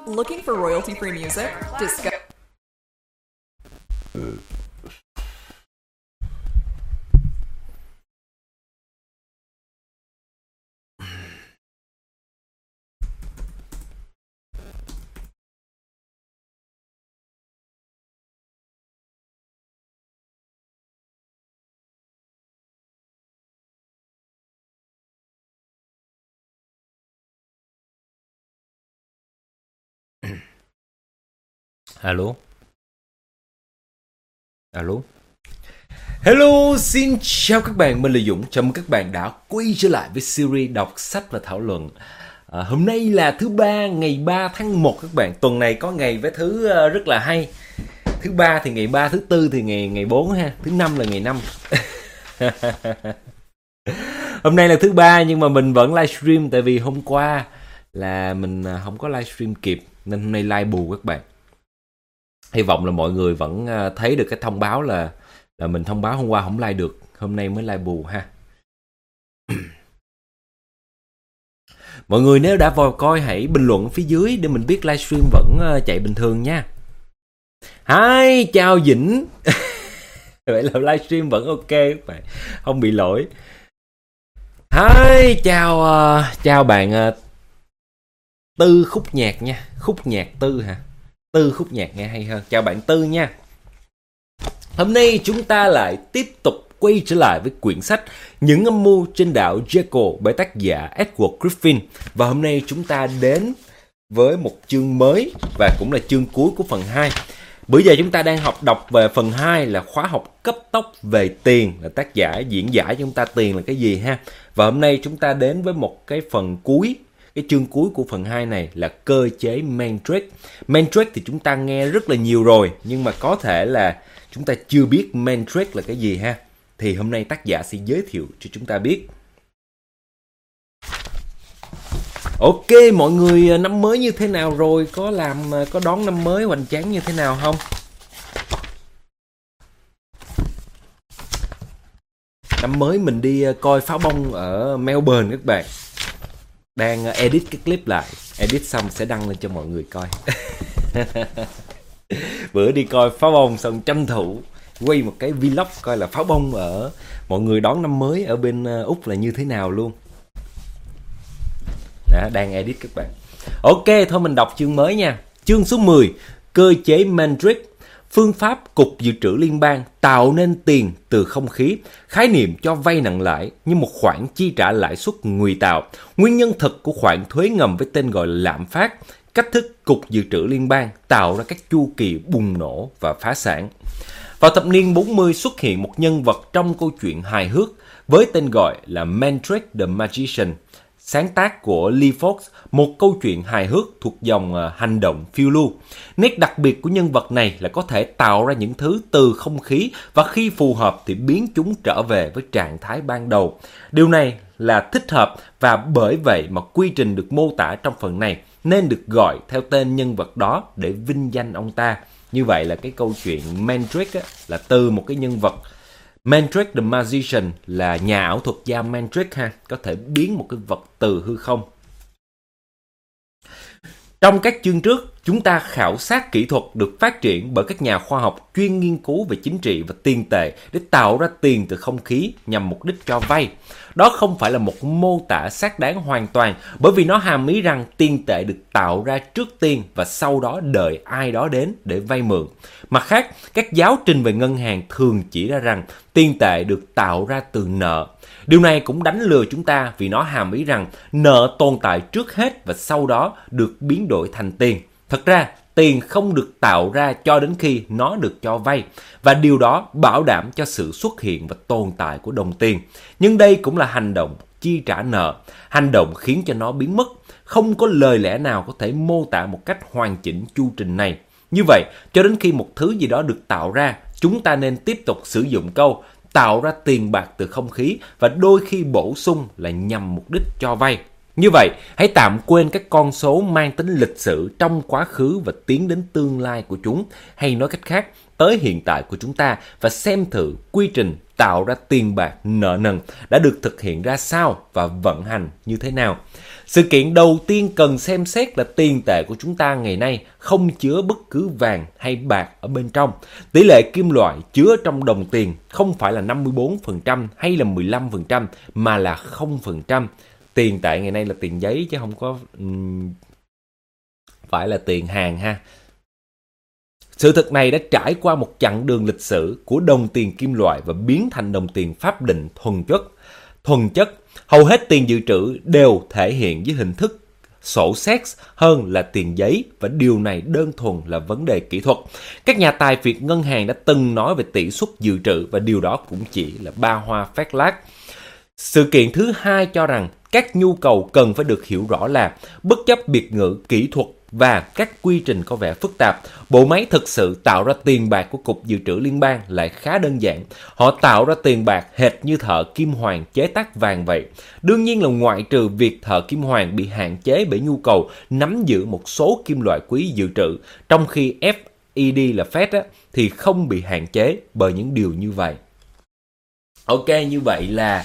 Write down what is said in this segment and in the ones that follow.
Looking for royalty-free music? Discover. Alo. Alo. Hello, xin chào các bạn, mình là Dũng. Chào mừng các bạn đã quay trở lại với series đọc sách và thảo luận. Hôm nay là thứ ba, ngày 3 tháng 1 các bạn. Tuần này có ngày với thứ rất là hay. Thứ ba thì ngày 3, thứ tư thì ngày 4 ha, thứ năm là ngày 5. Hôm nay là thứ ba nhưng mà mình vẫn livestream tại vì hôm qua là mình không có livestream kịp nên hôm nay live bù các bạn. Hy vọng là mọi người vẫn thấy được cái thông báo là mình thông báo hôm qua không live được, hôm nay mới live bù ha. Mọi người nếu đã vào coi hãy bình luận phía dưới để mình biết livestream vẫn chạy bình thường nha. Hi, chào Vĩnh. Vậy là livestream vẫn ok các bạn, không bị lỗi. Hi, chào bạn Tư Khúc Nhạc nha. Khúc Nhạc Tư hả? Tư Khúc Nhạc nghe hay hơn. Chào bạn Tư nha. Hôm nay chúng ta lại tiếp tục quay trở lại với quyển sách Những âm mưu trên đảo Jekyll bởi tác giả Edward Griffin. Và hôm nay chúng ta đến với một chương mới và cũng là chương cuối của phần 2. Bữa giờ chúng ta đang đọc về phần 2 là khóa học cấp tốc về tiền, là tác giả diễn giải cho chúng ta tiền là cái gì ha. Và hôm nay chúng ta đến với một cái phần cuối. Cái chương cuối của phần 2 này là cơ chế Matrix. Matrix thì chúng ta nghe rất là nhiều rồi, nhưng mà có thể là chúng ta chưa biết Matrix là cái gì ha. Thì hôm nay tác giả sẽ giới thiệu cho chúng ta biết. Ok, mọi người năm mới như thế nào rồi? Có đón năm mới hoành tráng như thế nào không? Năm mới mình đi coi pháo bông ở Melbourne các bạn. Đang edit cái clip lại, edit xong sẽ đăng lên cho mọi người coi. Bữa đi coi pháo bông xong tranh thủ quay một cái vlog coi là pháo bông ở mọi người đón năm mới ở bên Úc là như thế nào luôn. Đó, đang edit các bạn. Ok, thôi mình đọc chương mới nha. Chương số 10, cơ chế Matrix. Phương pháp Cục Dự trữ Liên bang tạo nên tiền từ không khí, khái niệm cho vay nặng lãi như một khoản chi trả lãi suất ngụy tạo, nguyên nhân thực của khoản thuế ngầm với tên gọi là lạm phát, cách thức Cục Dự trữ Liên bang tạo ra các chu kỳ bùng nổ và phá sản. Vào thập niên 40 xuất hiện một nhân vật trong câu chuyện hài hước với tên gọi là Matrix the Magician, sáng tác của Lee Fox, một câu chuyện hài hước thuộc dòng hành động phiêu lưu. Nét đặc biệt của nhân vật này là có thể tạo ra những thứ từ không khí và khi phù hợp thì biến chúng trở về với trạng thái ban đầu. Điều này là thích hợp và bởi vậy mà quy trình được mô tả trong phần này nên được gọi theo tên nhân vật đó để vinh danh ông ta. Như vậy là cái câu chuyện Matrix là từ một cái nhân vật. Matrix the Magician là nhà ảo thuật gia Matrix ha, có thể biến một cái vật từ hư không. Trong các chương trước, chúng ta khảo sát kỹ thuật được phát triển bởi các nhà khoa học chuyên nghiên cứu về chính trị và tiền tệ để tạo ra tiền từ không khí nhằm mục đích cho vay. Đó không phải là một mô tả xác đáng hoàn toàn bởi vì nó hàm ý rằng tiền tệ được tạo ra trước tiên và sau đó đợi ai đó đến để vay mượn. Mặt khác, các giáo trình về ngân hàng thường chỉ ra rằng tiền tệ được tạo ra từ nợ. Điều này cũng đánh lừa chúng ta vì nó hàm ý rằng nợ tồn tại trước hết và sau đó được biến đổi thành tiền. Thật ra, tiền không được tạo ra cho đến khi nó được cho vay và điều đó bảo đảm cho sự xuất hiện và tồn tại của đồng tiền. Nhưng đây cũng là hành động chi trả nợ, hành động khiến cho nó biến mất. Không có lời lẽ nào có thể mô tả một cách hoàn chỉnh chu trình này. Như vậy, cho đến khi một thứ gì đó được tạo ra, chúng ta nên tiếp tục sử dụng câu tạo ra tiền bạc từ không khí và đôi khi bổ sung là nhằm mục đích cho vay. Như vậy, hãy tạm quên các con số mang tính lịch sử trong quá khứ và tiến đến tương lai của chúng, hay nói cách khác, tới hiện tại của chúng ta và xem thử quy trình tạo ra tiền bạc nợ nần đã được thực hiện ra sao và vận hành như thế nào. Sự kiện đầu tiên cần xem xét là tiền tệ của chúng ta ngày nay không chứa bất cứ vàng hay bạc ở bên trong. Tỷ lệ kim loại chứa trong đồng tiền không phải là 54% hay là 15% mà là 0%. Tiền tệ ngày nay là tiền giấy chứ không có phải là tiền hàng ha. Sự thật này đã trải qua một chặng đường lịch sử của đồng tiền kim loại và biến thành đồng tiền pháp định thuần chất. Hầu hết tiền dự trữ đều thể hiện dưới hình thức sổ sách hơn là tiền giấy và điều này đơn thuần là vấn đề kỹ thuật. Các nhà tài phiệt ngân hàng đã từng nói về tỷ suất dự trữ và điều đó cũng chỉ là ba hoa phét lác. Sự kiện thứ hai cho rằng các nhu cầu cần phải được hiểu rõ là bất chấp biệt ngữ kỹ thuật và các quy trình có vẻ phức tạp, bộ máy thực sự tạo ra tiền bạc của Cục Dự trữ Liên bang lại khá đơn giản. Họ tạo ra tiền bạc hệt như thợ kim hoàn chế tác vàng vậy. Đương nhiên là ngoại trừ việc thợ kim hoàn bị hạn chế bởi nhu cầu nắm giữ một số kim loại quý dự trữ, trong khi FED là Fed thì không bị hạn chế bởi những điều như vậy. Ok, như vậy là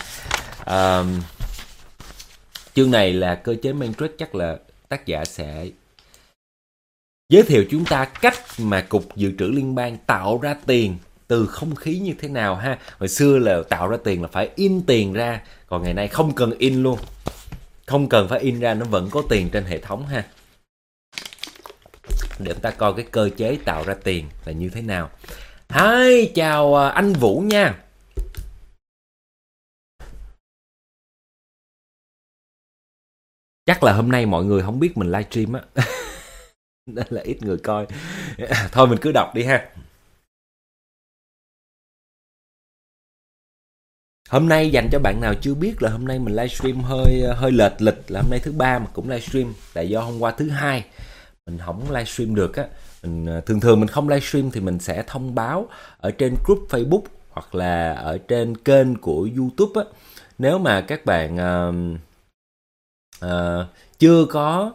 chương này là cơ chế Matrix, chắc là tác giả sẽ giới thiệu chúng ta cách mà Cục Dự trữ Liên bang tạo ra tiền từ không khí như thế nào ha. Hồi xưa là tạo ra tiền là phải in tiền ra, còn ngày nay không cần in luôn. Không cần phải in ra, nó vẫn có tiền trên hệ thống ha. Để chúng ta coi cái cơ chế tạo ra tiền là như thế nào. Hi, chào anh Vũ nha. Chắc là hôm nay mọi người không biết mình livestream á. Nên là ít người coi. Thôi mình cứ đọc đi ha. Hôm nay dành cho bạn nào chưa biết là hôm nay mình livestream hơi lệch lịch, là hôm nay thứ ba mà cũng livestream, tại do hôm qua thứ hai mình không livestream được á. Mình thường mình không livestream thì mình sẽ thông báo ở trên group Facebook hoặc là ở trên kênh của YouTube á. Nếu mà các bạn chưa có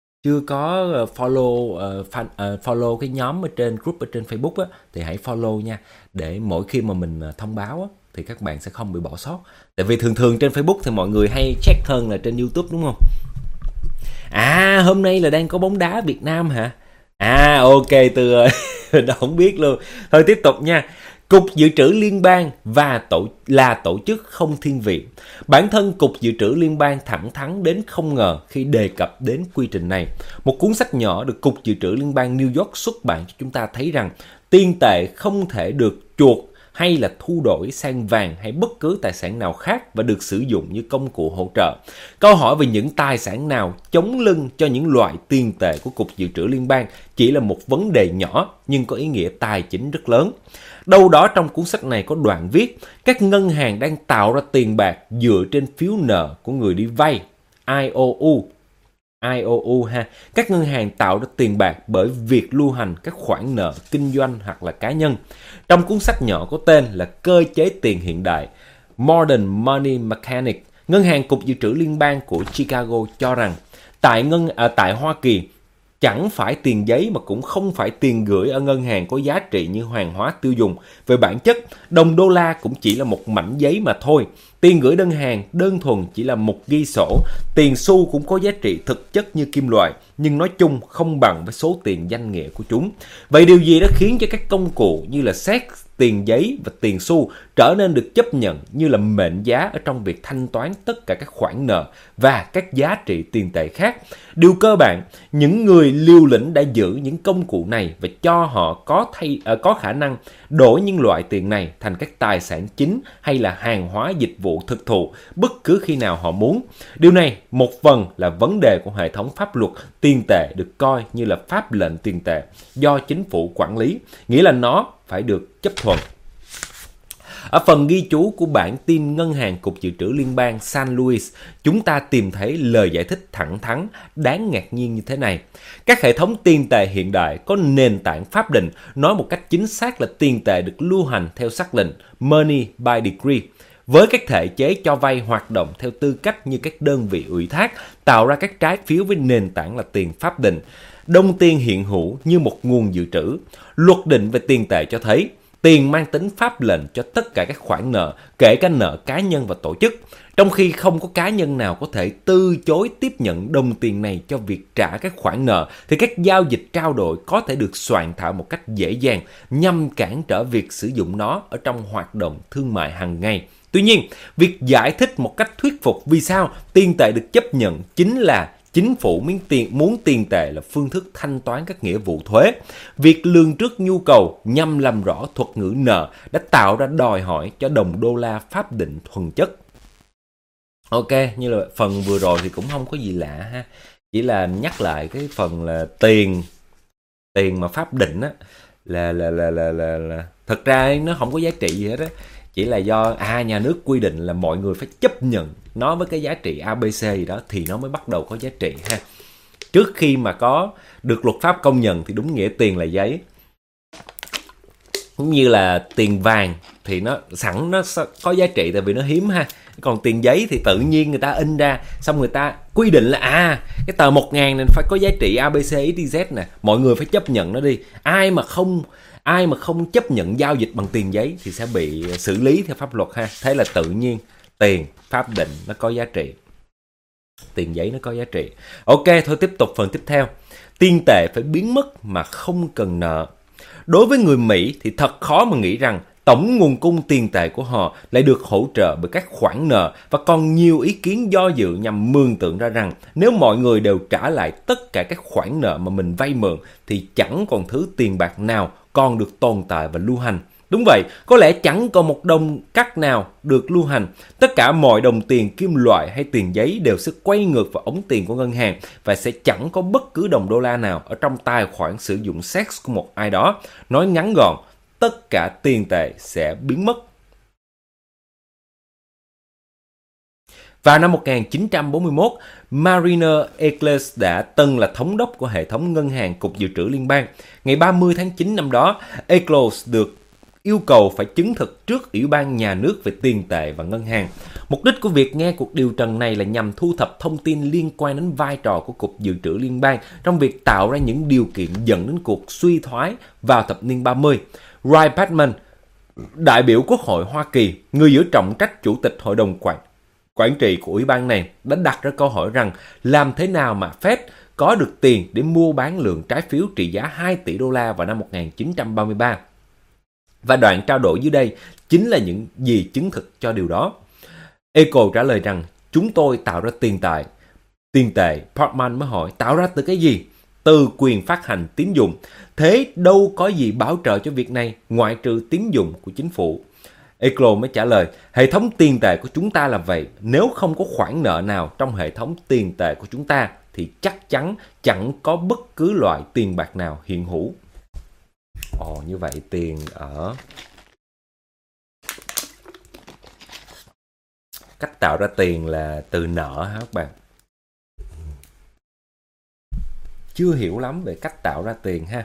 follow cái nhóm ở trên group ở trên Facebook á, thì hãy follow nha, để mỗi khi mà mình thông báo á, thì các bạn sẽ không bị bỏ sót. Tại vì thường trên Facebook thì mọi người hay check hơn là trên YouTube, đúng không? À, hôm nay là đang có bóng đá Việt Nam hả? À, ok Từ ơi. Đâu không biết luôn. Thôi tiếp tục nha. Cục Dự trữ Liên bang là tổ chức không thiên vị. Bản thân Cục Dự trữ Liên bang thẳng thắn đến không ngờ khi đề cập đến quy trình này. Một cuốn sách nhỏ được Cục Dự trữ Liên bang New York xuất bản cho chúng ta thấy rằng tiền tệ không thể được chuộc hay là thu đổi sang vàng hay bất cứ tài sản nào khác và được sử dụng như công cụ hỗ trợ. Câu hỏi về những tài sản nào chống lưng cho những loại tiền tệ của Cục Dự trữ Liên bang chỉ là một vấn đề nhỏ nhưng có ý nghĩa tài chính rất lớn. Đâu đó trong cuốn sách này có đoạn viết các ngân hàng đang tạo ra tiền bạc dựa trên phiếu nợ của người đi vay, IOU ha. Các ngân hàng tạo ra tiền bạc bởi việc lưu hành các khoản nợ kinh doanh hoặc là cá nhân. Trong cuốn sách nhỏ có tên là Cơ chế tiền hiện đại, Modern Money Mechanics, Ngân hàng Cục Dự trữ Liên bang của Chicago cho rằng tại Hoa Kỳ, chẳng phải tiền giấy mà cũng không phải tiền gửi ở ngân hàng có giá trị như hàng hóa tiêu dùng. Về bản chất, đồng đô la cũng chỉ là một mảnh giấy mà thôi. Tiền gửi đơn hàng đơn thuần chỉ là một ghi sổ. Tiền xu cũng có giá trị thực chất như kim loại, nhưng nói chung không bằng với số tiền danh nghĩa của chúng. Vậy điều gì đã khiến cho các công cụ như là séc, tiền giấy và tiền xu trở nên được chấp nhận như là mệnh giá ở trong việc thanh toán tất cả các khoản nợ và các giá trị tiền tệ khác? Điều cơ bản, những người liều lĩnh đã giữ những công cụ này và cho họ có khả năng đổi những loại tiền này thành các tài sản chính hay là hàng hóa dịch vụ thực thụ bất cứ khi nào họ muốn. Điều này một phần là vấn đề của hệ thống pháp luật tiền tệ được coi như là pháp lệnh tiền tệ do chính phủ quản lý, nghĩa là nó phải được chấp thuận. Ở phần ghi chú của bản tin Ngân hàng Cục Dự trữ Liên bang San Luis, chúng ta tìm thấy lời giải thích thẳng thắn, đáng ngạc nhiên như thế này. Các hệ thống tiền tệ hiện đại có nền tảng pháp định, nói một cách chính xác là tiền tệ được lưu hành theo sắc lệnh Money by Decree, với các thể chế cho vay hoạt động theo tư cách như các đơn vị ủy thác, tạo ra các trái phiếu với nền tảng là tiền pháp định. Đồng tiền hiện hữu như một nguồn dự trữ. Luật định về tiền tệ cho thấy tiền mang tính pháp lệnh cho tất cả các khoản nợ, kể cả nợ cá nhân và tổ chức. Trong khi không có cá nhân nào có thể từ chối tiếp nhận đồng tiền này cho việc trả các khoản nợ, thì các giao dịch trao đổi có thể được soạn thảo một cách dễ dàng nhằm cản trở việc sử dụng nó ở trong hoạt động thương mại hàng ngày. Tuy nhiên, việc giải thích một cách thuyết phục vì sao tiền tệ được chấp nhận chính là chính phủ muốn tiền tệ là phương thức thanh toán các nghĩa vụ thuế. Việc lường trước nhu cầu nhằm làm rõ thuật ngữ nợ đã tạo ra đòi hỏi cho đồng đô la pháp định thuần chất. Ok, như là phần vừa rồi thì cũng không có gì lạ ha. Chỉ là nhắc lại cái phần là tiền mà pháp định á là thật ra nó không có giá trị gì hết á. Chỉ là do nhà nước quy định là mọi người phải chấp nhận nó với cái giá trị ABC gì đó thì nó mới bắt đầu có giá trị ha. Trước khi mà có được luật pháp công nhận thì đúng nghĩa tiền là giấy. Cũng như là tiền vàng thì nó sẵn nó có giá trị tại vì nó hiếm ha. Còn tiền giấy thì tự nhiên người ta in ra, xong người ta quy định là cái tờ 1.000 này phải có giá trị ABC XYZ nè, mọi người phải chấp nhận nó đi. Ai mà không chấp nhận giao dịch bằng tiền giấy thì sẽ bị xử lý theo pháp luật ha. Thế là tự nhiên tiền pháp định nó có giá trị, tiền giấy nó có giá trị. Ok, thôi tiếp tục phần tiếp theo. Tiền tệ phải biến mất mà không cần nợ. Đối với người Mỹ thì thật khó mà nghĩ rằng tổng nguồn cung tiền tệ của họ lại được hỗ trợ bởi các khoản nợ, và còn nhiều ý kiến do dự nhằm mường tượng ra rằng nếu mọi người đều trả lại tất cả các khoản nợ mà mình vay mượn thì chẳng còn thứ tiền bạc nào còn được tồn tại và lưu hành. Đúng vậy, có lẽ chẳng còn một đồng cắt nào được lưu hành. Tất cả mọi đồng tiền kim loại hay tiền giấy đều sẽ quay ngược vào ống tiền của ngân hàng và sẽ chẳng có bất cứ đồng đô la nào ở trong tài khoản sử dụng sex của một ai đó. Nói ngắn gọn, tất cả tiền tệ sẽ biến mất. Vào năm 1941, Mariner Eccles đã từng là thống đốc của hệ thống ngân hàng Cục Dự trữ Liên bang. Ngày 30 tháng 9 năm đó, Eccles được yêu cầu phải chứng thực trước Ủy ban Nhà nước về tiền tệ và ngân hàng. Mục đích của việc nghe cuộc điều trần này là nhằm thu thập thông tin liên quan đến vai trò của Cục Dự trữ Liên bang trong việc tạo ra những điều kiện dẫn đến cuộc suy thoái vào thập niên 30. Ray Patman, đại biểu Quốc hội Hoa Kỳ, người giữ trọng trách Chủ tịch Hội đồng Quản trị của Ủy ban này, đã đặt ra câu hỏi rằng làm thế nào mà Fed có được tiền để mua bán lượng trái phiếu trị giá 2 tỷ đô la vào năm 1933. Và đoạn trao đổi dưới đây chính là những gì chứng thực cho điều đó. Echo trả lời rằng chúng tôi tạo ra tiền tệ. Portman mới hỏi tạo ra từ cái gì? Từ quyền phát hành tín dụng. Thế đâu có gì bảo trợ cho việc này ngoại trừ tín dụng của chính phủ. Echo mới trả lời hệ thống tiền tệ của chúng ta là vậy. Nếu không có khoản nợ nào trong hệ thống tiền tệ của chúng ta thì chắc chắn chẳng có bất cứ loại tiền bạc nào hiện hữu. Như vậy tiền ở cách tạo ra tiền là từ nợ hả các bạn? Chưa hiểu lắm về cách tạo ra tiền ha.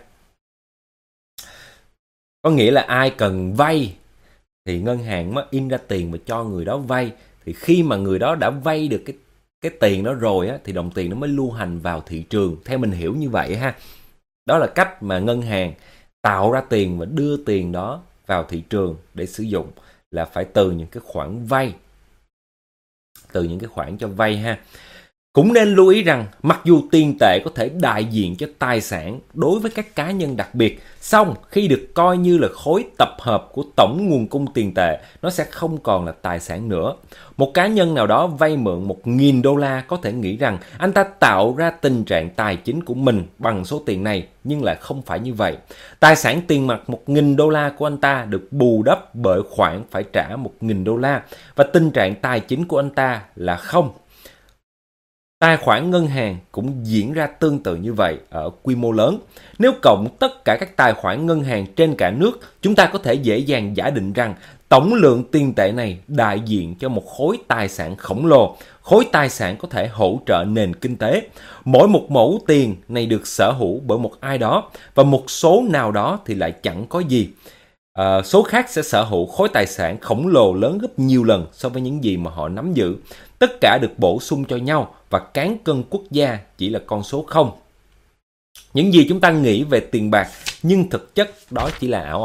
Có nghĩa là ai cần vay thì ngân hàng mới in ra tiền mà cho người đó vay. Thì khi mà người đó đã vay được cái tiền đó rồi á, thì đồng tiền nó mới lưu hành vào thị trường. Theo mình hiểu như vậy ha. Đó là cách mà ngân hàng tạo ra tiền và đưa tiền đó vào thị trường để sử dụng, là phải từ những cái khoản vay, từ những cái khoản cho vay ha. Cũng nên lưu ý rằng mặc dù tiền tệ có thể đại diện cho tài sản đối với các cá nhân đặc biệt, song khi được coi như là khối tập hợp của tổng nguồn cung tiền tệ, nó sẽ không còn là tài sản nữa. Một cá nhân nào đó vay mượn 1.000 đô la có thể nghĩ rằng anh ta tạo ra tình trạng tài chính của mình bằng số tiền này, nhưng lại không phải như vậy. Tài sản tiền mặt 1.000 đô la của anh ta được bù đắp bởi khoản phải trả 1.000 đô la, và tình trạng tài chính của anh ta là không. Tài khoản ngân hàng cũng diễn ra tương tự như vậy ở quy mô lớn. Nếu cộng tất cả các tài khoản ngân hàng trên cả nước, chúng ta có thể dễ dàng giả định rằng tổng lượng tiền tệ này đại diện cho một khối tài sản khổng lồ. Khối tài sản có thể hỗ trợ nền kinh tế. Mỗi một mẫu tiền này được sở hữu bởi một ai đó, và một số nào đó thì lại chẳng có gì. Số khác sẽ sở hữu khối tài sản khổng lồ lớn gấp nhiều lần so với những gì mà họ nắm giữ. Tất cả được bổ sung cho nhau và cán cân quốc gia chỉ là con số 0. Những gì chúng ta nghĩ về tiền bạc nhưng thực chất đó chỉ là ảo ảnh.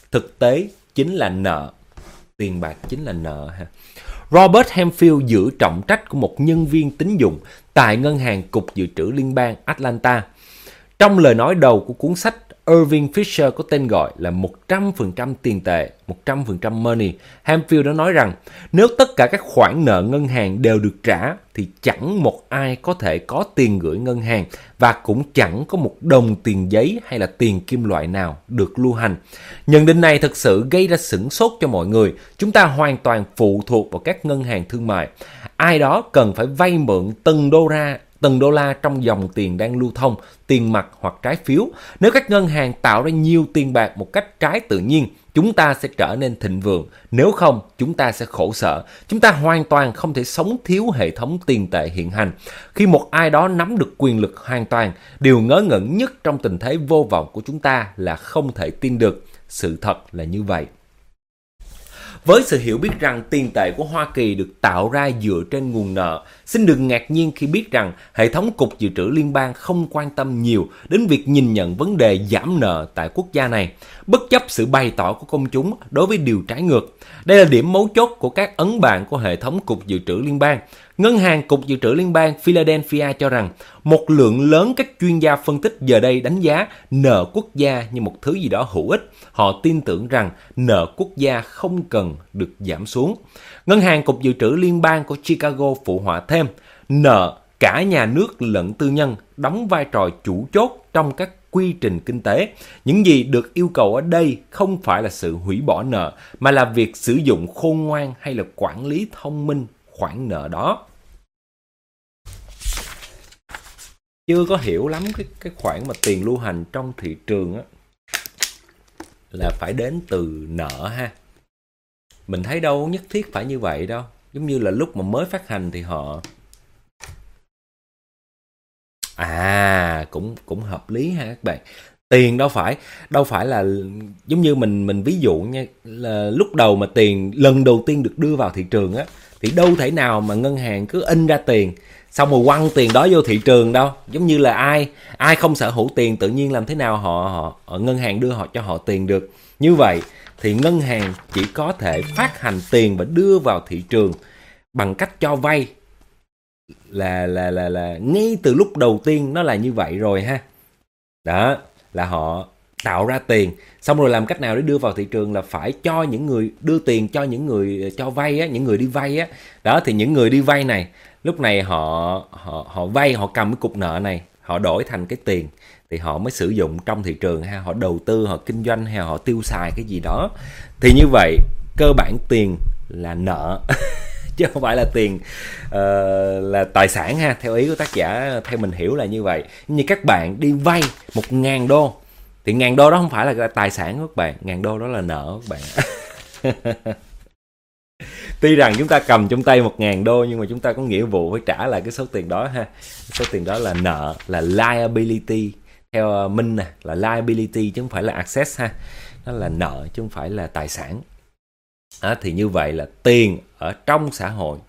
Thực tế chính là nợ. Tiền bạc chính là nợ ha. Robert Hemphill giữ trọng trách của một nhân viên tín dụng tại Ngân hàng Cục Dự trữ Liên bang Atlanta. Trong lời nói đầu của cuốn sách, Irving Fisher có tên gọi là 100% tiền tệ, 100% money. Hemphill đã nói rằng nếu tất cả các khoản nợ ngân hàng đều được trả thì chẳng một ai có thể có tiền gửi ngân hàng và cũng chẳng có một đồng tiền giấy hay là tiền kim loại nào được lưu hành. Nhận định này thực sự gây ra sửng sốt cho mọi người. Chúng ta hoàn toàn phụ thuộc vào các ngân hàng thương mại. Ai đó cần phải vay mượn từng đô la trong dòng tiền đang lưu thông, tiền mặt hoặc trái phiếu. Nếu các ngân hàng tạo ra nhiều tiền bạc một cách trái tự nhiên, chúng ta sẽ trở nên thịnh vượng. Nếu không, chúng ta sẽ khổ sở. Chúng ta hoàn toàn không thể sống thiếu hệ thống tiền tệ hiện hành. Khi một ai đó nắm được quyền lực hoàn toàn, điều ngớ ngẩn nhất trong tình thế vô vọng của chúng ta là không thể tin được. Sự thật là như vậy. Với sự hiểu biết rằng tiền tệ của Hoa Kỳ được tạo ra dựa trên nguồn nợ, xin đừng ngạc nhiên khi biết rằng hệ thống Cục Dự trữ Liên bang không quan tâm nhiều đến việc nhìn nhận vấn đề giảm nợ tại quốc gia này, bất chấp sự bày tỏ của công chúng đối với điều trái ngược. Đây là điểm mấu chốt của các ấn bạn của hệ thống Cục Dự trữ Liên bang. Ngân hàng Cục Dự trữ Liên bang Philadelphia cho rằng một lượng lớn các chuyên gia phân tích giờ đây đánh giá nợ quốc gia như một thứ gì đó hữu ích. Họ tin tưởng rằng nợ quốc gia không cần được giảm xuống. Ngân hàng Cục Dự trữ Liên bang của Chicago phụ họa thêm, nợ cả nhà nước lẫn tư nhân đóng vai trò chủ chốt trong các quy trình kinh tế. Những gì được yêu cầu ở đây không phải là sự hủy bỏ nợ, mà là việc sử dụng khôn ngoan hay là quản lý thông minh khoản nợ đó. Chưa có hiểu lắm cái khoản mà tiền lưu hành trong thị trường á, là phải đến từ nợ ha. Mình thấy đâu nhất thiết phải như vậy đâu. Giống như là lúc mà mới phát hành thì họ cũng hợp lý ha các bạn. Tiền đâu phải là giống như mình ví dụ nha, là lúc đầu mà tiền lần đầu tiên được đưa vào thị trường á, thì đâu thể nào mà ngân hàng cứ in ra tiền xong rồi quăng tiền đó vô thị trường đâu. Giống như là ai không sở hữu tiền tự nhiên làm thế nào họ ngân hàng đưa cho họ tiền được. Như vậy thì ngân hàng chỉ có thể phát hành tiền và đưa vào thị trường bằng cách cho vay, là ngay từ lúc đầu tiên nó là như vậy rồi ha. Đó là họ tạo ra tiền, xong rồi làm cách nào để đưa vào thị trường là phải cho những người đưa tiền cho những người cho vay á, những người đi vay á. Đó thì những người đi vay này lúc này họ vay, họ cầm cái cục nợ này, họ đổi thành cái tiền thì họ mới sử dụng trong thị trường ha, họ đầu tư, họ kinh doanh hay họ tiêu xài cái gì đó. Thì như vậy cơ bản tiền là nợ chứ không phải là tiền là tài sản ha. Theo ý của tác giả, theo mình hiểu là như vậy. Như các bạn đi vay 1.000 đô thì 1.000 đô đó không phải là tài sản của các bạn, 1.000 đô đó là nợ các bạn. Tuy rằng chúng ta cầm trong tay 1.000 đô nhưng mà chúng ta có nghĩa vụ phải trả lại cái số tiền đó ha. Số tiền đó là nợ, là liability. Theo Minh nè, là liability chứ không phải là asset ha. Nó là nợ chứ không phải là tài sản. Thì như vậy là tiền ở trong xã hội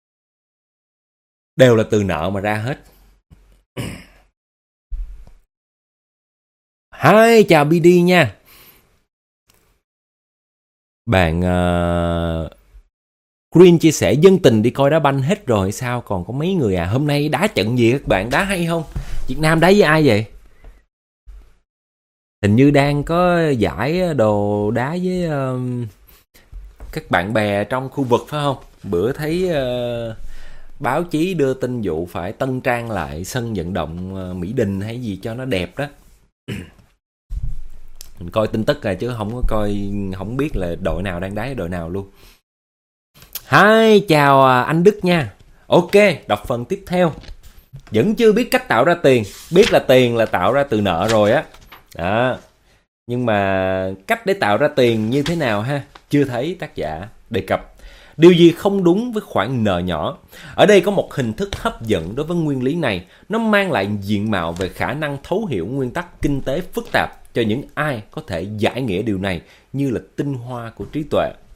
đều là từ nợ mà ra hết. Hi, chào BD nha. Bạn Green chia sẻ dân tình đi coi đá banh hết rồi sao còn có mấy người à. Hôm nay đá trận gì các bạn, đá hay không? Việt Nam đá với ai vậy? Hình như đang có giải đồ đá với các bạn bè trong khu vực phải không? Bữa thấy báo chí đưa tin vụ phải tân trang lại sân vận động Mỹ Đình hay gì cho nó đẹp đó. Mình coi tin tức rồi chứ không có coi, không biết là đội nào đang đá với đội nào luôn. Hi, chào anh Đức nha. Ok, đọc phần tiếp theo. Vẫn chưa biết cách tạo ra tiền. Biết là tiền là tạo ra từ nợ rồi á. Đó. Nhưng mà cách để tạo ra tiền như thế nào ha? Chưa thấy tác giả đề cập. Điều gì không đúng với khoản nợ nhỏ? Ở đây có một hình thức hấp dẫn đối với nguyên lý này. Nó mang lại diện mạo về khả năng thấu hiểu nguyên tắc kinh tế phức tạp cho những ai có thể giải nghĩa điều này như là tinh hoa của trí tuệ.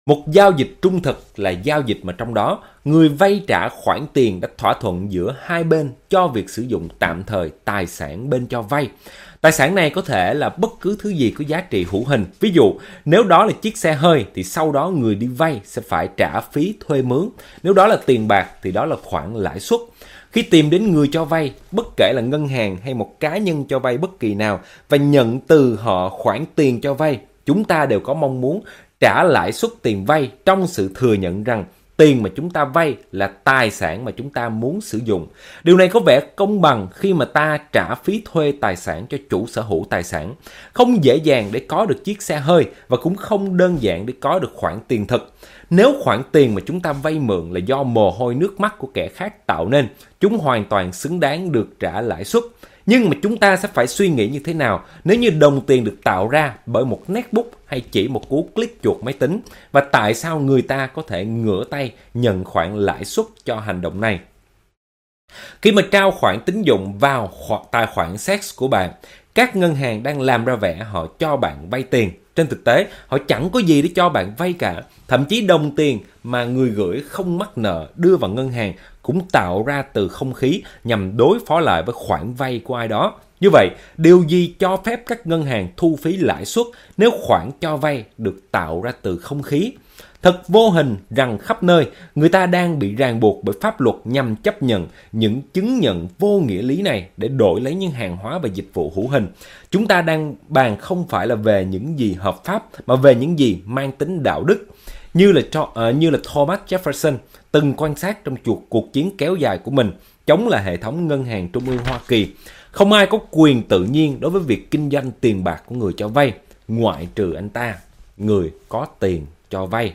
Một giao dịch trung thực là giao dịch mà trong đó người vay trả khoản tiền đã thỏa thuận giữa hai bên cho việc sử dụng tạm thời tài sản bên cho vay. Tài sản này có thể là bất cứ thứ gì có giá trị hữu hình. Ví dụ, nếu đó là chiếc xe hơi thì sau đó người đi vay sẽ phải trả phí thuê mướn. Nếu đó là tiền bạc thì đó là khoản lãi suất. Khi tìm đến người cho vay, bất kể là ngân hàng hay một cá nhân cho vay bất kỳ nào và nhận từ họ khoản tiền cho vay, chúng ta đều có mong muốn trả lãi suất tiền vay trong sự thừa nhận rằng tiền mà chúng ta vay là tài sản mà chúng ta muốn sử dụng. Điều này có vẻ công bằng khi mà ta trả phí thuê tài sản cho chủ sở hữu tài sản. Không dễ dàng để có được chiếc xe hơi và cũng không đơn giản để có được khoản tiền thực. Nếu khoản tiền mà chúng ta vay mượn là do mồ hôi nước mắt của kẻ khác tạo nên, chúng hoàn toàn xứng đáng được trả lãi suất. Nhưng mà chúng ta sẽ phải suy nghĩ như thế nào nếu như đồng tiền được tạo ra bởi một netbook hay chỉ một cú click chuột máy tính, và tại sao người ta có thể ngửa tay nhận khoản lãi suất cho hành động này? Khi mà trao khoản tín dụng vào tài khoản SEX của bạn, các ngân hàng đang làm ra vẻ họ cho bạn vay tiền. Trên thực tế, họ chẳng có gì để cho bạn vay cả. Thậm chí đồng tiền mà người gửi không mắc nợ đưa vào ngân hàng cũng tạo ra từ không khí nhằm đối phó lại với khoản vay của ai đó. Như vậy, điều gì cho phép các ngân hàng thu phí lãi suất nếu khoản cho vay được tạo ra từ không khí? Thật vô hình rằng khắp nơi, người ta đang bị ràng buộc bởi pháp luật nhằm chấp nhận những chứng nhận vô nghĩa lý này để đổi lấy những hàng hóa và dịch vụ hữu hình. Chúng ta đang bàn không phải là về những gì hợp pháp, mà về những gì mang tính đạo đức. Như là Thomas Jefferson từng quan sát trong cuộc chiến kéo dài của mình chống lại hệ thống ngân hàng trung ương Hoa Kỳ. Không ai có quyền tự nhiên đối với việc kinh doanh tiền bạc của người cho vay, ngoại trừ anh ta, người có tiền cho vay.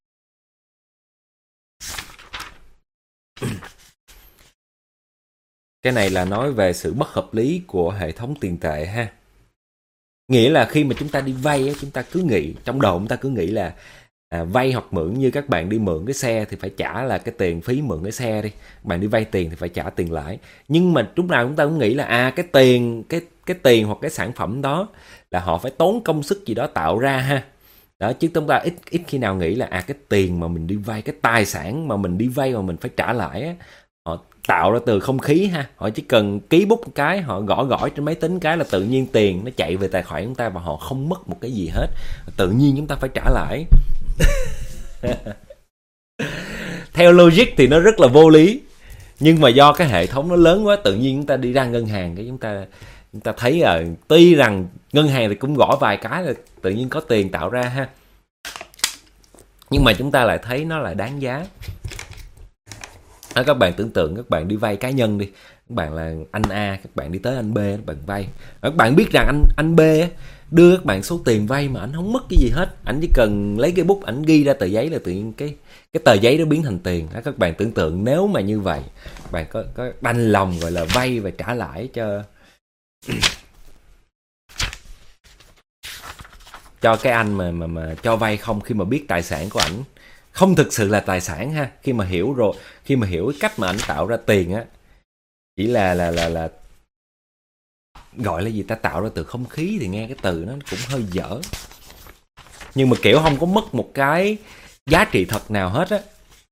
Cái này là nói về sự bất hợp lý của hệ thống tiền tệ ha. Nghĩa là khi mà chúng ta đi vay, chúng ta cứ nghĩ, trong đầu chúng ta cứ nghĩ là vay hoặc mượn, như các bạn đi mượn cái xe thì phải trả là cái tiền phí mượn cái xe đi. Bạn đi vay tiền thì phải trả tiền lãi. Nhưng mà lúc nào chúng ta cũng nghĩ là cái tiền hoặc cái sản phẩm đó là họ phải tốn công sức gì đó tạo ra ha. Đó, chứ chúng ta ít khi nào nghĩ là cái tiền mà mình đi vay, cái tài sản mà mình đi vay mà mình phải trả lãi á, họ tạo ra từ không khí ha. Họ chỉ cần ký bút một cái, họ gõ trên máy tính cái là tự nhiên tiền nó chạy về tài khoản chúng ta và họ không mất một cái gì hết. Tự nhiên chúng ta phải trả lãi. Theo logic thì nó rất là vô lý, nhưng mà do cái hệ thống nó lớn quá, tự nhiên chúng ta đi ra ngân hàng cái chúng ta thấy tuy rằng ngân hàng thì cũng gõ vài cái là tự nhiên có tiền tạo ra ha, nhưng mà chúng ta lại thấy nó là đáng giá. Các bạn tưởng tượng các bạn đi vay cá nhân đi, các bạn là anh A, các bạn đi tới anh B, các bạn vay. Các bạn biết rằng anh B đưa các bạn số tiền vay mà anh không mất cái gì hết, anh chỉ cần lấy cái bút ảnh ghi ra tờ giấy là tự nhiên cái tờ giấy đó biến thành tiền. Các bạn tưởng tượng nếu mà như vậy, bạn có đành lòng gọi là vay và trả lãi cho cái anh mà cho vay không, khi mà biết tài sản của ảnh không thực sự là tài sản ha. Khi mà hiểu cái cách mà ảnh tạo ra tiền á, chỉ là gọi là gì ta, tạo ra từ không khí thì nghe cái từ nó cũng hơi dở, nhưng mà kiểu không có mất một cái giá trị thật nào hết á.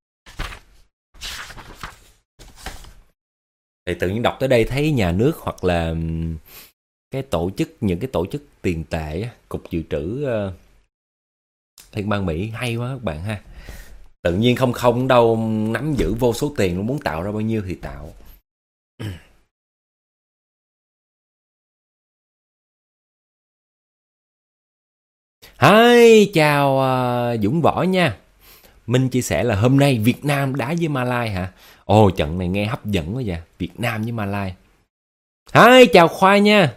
Thì tự nhiên đọc tới đây thấy nhà nước hoặc là những cái tổ chức tiền tệ, cục dự trữ Liên bang Mỹ hay quá các bạn ha. Tự nhiên không đâu nắm giữ vô số tiền, nó muốn tạo ra bao nhiêu thì tạo. Hi, chào Dũng Võ nha. Minh chia sẻ là hôm nay Việt Nam đá với Malai hả? Ồ, trận này nghe hấp dẫn quá vậy. Việt Nam với Malai. Hi, chào Khoa nha.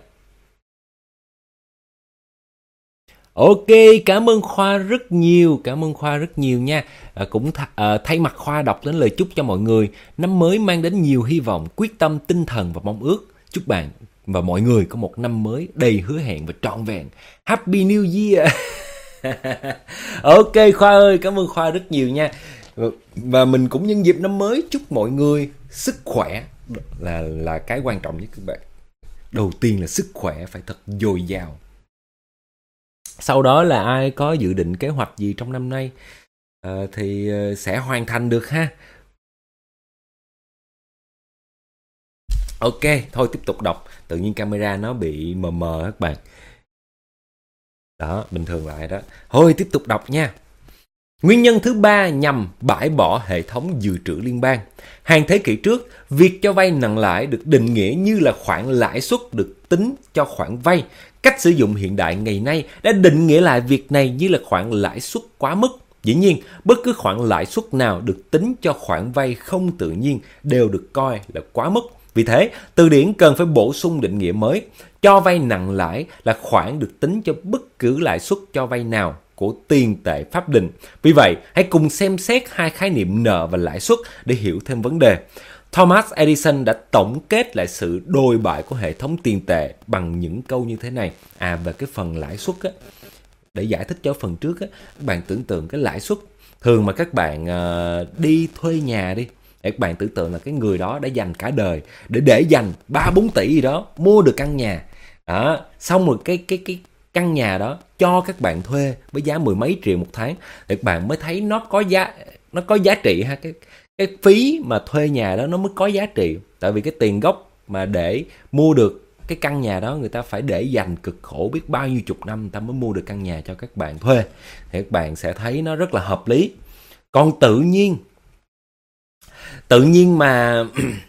Ok, cảm ơn Khoa rất nhiều. Nha. Cũng thay mặt Khoa đọc đến lời chúc cho mọi người. Năm mới mang đến nhiều hy vọng, quyết tâm, tinh thần và mong ước. Chúc bạn và mọi người có một năm mới đầy hứa hẹn và trọn vẹn. Happy New Year. Ok Khoa ơi, cảm ơn Khoa rất nhiều nha. Và mình cũng nhân dịp năm mới chúc mọi người sức khỏe là cái quan trọng nhất các bạn. Đầu tiên là sức khỏe phải thật dồi dào. Sau đó là ai có dự định kế hoạch gì trong năm nay thì sẽ hoàn thành được ha. Ok, thôi tiếp tục đọc. Tự nhiên camera nó bị mờ mờ các bạn. Đó, bình thường lại đó. Thôi tiếp tục đọc nha. Nguyên nhân thứ ba nhằm bãi bỏ hệ thống dự trữ liên bang. Hàng thế kỷ trước, việc cho vay nặng lãi được định nghĩa như là khoản lãi suất được tính cho khoản vay. Cách sử dụng hiện đại ngày nay đã định nghĩa lại việc này như là khoản lãi suất quá mức. Dĩ nhiên, bất cứ khoản lãi suất nào được tính cho khoản vay không tự nhiên đều được coi là quá mức. Vì thế, từ điển cần phải bổ sung định nghĩa mới. Cho vay nặng lãi là khoản được tính cho bất cứ lãi suất cho vay nào của tiền tệ pháp định. Vì vậy, hãy cùng xem xét hai khái niệm nợ và lãi suất để hiểu thêm vấn đề. Thomas Edison đã tổng kết lại sự đồi bại của hệ thống tiền tệ bằng những câu như thế này. Về cái phần lãi suất á, để giải thích cho phần trước á, các bạn tưởng tượng cái lãi suất thường mà các bạn đi thuê nhà đi. Các bạn tưởng tượng là cái người đó đã dành cả đời để dành 3-4 tỷ gì đó mua được căn nhà. Đó, xong rồi cái căn nhà đó cho các bạn thuê với giá mười mấy triệu một tháng, thì các bạn mới thấy nó có giá trị ha. Cái phí mà thuê nhà đó nó mới có giá trị. Tại vì cái tiền gốc mà để mua được cái căn nhà đó, người ta phải để dành cực khổ biết bao nhiêu chục năm người ta mới mua được căn nhà cho các bạn thuê. Thì các bạn sẽ thấy nó rất là hợp lý. Còn tự nhiên mà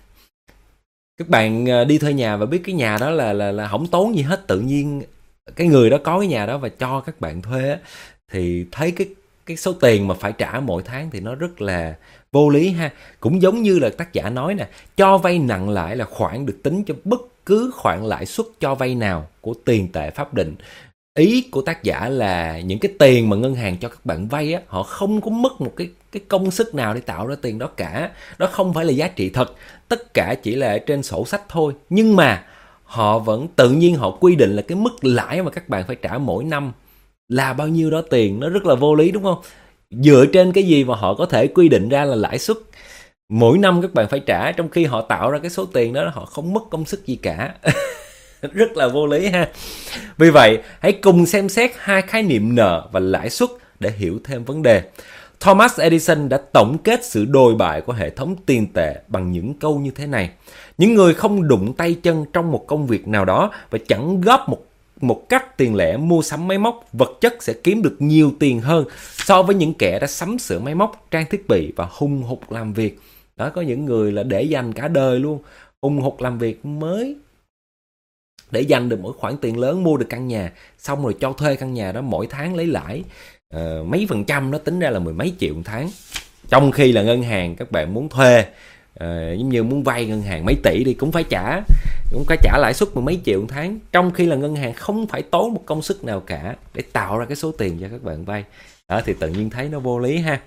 các bạn đi thuê nhà và biết cái nhà đó là không tốn gì hết, tự nhiên cái người đó có cái nhà đó và cho các bạn thuê á, thì thấy cái số tiền mà phải trả mỗi tháng thì nó rất là vô lý ha. Cũng giống như là tác giả nói nè, cho vay nặng lãi là khoản được tính cho bất cứ khoản lãi suất cho vay nào của tiền tệ pháp định. Ý của tác giả là những cái tiền mà ngân hàng cho các bạn vay á, họ không có mất một cái công sức nào để tạo ra tiền đó cả. Đó không phải là giá trị thật, tất cả chỉ là trên sổ sách thôi. Nhưng mà họ vẫn tự nhiên họ quy định là cái mức lãi mà các bạn phải trả mỗi năm là bao nhiêu đó tiền. Nó rất là vô lý đúng không? Dựa trên cái gì mà họ có thể quy định ra là lãi suất mỗi năm các bạn phải trả, trong khi họ tạo ra cái số tiền đó họ không mất công sức gì cả. Rất là vô lý ha. Vì vậy, hãy cùng xem xét hai khái niệm nợ và lãi suất để hiểu thêm vấn đề. Thomas Edison đã tổng kết sự đồi bại của hệ thống tiền tệ bằng những câu như thế này. Những người không đụng tay chân trong một công việc nào đó và chẳng góp một cách tiền lẻ mua sắm máy móc, vật chất sẽ kiếm được nhiều tiền hơn so với những kẻ đã sắm sửa máy móc, trang thiết bị và hùng hục làm việc. Đó, có những người là để dành cả đời luôn, hùng hục làm việc mới để dành được một khoản tiền lớn mua được căn nhà, xong rồi cho thuê căn nhà đó mỗi tháng lấy lãi mấy phần trăm, nó tính ra là mười mấy triệu một tháng. Trong khi là ngân hàng các bạn muốn thuê, giống như muốn vay ngân hàng mấy tỷ đi cũng phải trả lãi suất mười mấy triệu một tháng, trong khi là ngân hàng không phải tốn một công sức nào cả để tạo ra cái số tiền cho các bạn vay. Đó thì tự nhiên thấy nó vô lý ha.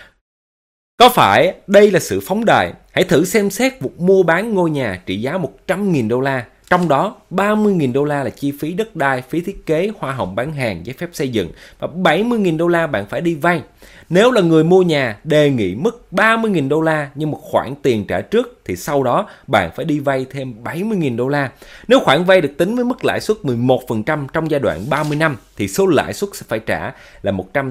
Có phải đây là sự phóng đại? Hãy thử xem xét vụ mua bán ngôi nhà trị giá 100.000 đô la. Trong đó 30.000 đô la là chi phí đất đai, phí thiết kế, hoa hồng bán hàng, giấy phép xây dựng và 70.000 đô la bạn phải đi vay. Nếu là người mua nhà đề nghị mức 30.000 đô la như một khoản tiền trả trước thì sau đó bạn phải đi vay thêm 70.000 đô la. Nếu khoản vay được tính với mức lãi suất 11% trong giai đoạn 30 năm thì số lãi suất sẽ phải trả là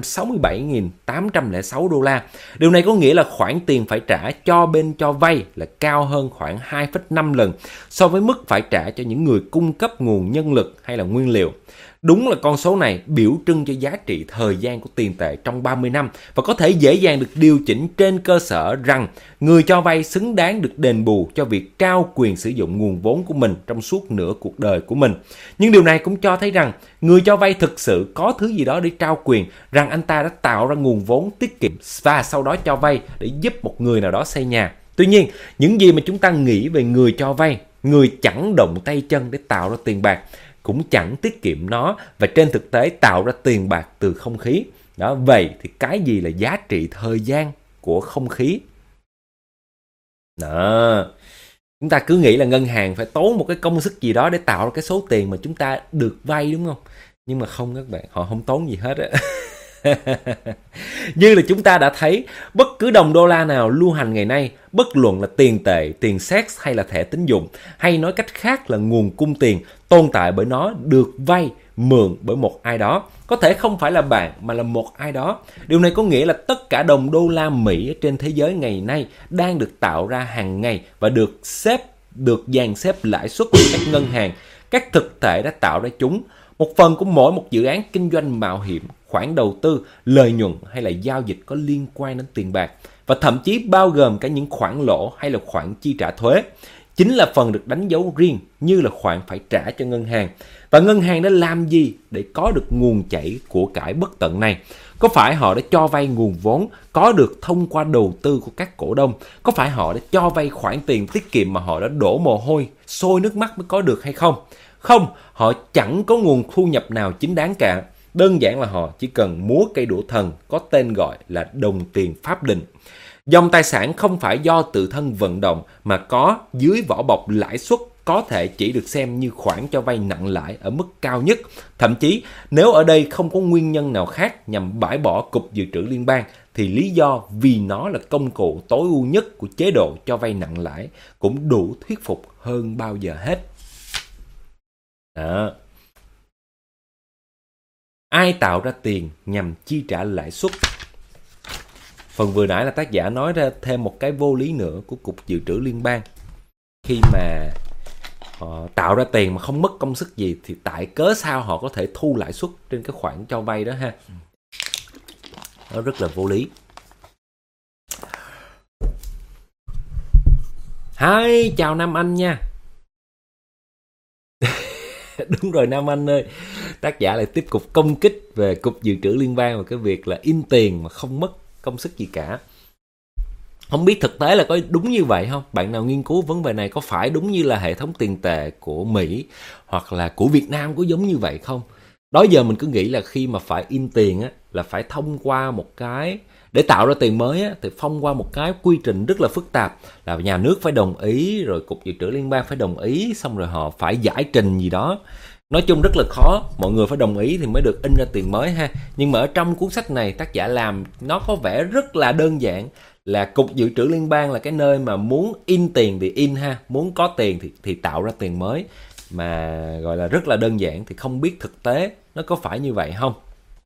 167.806 đô la. Điều này có nghĩa là khoản tiền phải trả cho bên cho vay là cao hơn khoảng 2,5 lần so với mức phải trả cho những người cung cấp nguồn nhân lực hay là nguyên liệu. Đúng là con số này biểu trưng cho giá trị thời gian của tiền tệ trong 30 năm và có thể dễ dàng được điều chỉnh trên cơ sở rằng người cho vay xứng đáng được đền bù cho việc trao quyền sử dụng nguồn vốn của mình trong suốt nửa cuộc đời của mình. Nhưng điều này cũng cho thấy rằng người cho vay thực sự có thứ gì đó để trao quyền, rằng anh ta đã tạo ra nguồn vốn tiết kiệm và sau đó cho vay để giúp một người nào đó xây nhà. Tuy nhiên, những gì mà chúng ta nghĩ về người cho vay, người chẳng động tay chân để tạo ra tiền bạc, cũng chẳng tiết kiệm nó và trên thực tế tạo ra tiền bạc từ không khí. Đó, vậy thì cái gì là giá trị thời gian của không khí? Đó, chúng ta cứ nghĩ là ngân hàng phải tốn một cái công sức gì đó để tạo ra cái số tiền mà chúng ta được vay đúng không? Nhưng mà không các bạn, họ không tốn gì hết á. Như là chúng ta đã thấy, bất cứ đồng đô la nào lưu hành ngày nay, bất luận là tiền tệ, tiền sét hay là thẻ tín dụng, hay nói cách khác là nguồn cung tiền, tồn tại bởi nó được vay mượn bởi một ai đó. Có thể không phải là bạn mà là một ai đó. Điều này có nghĩa là tất cả đồng đô la Mỹ trên thế giới ngày nay đang được tạo ra hàng ngày và được dàn xếp lãi suất của các ngân hàng. Các thực thể đã tạo ra chúng. Một phần của mỗi một dự án kinh doanh mạo hiểm, khoản đầu tư, lợi nhuận hay là giao dịch có liên quan đến tiền bạc, và thậm chí bao gồm cả những khoản lỗ hay là khoản chi trả thuế, chính là phần được đánh dấu riêng như là khoản phải trả cho ngân hàng. Và ngân hàng đã làm gì để có được nguồn chảy của cải bất tận này? Có phải họ đã cho vay nguồn vốn có được thông qua đầu tư của các cổ đông? Có phải họ đã cho vay khoản tiền tiết kiệm mà họ đã đổ mồ hôi, sôi nước mắt mới có được hay không? Không, họ chẳng có nguồn thu nhập nào chính đáng cả. Đơn giản là họ chỉ cần múa cây đũa thần có tên gọi là đồng tiền pháp định. Dòng tài sản không phải do tự thân vận động mà có dưới vỏ bọc lãi suất có thể chỉ được xem như khoản cho vay nặng lãi ở mức cao nhất. Thậm chí nếu ở đây không có nguyên nhân nào khác nhằm bãi bỏ Cục Dự trữ Liên bang thì lý do vì nó là công cụ tối ưu nhất của chế độ cho vay nặng lãi cũng đủ thuyết phục hơn bao giờ hết. Đó. Ai tạo ra tiền nhằm chi trả lãi suất? Phần vừa nãy là tác giả nói ra thêm một cái vô lý nữa của Cục Dự trữ Liên bang. Khi mà họ tạo ra tiền mà không mất công sức gì thì tại cớ sao họ có thể thu lãi suất trên cái khoản cho vay đó ha? Nó rất là vô lý. Hi, chào Nam Anh nha. Đúng rồi Nam Anh ơi. Tác giả lại tiếp tục công kích về Cục Dự trữ Liên bang và cái việc là in tiền mà không mất công sức gì cả. Không biết thực tế là có đúng như vậy không? Bạn nào nghiên cứu vấn đề này có phải đúng như là hệ thống tiền tệ của Mỹ hoặc là của Việt Nam có giống như vậy không? Đó giờ mình cứ nghĩ là khi mà phải in tiền á, là phải thông qua một cái, để tạo ra tiền mới á, thì thông qua một cái quy trình rất là phức tạp, là nhà nước phải đồng ý, rồi Cục Dự trữ Liên bang phải đồng ý, xong rồi họ phải giải trình gì đó. Nói chung rất là khó, mọi người phải đồng ý thì mới được in ra tiền mới ha. Nhưng mà ở trong cuốn sách này tác giả làm nó có vẻ rất là đơn giản, là Cục Dự trữ Liên bang là cái nơi mà muốn in tiền thì in ha, muốn có tiền thì tạo ra tiền mới, mà gọi là rất là đơn giản. Thì không biết thực tế nó có phải như vậy không?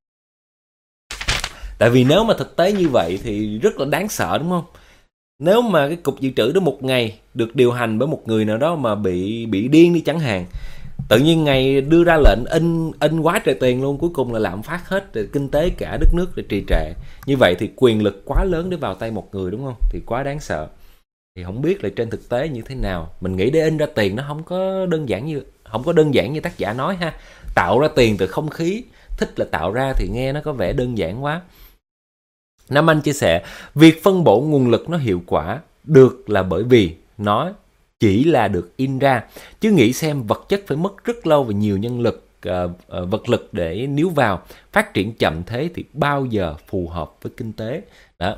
Tại vì nếu mà thực tế như vậy thì rất là đáng sợ đúng không? Nếu mà cái Cục Dự trữ đó một ngày được điều hành bởi một người nào đó mà bị điên đi chẳng hạn, tự nhiên ngày đưa ra lệnh in quá trời tiền luôn, cuối cùng là lạm phát hết, rồi kinh tế cả đất nước trì trệ. Như vậy thì quyền lực quá lớn để vào tay một người đúng không? Thì quá đáng sợ. Thì không biết là trên thực tế như thế nào. Mình nghĩ để in ra tiền nó không có đơn giản như tác giả nói ha. Tạo ra tiền từ không khí, thích là tạo ra thì nghe nó có vẻ đơn giản quá. Nam Anh chia sẻ, việc phân bổ nguồn lực nó hiệu quả được là bởi vì nó chỉ là được in ra, chứ nghĩ xem vật chất phải mất rất lâu và nhiều nhân lực, vật lực để níu vào. Phát triển chậm thế thì bao giờ phù hợp với kinh tế. Đó.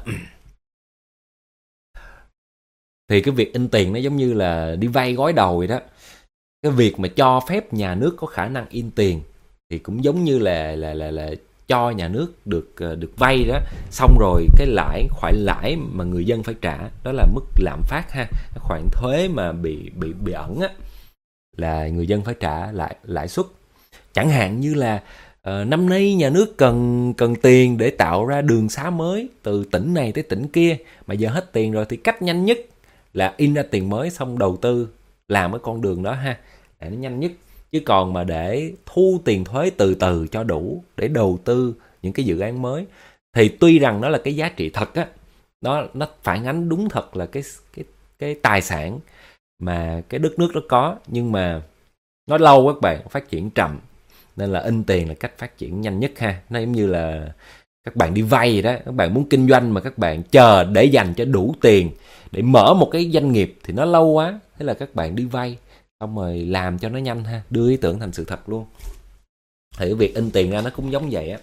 Thì cái việc in tiền nó giống như là đi vay gói đầu vậy đó. Cái việc mà cho phép nhà nước có khả năng in tiền thì cũng giống như là cho nhà nước được vay đó, xong rồi cái khoản lãi mà người dân phải trả đó là mức lạm phát ha, khoản thuế mà bị ẩn á, là người dân phải trả lại lãi suất. Chẳng hạn như là năm nay nhà nước cần tiền để tạo ra đường xá mới từ tỉnh này tới tỉnh kia, mà giờ hết tiền rồi thì cách nhanh nhất là in ra tiền mới xong đầu tư làm cái con đường đó ha, để nó nhanh nhất. Chứ còn mà để thu tiền thuế từ từ cho đủ để đầu tư những cái dự án mới thì tuy rằng nó là cái giá trị thật á, nó phản ánh đúng thật là cái tài sản mà cái đất nước đó có, nhưng mà nó lâu các bạn, phát triển chậm, nên là in tiền là cách phát triển nhanh nhất ha. Nó giống như là các bạn đi vay vậy đó, các bạn muốn kinh doanh mà các bạn chờ để dành cho đủ tiền để mở một cái doanh nghiệp thì nó lâu quá, thế là các bạn đi vay xong rồi làm cho nó nhanh ha, đưa ý tưởng thành sự thật luôn. Thì cái việc in tiền ra nó cũng giống vậy á.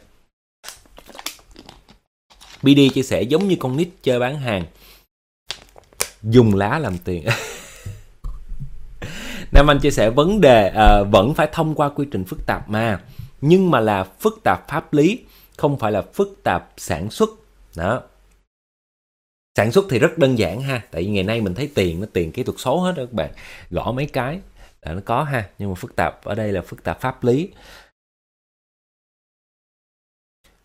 BD chia sẻ giống như con nít chơi bán hàng, dùng lá làm tiền. Nam Anh chia sẻ vấn đề vẫn phải thông qua quy trình phức tạp mà, nhưng mà là phức tạp pháp lý, không phải là phức tạp sản xuất. Đó. Sản xuất thì rất đơn giản ha, tại vì ngày nay mình thấy tiền nó tiền kỹ thuật số hết đó các bạn, gõ mấy cái là nó có ha. Nhưng mà phức tạp ở đây là phức tạp pháp lý.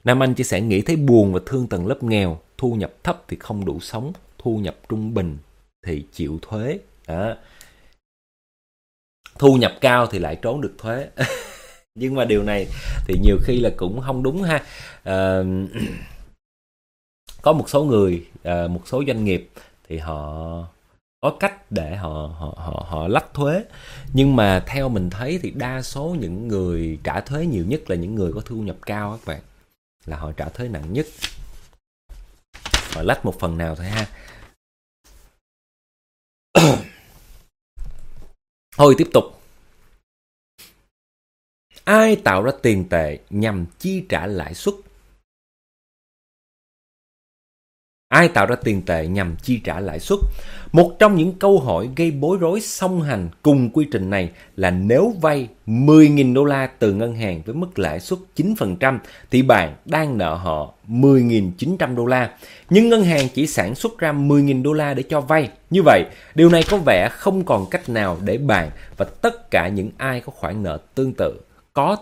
Nam Anh chia sẻ nghĩ thấy buồn và thương tầng lớp nghèo, thu nhập thấp thì không đủ sống, thu nhập trung bình thì chịu thuế. Đó. Thu nhập cao thì lại trốn được thuế. Nhưng mà điều này thì nhiều khi là cũng không đúng ha. Có một số người, một số doanh nghiệp thì họ có cách để họ lách thuế, nhưng mà theo mình thấy thì đa số những người trả thuế nhiều nhất là những người có thu nhập cao các bạn, là họ trả thuế nặng nhất. Họ lách một phần nào thôi ha. Thôi tiếp tục. Ai tạo ra tiền tệ nhằm chi trả lãi suất? Ai tạo ra tiền tệ nhằm chi trả lãi suất? Một trong những câu hỏi gây bối rối song hành cùng quy trình này là nếu vay 10.000 đô la từ ngân hàng với mức lãi suất 9% thì bạn đang nợ họ 10.900 đô la. Nhưng ngân hàng chỉ sản xuất ra 10.000 đô la để cho vay. Như vậy, điều này có vẻ không còn cách nào để bạn và tất cả những ai có khoản nợ tương tự có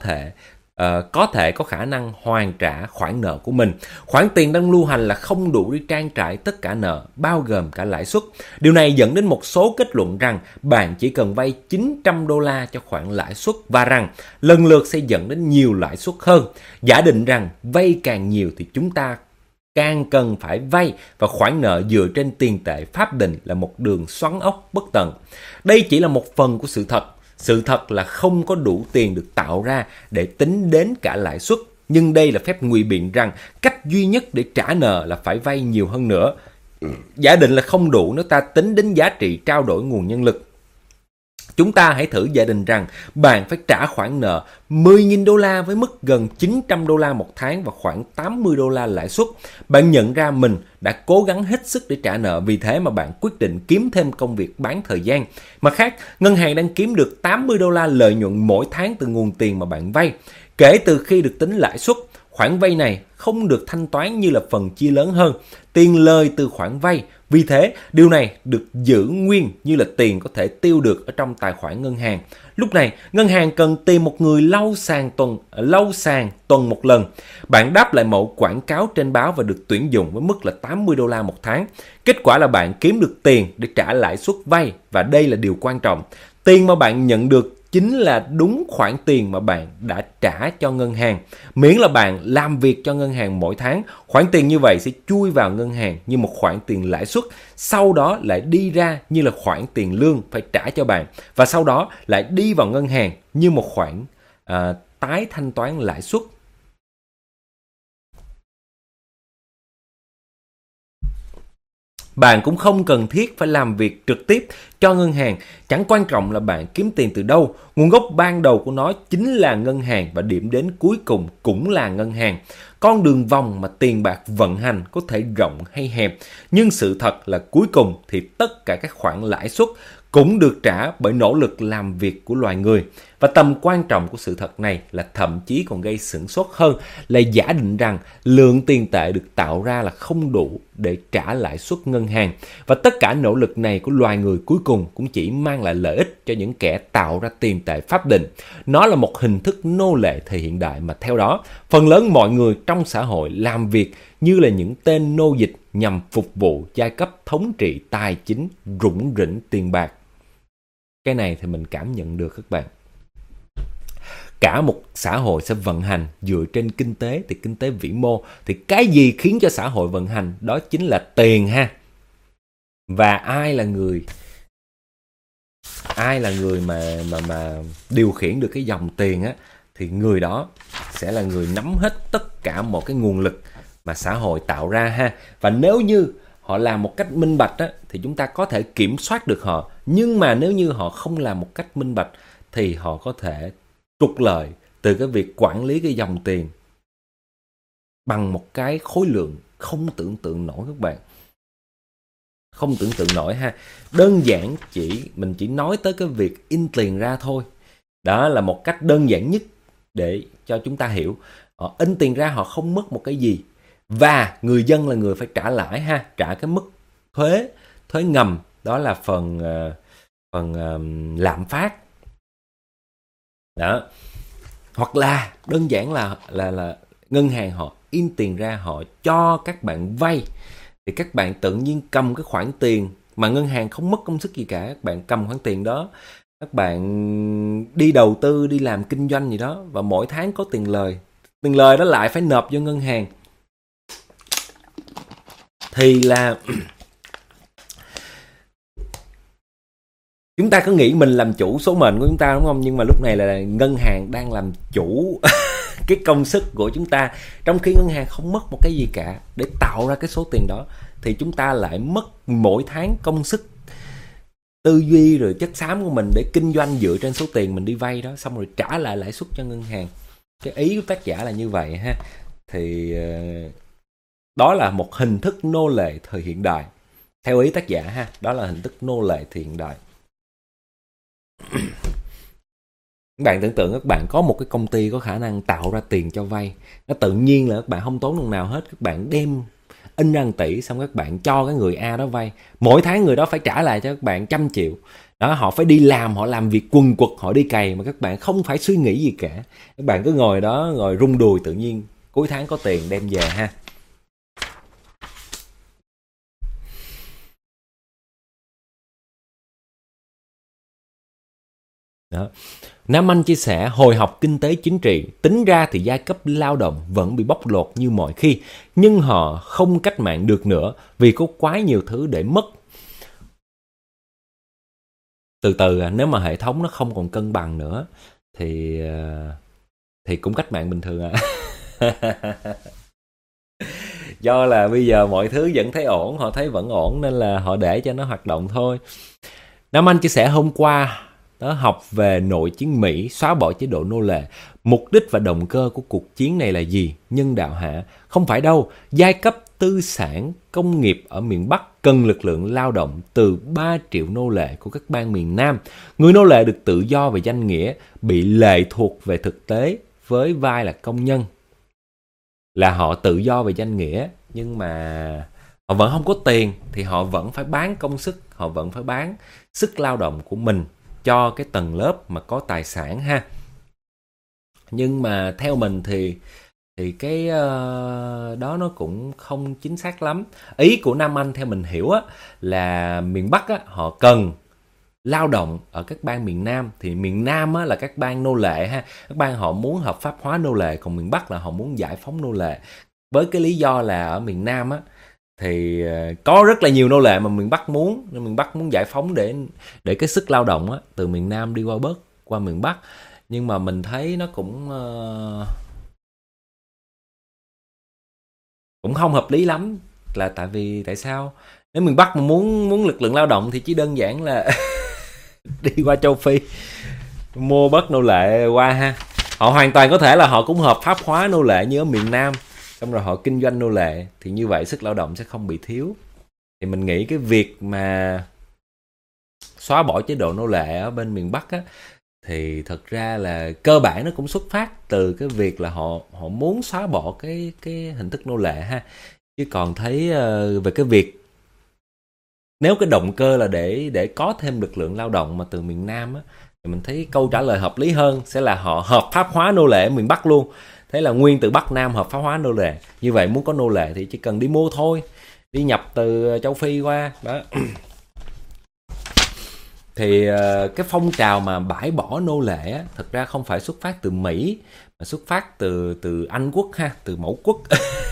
thể có khả năng hoàn trả khoản nợ của mình. Khoản tiền đang lưu hành là không đủ để trang trải tất cả nợ, bao gồm cả lãi suất. Điều này dẫn đến một số kết luận rằng bạn chỉ cần vay 900 đô la cho khoản lãi suất và rằng lần lượt sẽ dẫn đến nhiều lãi suất hơn. Giả định rằng vay càng nhiều thì chúng ta càng cần phải vay và khoản nợ dựa trên tiền tệ pháp định là một đường xoắn ốc bất tận. Đây chỉ là một phần của sự thật. Sự thật là không có đủ tiền được tạo ra để tính đến cả lãi suất. Nhưng đây là phép ngụy biện rằng cách duy nhất để trả nợ là phải vay nhiều hơn nữa. Giả định là không đủ nếu ta tính đến giá trị trao đổi nguồn nhân lực. Chúng ta hãy thử giả định rằng bạn phải trả khoản nợ 10.000 đô la với mức gần 900 đô la một tháng và khoảng 80 đô la lãi suất. Bạn nhận ra mình đã cố gắng hết sức để trả nợ, vì thế mà bạn quyết định kiếm thêm công việc bán thời gian. Mặt khác, ngân hàng đang kiếm được 80 đô la lợi nhuận mỗi tháng từ nguồn tiền mà bạn vay. Kể từ khi được tính lãi suất, khoản vay này không được thanh toán như là phần chia lớn hơn tiền lời từ khoản vay. Vì thế, điều này được giữ nguyên như là tiền có thể tiêu được ở trong tài khoản ngân hàng. Lúc này, ngân hàng cần tìm một người lau sàn tuần một lần. Bạn đáp lại mẫu quảng cáo trên báo và được tuyển dụng với mức là 80 đô la một tháng. Kết quả là bạn kiếm được tiền để trả lãi suất vay, và đây là điều quan trọng. Tiền mà bạn nhận được chính là đúng khoản tiền mà bạn đã trả cho ngân hàng. Miễn là bạn làm việc cho ngân hàng mỗi tháng, khoản tiền như vậy sẽ chui vào ngân hàng như một khoản tiền lãi suất, sau đó lại đi ra như là khoản tiền lương phải trả cho bạn, và sau đó lại đi vào ngân hàng như một khoản tái thanh toán lãi suất. Bạn cũng không cần thiết phải làm việc trực tiếp cho ngân hàng. Chẳng quan trọng là bạn kiếm tiền từ đâu. Nguồn gốc ban đầu của nó chính là ngân hàng và điểm đến cuối cùng cũng là ngân hàng. Con đường vòng mà tiền bạc vận hành có thể rộng hay hẹp, nhưng sự thật là cuối cùng thì tất cả các khoản lãi suất cũng được trả bởi nỗ lực làm việc của loài người. Và tầm quan trọng của sự thật này là thậm chí còn gây sửng sốt hơn là giả định rằng lượng tiền tệ được tạo ra là không đủ để trả lãi suất ngân hàng. Và tất cả nỗ lực này của loài người cuối cùng cũng chỉ mang lại lợi ích cho những kẻ tạo ra tiền tệ pháp định. Nó là một hình thức nô lệ thời hiện đại mà theo đó, phần lớn mọi người trong xã hội làm việc như là những tên nô dịch nhằm phục vụ giai cấp thống trị tài chính rủng rỉnh tiền bạc. Cái này thì mình cảm nhận được các bạn. Cả một xã hội sẽ vận hành dựa trên kinh tế, thì kinh tế vĩ mô, thì cái gì khiến cho xã hội vận hành đó chính là tiền ha. Và ai là người mà điều khiển được cái dòng tiền á, thì người đó sẽ là người nắm hết tất cả một cái nguồn lực mà xã hội tạo ra ha. Và nếu như họ làm một cách minh bạch á, thì chúng ta có thể kiểm soát được họ. Nhưng mà nếu như họ không làm một cách minh bạch thì họ có thể trục lợi từ cái việc quản lý cái dòng tiền bằng một cái khối lượng không tưởng tượng nổi các bạn. Không tưởng tượng nổi ha. Đơn giản mình chỉ nói tới cái việc in tiền ra thôi. Đó là một cách đơn giản nhất để cho chúng ta hiểu. Họ in tiền ra họ không mất một cái gì. Và người dân là người phải trả lãi ha, trả cái mức thuế ngầm, đó là phần lạm phát. Đó. Hoặc là đơn giản là ngân hàng họ in tiền ra, họ cho các bạn vay, thì các bạn tự nhiên cầm cái khoản tiền mà ngân hàng không mất công sức gì cả. Các bạn cầm khoản tiền đó, các bạn đi đầu tư, đi làm kinh doanh gì đó, và mỗi tháng có tiền lời. Tiền lời đó lại phải nộp vô ngân hàng. Thì là chúng ta cứ nghĩ mình làm chủ số mệnh của chúng ta, đúng không? Nhưng mà lúc này là ngân hàng đang làm chủ cái công sức của chúng ta. Trong khi ngân hàng không mất một cái gì cả để tạo ra cái số tiền đó, thì chúng ta lại mất mỗi tháng công sức, tư duy rồi chất xám của mình để kinh doanh dựa trên số tiền mình đi vay đó, xong rồi trả lại lãi suất cho ngân hàng. Cái ý của tác giả là như vậy ha. Thì đó là một hình thức nô lệ thời hiện đại. Theo ý tác giả ha, đó là hình thức nô lệ thời hiện đại. Các bạn tưởng tượng các bạn có một cái công ty có khả năng tạo ra tiền cho vay, nó tự nhiên là các bạn không tốn đồng nào hết, các bạn đem in ra 1 tỷ, xong các bạn cho cái người A đó vay, mỗi tháng người đó phải trả lại cho các bạn 100 triệu đó. Họ phải đi làm, họ làm việc quần quật, họ đi cày mà các bạn không phải suy nghĩ gì cả. Các bạn cứ ngồi đó, ngồi rung đùi, tự nhiên cuối tháng có tiền đem về ha. Đó. Nam Anh chia sẻ, hồi học kinh tế chính trị, tính ra thì giai cấp lao động vẫn bị bóc lột như mọi khi, nhưng họ không cách mạng được nữa vì có quá nhiều thứ để mất. Từ từ, nếu mà hệ thống nó không còn cân bằng nữa thì cũng cách mạng bình thường à. Do là bây giờ mọi thứ vẫn thấy ổn, họ thấy vẫn ổn nên là họ để cho nó hoạt động thôi. Nam Anh chia sẻ, hôm qua đó học về nội chiến Mỹ xóa bỏ chế độ nô lệ. Mục đích và động cơ của cuộc chiến này là gì? Nhân đạo hả? Không phải đâu. Giai cấp tư sản công nghiệp ở miền Bắc cần lực lượng lao động từ 3 triệu nô lệ của các bang miền Nam. Người nô lệ được tự do về danh nghĩa, bị lệ thuộc về thực tế với vai là công nhân. Là họ tự do về danh nghĩa, nhưng mà họ vẫn không có tiền, thì họ vẫn phải bán công sức, họ vẫn phải bán sức lao động của mình cho cái tầng lớp mà có tài sản ha. Nhưng mà theo mình thì cái đó nó cũng không chính xác lắm. Ý của Nam Anh theo mình hiểu á, là miền Bắc á, họ cần lao động ở các bang miền Nam, thì miền Nam á, là các bang nô lệ ha. Các bang họ muốn hợp pháp hóa nô lệ, còn miền Bắc là họ muốn giải phóng nô lệ. Với cái lý do là ở miền Nam á, thì có rất là nhiều nô lệ mà miền Bắc muốn, nên miền Bắc muốn giải phóng để cái sức lao động á, từ miền Nam đi qua miền Bắc. Nhưng mà mình thấy nó cũng không hợp lý lắm. Là tại sao? Nếu miền Bắc mà muốn lực lượng lao động thì chỉ đơn giản là đi qua châu Phi mua bớt nô lệ qua ha. Họ hoàn toàn có thể là họ cũng hợp pháp hóa nô lệ như ở miền Nam, xong rồi họ kinh doanh nô lệ, thì như vậy sức lao động sẽ không bị thiếu. Thì mình nghĩ cái việc mà xóa bỏ chế độ nô lệ ở bên miền Bắc á, thì thật ra là cơ bản nó cũng xuất phát từ cái việc là họ muốn xóa bỏ cái hình thức nô lệ ha. Chứ còn thấy về cái việc nếu cái động cơ là để có thêm lực lượng lao động mà từ miền Nam á, thì mình thấy câu trả lời hợp lý hơn sẽ là họ hợp pháp hóa nô lệ ở miền Bắc luôn. Thế là nguyên từ Bắc Nam hợp pháp hóa nô lệ. Như vậy muốn có nô lệ thì chỉ cần đi mua thôi, đi nhập từ châu Phi qua đó. Thì cái phong trào mà bãi bỏ nô lệ á, thật ra không phải xuất phát từ Mỹ, mà xuất phát từ Anh quốc ha, từ mẫu quốc.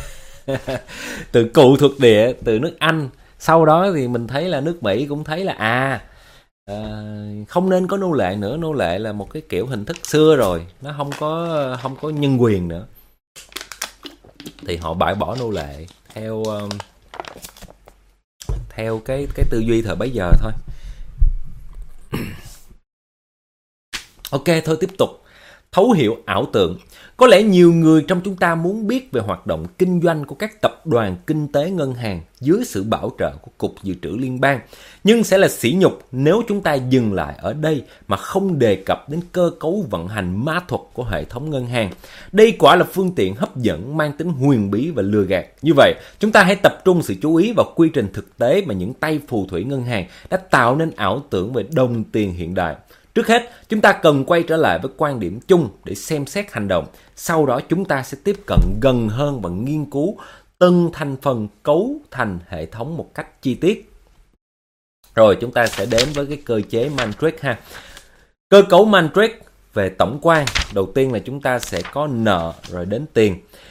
Từ cụ thuộc địa, từ nước Anh. Sau đó thì mình thấy là nước Mỹ cũng thấy là không nên có nô lệ nữa. Nô lệ là một cái kiểu hình thức xưa rồi, nó không có nhân quyền nữa. Thì họ bãi bỏ nô lệ theo cái tư duy thời bấy giờ thôi. Ok, thôi tiếp tục. Thấu hiểu ảo tưởng. Có lẽ nhiều người trong chúng ta muốn biết về hoạt động kinh doanh của các tập đoàn kinh tế ngân hàng dưới sự bảo trợ của Cục Dự trữ Liên bang. Nhưng sẽ là sỉ nhục nếu chúng ta dừng lại ở đây mà không đề cập đến cơ cấu vận hành ma thuật của hệ thống ngân hàng. Đây quả là phương tiện hấp dẫn mang tính huyền bí và lừa gạt. Như vậy, chúng ta hãy tập trung sự chú ý vào quy trình thực tế mà những tay phù thủy ngân hàng đã tạo nên ảo tưởng về đồng tiền hiện đại. Trước hết, chúng ta cần quay trở lại với quan điểm chung để xem xét hành động. Sau đó chúng ta sẽ tiếp cận gần hơn và nghiên cứu từng thành phần cấu thành hệ thống một cách chi tiết. Rồi chúng ta sẽ đến với cái cơ chế matrix ha. Cơ cấu matrix về tổng quan, đầu tiên là chúng ta sẽ có nợ rồi đến tiền.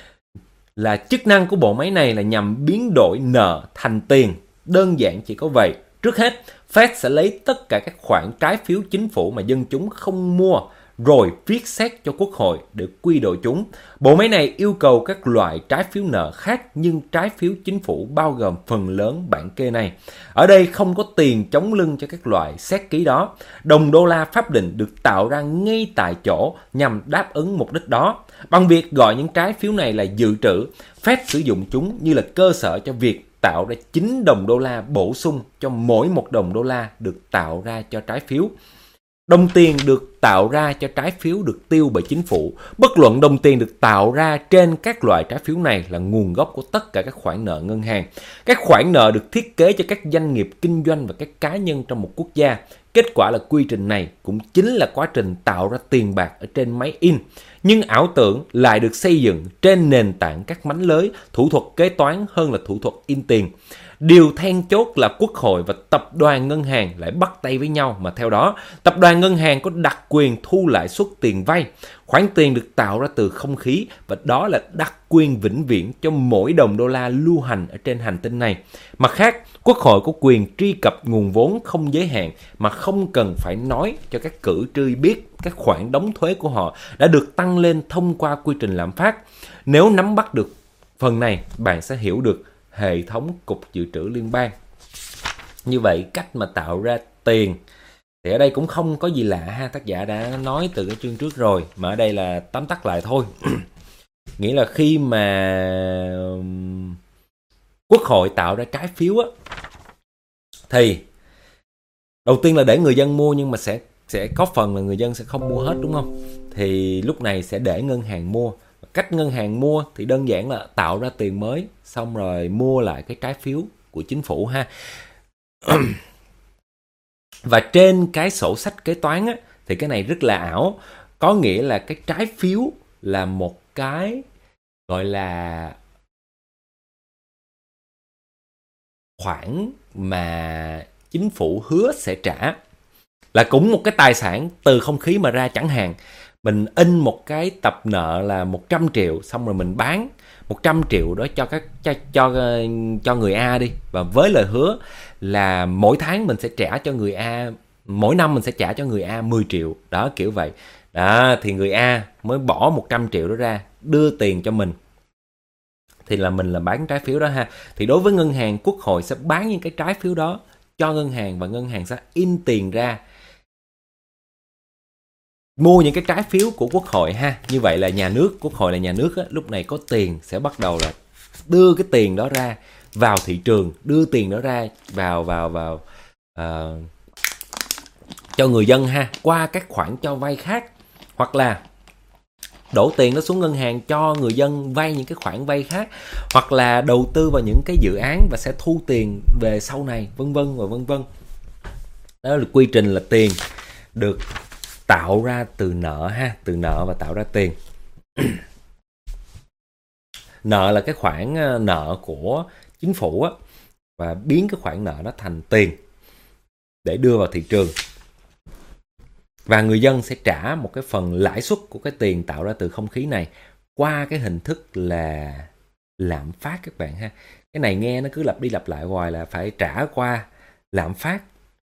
Là chức năng của bộ máy này là nhằm biến đổi nợ thành tiền. Đơn giản chỉ có vậy. Trước hết, Fed sẽ lấy tất cả các khoản trái phiếu chính phủ mà dân chúng không mua rồi viết xét cho Quốc hội để quy đổi chúng. Bộ máy này yêu cầu các loại trái phiếu nợ khác nhưng trái phiếu chính phủ bao gồm phần lớn bản kê này. Ở đây không có tiền chống lưng cho các loại xét ký đó. Đồng đô la pháp định được tạo ra ngay tại chỗ nhằm đáp ứng mục đích đó. Bằng việc gọi những trái phiếu này là dự trữ, Fed sử dụng chúng như là cơ sở cho việc tạo ra 9 đồng đô la bổ sung cho mỗi 1 đồng đô la được tạo ra cho trái phiếu. Đồng tiền được tạo ra cho trái phiếu được tiêu bởi chính phủ. Bất luận đồng tiền được tạo ra trên các loại trái phiếu này là nguồn gốc của tất cả các khoản nợ ngân hàng. Các khoản nợ được thiết kế cho các doanh nghiệp kinh doanh và các cá nhân trong một quốc gia. Kết quả là quy trình này cũng chính là quá trình tạo ra tiền bạc ở trên máy in. Nhưng ảo tưởng lại được xây dựng trên nền tảng các mánh lới, thủ thuật kế toán hơn là thủ thuật in tiền. Điều then chốt là Quốc hội và tập đoàn ngân hàng lại bắt tay với nhau, mà theo đó, tập đoàn ngân hàng có đặc quyền thu lãi suất tiền vay. Khoản tiền được tạo ra từ không khí và đó là đặc quyền vĩnh viễn cho mỗi đồng đô la lưu hành ở trên hành tinh này. Mặt khác, Quốc hội có quyền truy cập nguồn vốn không giới hạn mà không cần phải nói cho các cử tri biết các khoản đóng thuế của họ đã được tăng lên thông qua quy trình lạm phát. Nếu nắm bắt được phần này, bạn sẽ hiểu được hệ thống cục dự trữ liên bang. Như vậy, cách mà tạo ra tiền thì ở đây cũng không có gì lạ ha, tác giả đã nói từ cái chương trước rồi, mà ở đây là tóm tắt lại thôi. Nghĩa là khi mà Quốc hội tạo ra trái phiếu á, thì đầu tiên là để người dân mua, nhưng mà sẽ có phần là người dân sẽ không mua hết, đúng không? Thì lúc này sẽ để ngân hàng mua. Cách ngân hàng mua thì đơn giản là tạo ra tiền mới, xong rồi mua lại cái trái phiếu của chính phủ ha. Và trên cái sổ sách kế toán á, thì cái này rất là ảo. Có nghĩa là cái trái phiếu là một cái gọi là khoản mà chính phủ hứa sẽ trả. Là cũng một cái tài sản từ không khí mà ra, chẳng hạn mình in một cái tập nợ là 100 triệu, xong rồi mình bán 100 triệu đó cho người A đi, và với lời hứa là mỗi tháng mình sẽ trả cho người A, mỗi năm mình sẽ trả cho người A 10 triệu đó, kiểu vậy đó. Thì người A mới bỏ 100 triệu đó ra đưa tiền cho mình, thì là mình là bán trái phiếu đó ha. Thì đối với ngân hàng, Quốc hội sẽ bán những cái trái phiếu đó cho ngân hàng, và ngân hàng sẽ in tiền ra mua những cái trái phiếu của Quốc hội ha. Như vậy là nhà nước, Quốc hội là nhà nước á, lúc này có tiền sẽ bắt đầu là đưa cái tiền đó ra vào thị trường, đưa tiền đó ra vào cho người dân ha, qua các khoản cho vay khác, hoặc là đổ tiền đó xuống ngân hàng cho người dân vay những cái khoản vay khác, hoặc là đầu tư vào những cái dự án và sẽ thu tiền về sau này, vân vân và vân vân. Đó là quy trình là tiền được tạo ra từ nợ ha, từ nợ và tạo ra tiền. Nợ là cái khoản nợ của chính phủ á, và biến cái khoản nợ đó thành tiền để đưa vào thị trường. Và người dân sẽ trả một cái phần lãi suất của cái tiền tạo ra từ không khí này qua cái hình thức là lạm phát các bạn ha. Cái này nghe nó cứ lặp đi lặp lại hoài là phải trả qua lạm phát.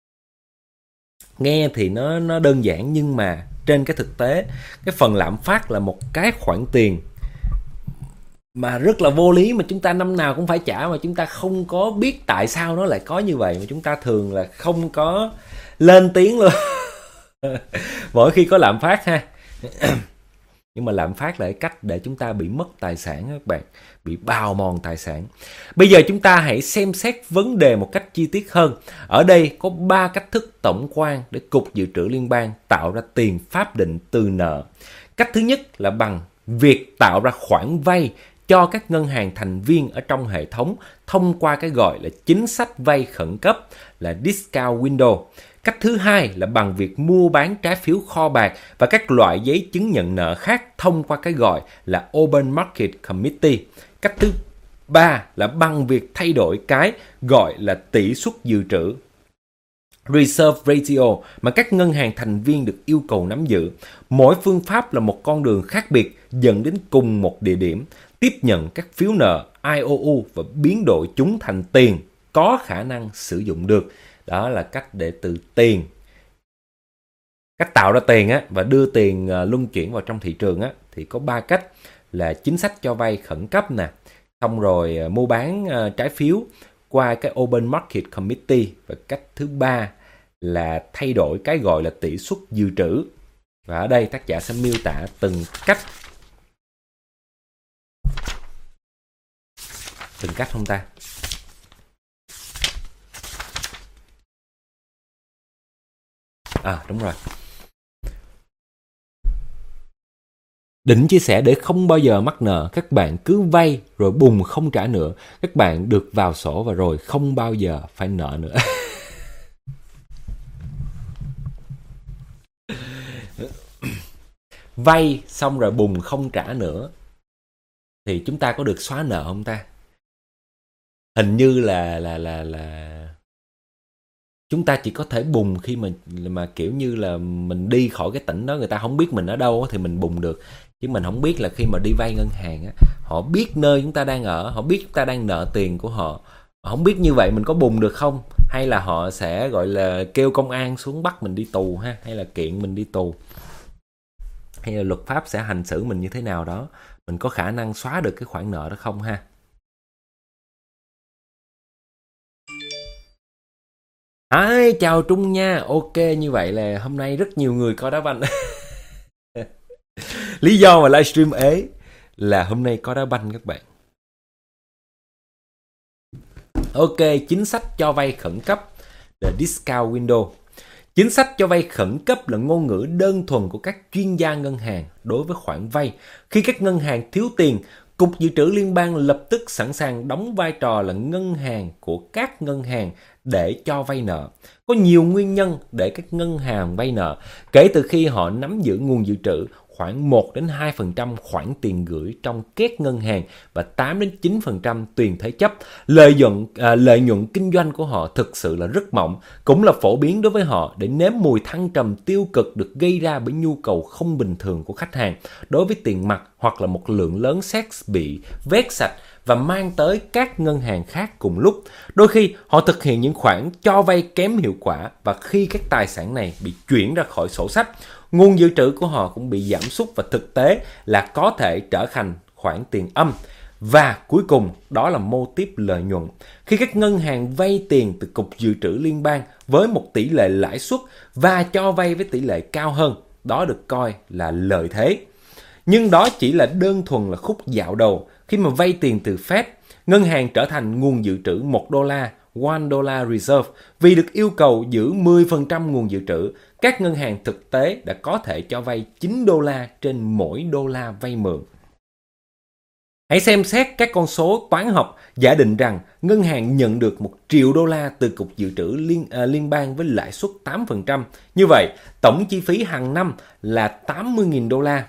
Nghe thì nó đơn giản, nhưng mà trên cái thực tế, cái phần lạm phát là một cái khoản tiền mà rất là vô lý, mà chúng ta năm nào cũng phải trả, mà chúng ta không có biết tại sao nó lại có như vậy, mà chúng ta thường là không có lên tiếng luôn mỗi khi có lạm phát ha. Nhưng mà lạm phát là cái cách để chúng ta bị mất tài sản các bạn, bị bào mòn tài sản. Bây giờ chúng ta hãy xem xét vấn đề một cách chi tiết hơn. Ở đây có 3 cách thức tổng quan để Cục Dự trữ Liên bang tạo ra tiền pháp định từ nợ. Cách thứ nhất là bằng việc tạo ra khoản vay cho các ngân hàng thành viên ở trong hệ thống thông qua cái gọi là chính sách vay khẩn cấp là discount window. Cách thứ hai là bằng việc mua bán trái phiếu kho bạc và các loại giấy chứng nhận nợ khác thông qua cái gọi là Open Market Committee. Cách thứ ba là bằng việc thay đổi cái gọi là tỷ suất dự trữ Reserve Ratio mà các ngân hàng thành viên được yêu cầu nắm giữ. Mỗi phương pháp là một con đường khác biệt dẫn đến cùng một địa điểm, tiếp nhận các phiếu nợ IOU và biến đổi chúng thành tiền có khả năng sử dụng được. Đó là cách để từ tiền, cách tạo ra tiền á, và đưa tiền luân chuyển vào trong thị trường á, thì có 3 cách là chính sách cho vay khẩn cấp nè, xong rồi mua bán trái phiếu qua cái Open Market Committee, và cách thứ ba là thay đổi cái gọi là tỷ suất dự trữ. Và ở đây tác giả sẽ miêu tả từng cách không ta? Đúng rồi. Đỉnh chia sẻ để không bao giờ mắc nợ, các bạn cứ vay rồi bùng không trả nữa. Các bạn được vào sổ và rồi không bao giờ phải nợ nữa. Vay xong rồi bùng không trả nữa thì chúng ta có được xóa nợ không ta? Hình như là chúng ta chỉ có thể bùng khi mà kiểu như là mình đi khỏi cái tỉnh đó, người ta không biết mình ở đâu thì mình bùng được. Chứ mình không biết là khi mà đi vay ngân hàng á, họ biết nơi chúng ta đang ở, họ biết chúng ta đang nợ tiền của họ. Không biết như vậy mình có bùng được không? Hay là họ sẽ gọi là kêu công an xuống bắt mình đi tù ha, hay là kiện mình đi tù, hay là luật pháp sẽ hành xử mình như thế nào đó, mình có khả năng xóa được cái khoản nợ đó không ha? Chào Trung nha. Ok, như vậy là hôm nay rất nhiều người coi đá banh. Lý do mà livestream ế là hôm nay có đá banh các bạn. Ok, chính sách cho vay khẩn cấp là discount window. Chính sách cho vay khẩn cấp là ngôn ngữ đơn thuần của các chuyên gia ngân hàng đối với khoản vay. Khi các ngân hàng thiếu tiền, Cục Dự trữ Liên bang lập tức sẵn sàng đóng vai trò là ngân hàng của các ngân hàng để cho vay nợ. Có nhiều nguyên nhân để các ngân hàng vay nợ, kể từ khi họ nắm giữ nguồn dự trữ khoảng 1-2% khoản tiền gửi trong các ngân hàng và 8-9% tiền thế chấp. Lợi nhuận kinh doanh của họ thực sự là rất mỏng, cũng là phổ biến đối với họ để nếm mùi thăng trầm tiêu cực được gây ra bởi nhu cầu không bình thường của khách hàng đối với tiền mặt, hoặc là một lượng lớn sex bị vét sạch và mang tới các ngân hàng khác cùng lúc. Đôi khi họ thực hiện những khoản cho vay kém hiệu quả, và khi các tài sản này bị chuyển ra khỏi sổ sách, nguồn dự trữ của họ cũng bị giảm sút và thực tế là có thể trở thành khoản tiền âm. Và cuối cùng, đó là mô típ lợi nhuận. Khi các ngân hàng vay tiền từ Cục Dự trữ Liên bang với một tỷ lệ lãi suất và cho vay với tỷ lệ cao hơn, đó được coi là lợi thế. Nhưng đó chỉ là đơn thuần là khúc dạo đầu. Khi mà vay tiền từ Fed, ngân hàng trở thành nguồn dự trữ $1, $1 reserve. Vì được yêu cầu giữ 10% nguồn dự trữ, các ngân hàng thực tế đã có thể cho vay $9 trên mỗi đô la vay mượn. Hãy xem xét các con số toán học giả định rằng ngân hàng nhận được $1 triệu từ Cục Dự trữ Liên bang với lãi suất 8%. Như vậy, tổng chi phí hàng năm là $80.000.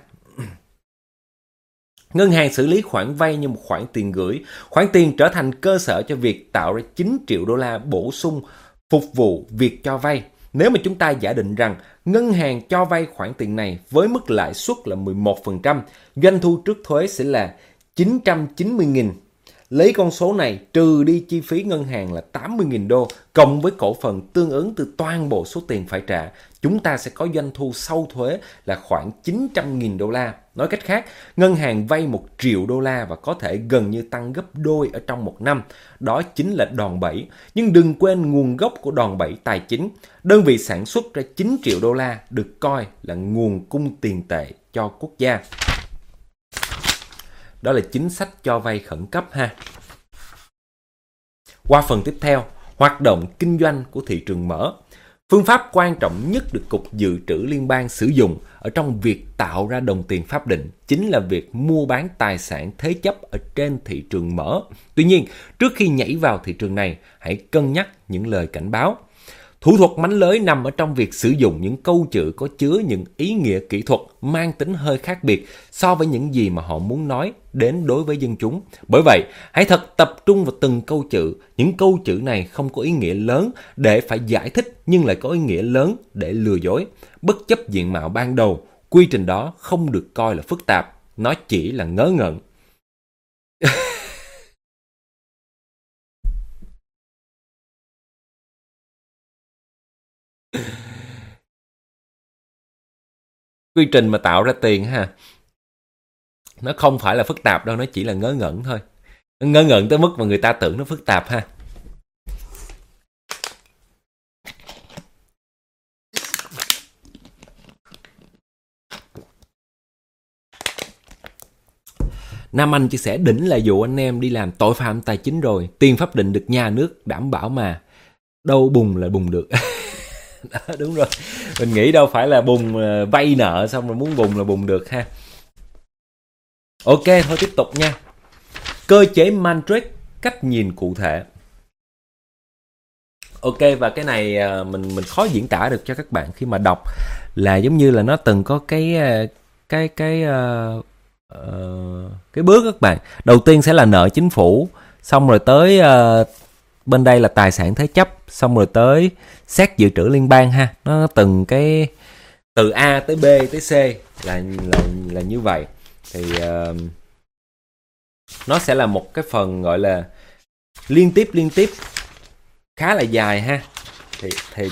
Ngân hàng xử lý khoản vay như một khoản tiền gửi. Khoản tiền trở thành cơ sở cho việc tạo ra $9 triệu bổ sung phục vụ việc cho vay. Nếu mà chúng ta giả định rằng ngân hàng cho vay khoản tiền này với mức lãi suất là 11%, doanh thu trước thuế sẽ là $990.000. Lấy con số này trừ đi chi phí ngân hàng là $80.000 cộng với cổ phần tương ứng từ toàn bộ số tiền phải trả, chúng ta sẽ có doanh thu sau thuế là khoảng $900.000. Nói cách khác, ngân hàng vay $1 triệu và có thể gần như tăng gấp đôi ở trong một năm. Đó chính là đòn bẩy. Nhưng đừng quên nguồn gốc của đòn bẩy tài chính. Đơn vị sản xuất ra $9 triệu được coi là nguồn cung tiền tệ cho quốc gia. Đó là chính sách cho vay khẩn cấp ha. Qua phần tiếp theo, hoạt động kinh doanh của thị trường mở. Phương pháp quan trọng nhất được Cục Dự trữ Liên bang sử dụng ở trong việc tạo ra đồng tiền pháp định chính là việc mua bán tài sản thế chấp ở trên thị trường mở. Tuy nhiên, trước khi nhảy vào thị trường này, hãy cân nhắc những lời cảnh báo. Thủ thuật mánh lới nằm ở trong việc sử dụng những câu chữ có chứa những ý nghĩa kỹ thuật mang tính hơi khác biệt so với những gì mà họ muốn nói đến đối với dân chúng. Bởi vậy, hãy thật tập trung vào từng câu chữ. Những câu chữ này không có ý nghĩa lớn để phải giải thích nhưng lại có ý nghĩa lớn để lừa dối. Bất chấp diện mạo ban đầu, quy trình đó không được coi là phức tạp, nó chỉ là ngớ ngẩn. Quy trình mà tạo ra tiền ha, nó không phải là phức tạp đâu, nó chỉ là ngớ ngẩn thôi. Nó ngớ ngẩn tới mức mà người ta tưởng nó phức tạp ha. Nam Anh chia sẻ đỉnh là dụ anh em đi làm tội phạm tài chính rồi, tiền pháp định được nhà nước đảm bảo mà. Đâu bùng là bùng được. Đó, đúng rồi. Mình nghĩ đâu phải là bùng vay nợ xong rồi muốn bùng là bùng được ha. Ok, thôi tiếp tục nha. Cơ chế Matrix, cách nhìn cụ thể. Ok, và cái này mình khó diễn tả được cho các bạn khi mà đọc, là giống như là nó từng có cái bước các bạn. Đầu tiên sẽ là nợ chính phủ, xong rồi tới bên đây là tài sản thế chấp, xong rồi tới xét dự trữ liên bang ha. Nó từng cái từ A tới B tới C là như vậy. Thì nó sẽ là một cái phần gọi là liên tiếp khá là dài ha. Thì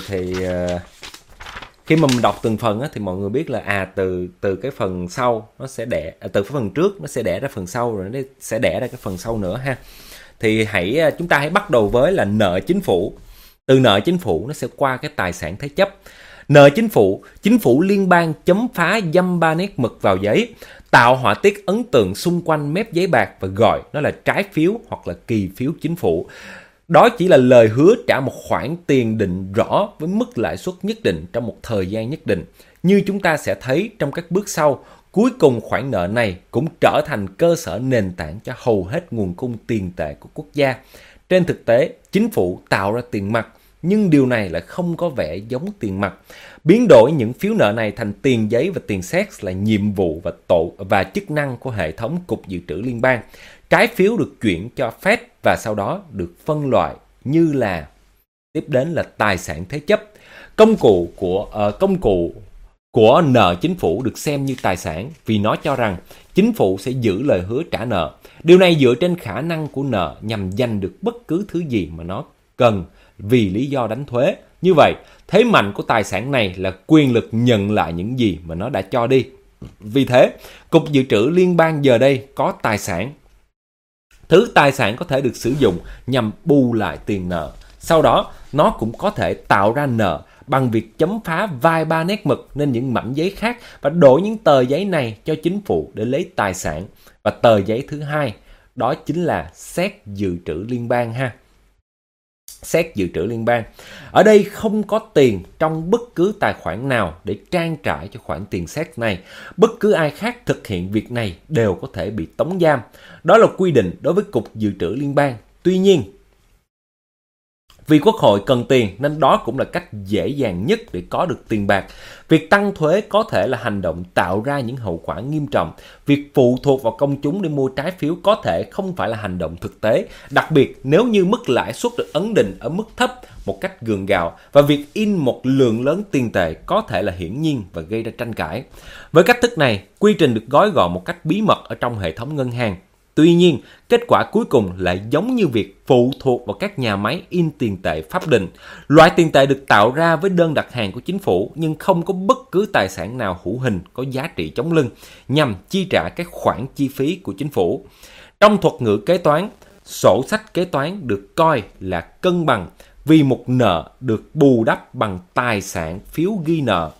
khi mà mình đọc từng phần á, thì mọi người biết là từ cái phần sau nó sẽ đẻ từ cái phần trước nó sẽ đẻ ra phần sau, rồi nó sẽ đẻ ra cái phần sau nữa ha. Thì chúng ta hãy bắt đầu với là nợ chính phủ. Từ nợ chính phủ nó sẽ qua cái tài sản thế chấp. Nợ chính phủ liên bang chấm phá dăm ba nét mực vào giấy, tạo họa tiết ấn tượng xung quanh mép giấy bạc và gọi nó là trái phiếu hoặc là kỳ phiếu chính phủ. Đó chỉ là lời hứa trả một khoản tiền định rõ với mức lãi suất nhất định trong một thời gian nhất định. Như chúng ta sẽ thấy trong các bước sau, cuối cùng khoản nợ này cũng trở thành cơ sở nền tảng cho hầu hết nguồn cung tiền tệ của quốc gia. Trên thực tế, chính phủ tạo ra tiền mặt, nhưng điều này lại không có vẻ giống tiền mặt. Biến đổi những phiếu nợ này thành tiền giấy và tiền sét là nhiệm vụ và chức năng của hệ thống Cục Dự trữ Liên bang. Trái phiếu được chuyển cho Fed và sau đó được phân loại như là tiếp đến là tài sản thế chấp. Công cụ của nợ chính phủ được xem như tài sản vì nó cho rằng chính phủ sẽ giữ lời hứa trả nợ. Điều này dựa trên khả năng của nợ nhằm giành được bất cứ thứ gì mà nó cần vì lý do đánh thuế. Như vậy, thế mạnh của tài sản này là quyền lực nhận lại những gì mà nó đã cho đi. Vì thế, Cục Dự trữ Liên bang giờ đây có tài sản. Thứ tài sản có thể được sử dụng nhằm bù lại tiền nợ. Sau đó, nó cũng có thể tạo ra nợ bằng việc chấm phá vài ba nét mực lên những mảnh giấy khác và đổi những tờ giấy này cho chính phủ để lấy tài sản. Và tờ giấy thứ hai, đó chính là xét dự trữ liên bang ha. Xét dự trữ liên bang. Ở đây không có tiền trong bất cứ tài khoản nào để trang trải cho khoản tiền xét này. Bất cứ ai khác thực hiện việc này đều có thể bị tống giam. Đó là quy định đối với Cục Dự trữ Liên bang. Tuy nhiên, vì Quốc hội cần tiền nên đó cũng là cách dễ dàng nhất để có được tiền bạc. Việc tăng thuế có thể là hành động tạo ra những hậu quả nghiêm trọng. Việc phụ thuộc vào công chúng để mua trái phiếu có thể không phải là hành động thực tế, đặc biệt nếu như mức lãi suất được ấn định ở mức thấp một cách gượng gạo và việc in một lượng lớn tiền tệ có thể là hiển nhiên và gây ra tranh cãi. Với cách thức này, quy trình được gói gọn một cách bí mật ở trong hệ thống ngân hàng. Tuy nhiên, kết quả cuối cùng lại giống như việc phụ thuộc vào các nhà máy in tiền tệ pháp định. Loại tiền tệ được tạo ra với đơn đặt hàng của chính phủ nhưng không có bất cứ tài sản nào hữu hình có giá trị chống lưng nhằm chi trả các khoản chi phí của chính phủ. Trong thuật ngữ kế toán, sổ sách kế toán được coi là cân bằng vì một nợ được bù đắp bằng tài sản phiếu ghi nợ.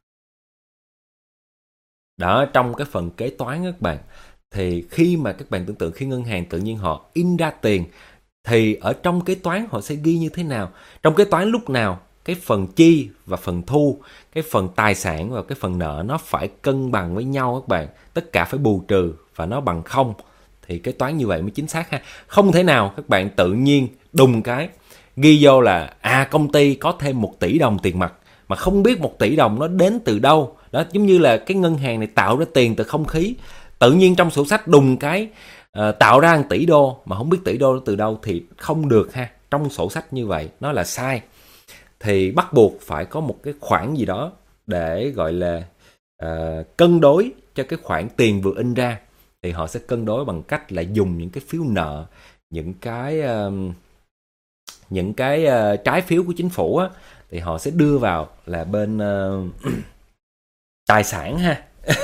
Đó, trong cái phần kế toán các bạn, thì khi mà các bạn tưởng tượng khi ngân hàng tự nhiên họ in ra tiền thì ở trong kế toán họ sẽ ghi như thế nào? Trong kế toán lúc nào cái phần chi và phần thu, cái phần tài sản và cái phần nợ nó phải cân bằng với nhau các bạn. Tất cả phải bù trừ và nó bằng không. Thì kế toán như vậy mới chính xác ha. Không thể nào các bạn tự nhiên đùng cái ghi vô là công ty có thêm 1 tỷ đồng tiền mặt, mà không biết 1 tỷ đồng nó đến từ đâu. Đó, giống như là cái ngân hàng này tạo ra tiền từ không khí, tự nhiên trong sổ sách đùng cái tạo ra 1 tỷ đô mà không biết tỷ đô từ đâu thì không được ha. Trong sổ sách như vậy nó là sai, thì bắt buộc phải có một cái khoản gì đó để gọi là cân đối cho cái khoản tiền vừa in ra. Thì họ sẽ cân đối bằng cách là dùng những cái phiếu nợ, những cái trái phiếu của chính phủ á, thì họ sẽ đưa vào là bên tài sản ha.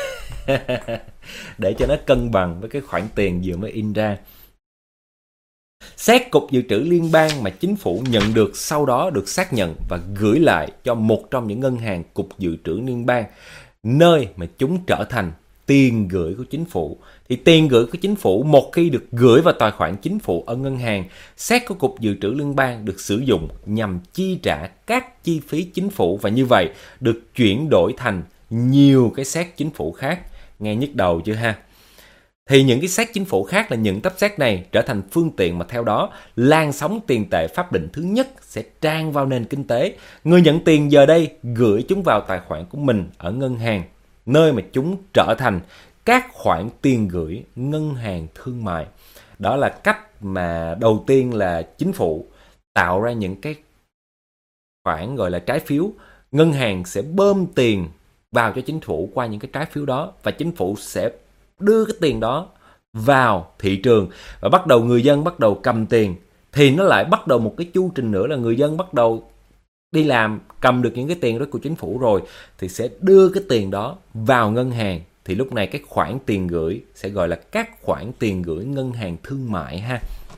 Để cho nó cân bằng với cái khoản tiền vừa mới in ra. Xét cục dự trữ liên bang mà chính phủ nhận được sau đó được xác nhận và gửi lại cho một trong những ngân hàng cục dự trữ liên bang, nơi mà chúng trở thành tiền gửi của chính phủ. Thì tiền gửi của chính phủ một khi được gửi vào tài khoản chính phủ ở ngân hàng, xét của cục dự trữ liên bang được sử dụng nhằm chi trả các chi phí chính phủ, và như vậy được chuyển đổi thành nhiều cái xét chính phủ khác. Nghe nhức đầu chưa ha? Thì những cái xét chính phủ khác là những tấp xét này trở thành phương tiện mà theo đó làn sóng tiền tệ pháp định thứ nhất sẽ tràn vào nền kinh tế. Người nhận tiền giờ đây gửi chúng vào tài khoản của mình ở ngân hàng, nơi mà chúng trở thành các khoản tiền gửi ngân hàng thương mại. Đó là cách mà đầu tiên là chính phủ tạo ra những cái khoản gọi là trái phiếu. Ngân hàng sẽ bơm tiền vào cho chính phủ qua những cái trái phiếu đó, và chính phủ sẽ đưa cái tiền đó vào thị trường, và bắt đầu người dân bắt đầu cầm tiền. Thì nó lại bắt đầu một cái chu trình nữa là người dân bắt đầu đi làm, cầm được những cái tiền đó của chính phủ rồi thì sẽ đưa cái tiền đó vào ngân hàng. Thì lúc này cái khoản tiền gửi sẽ gọi là các khoản tiền gửi ngân hàng thương mại ha.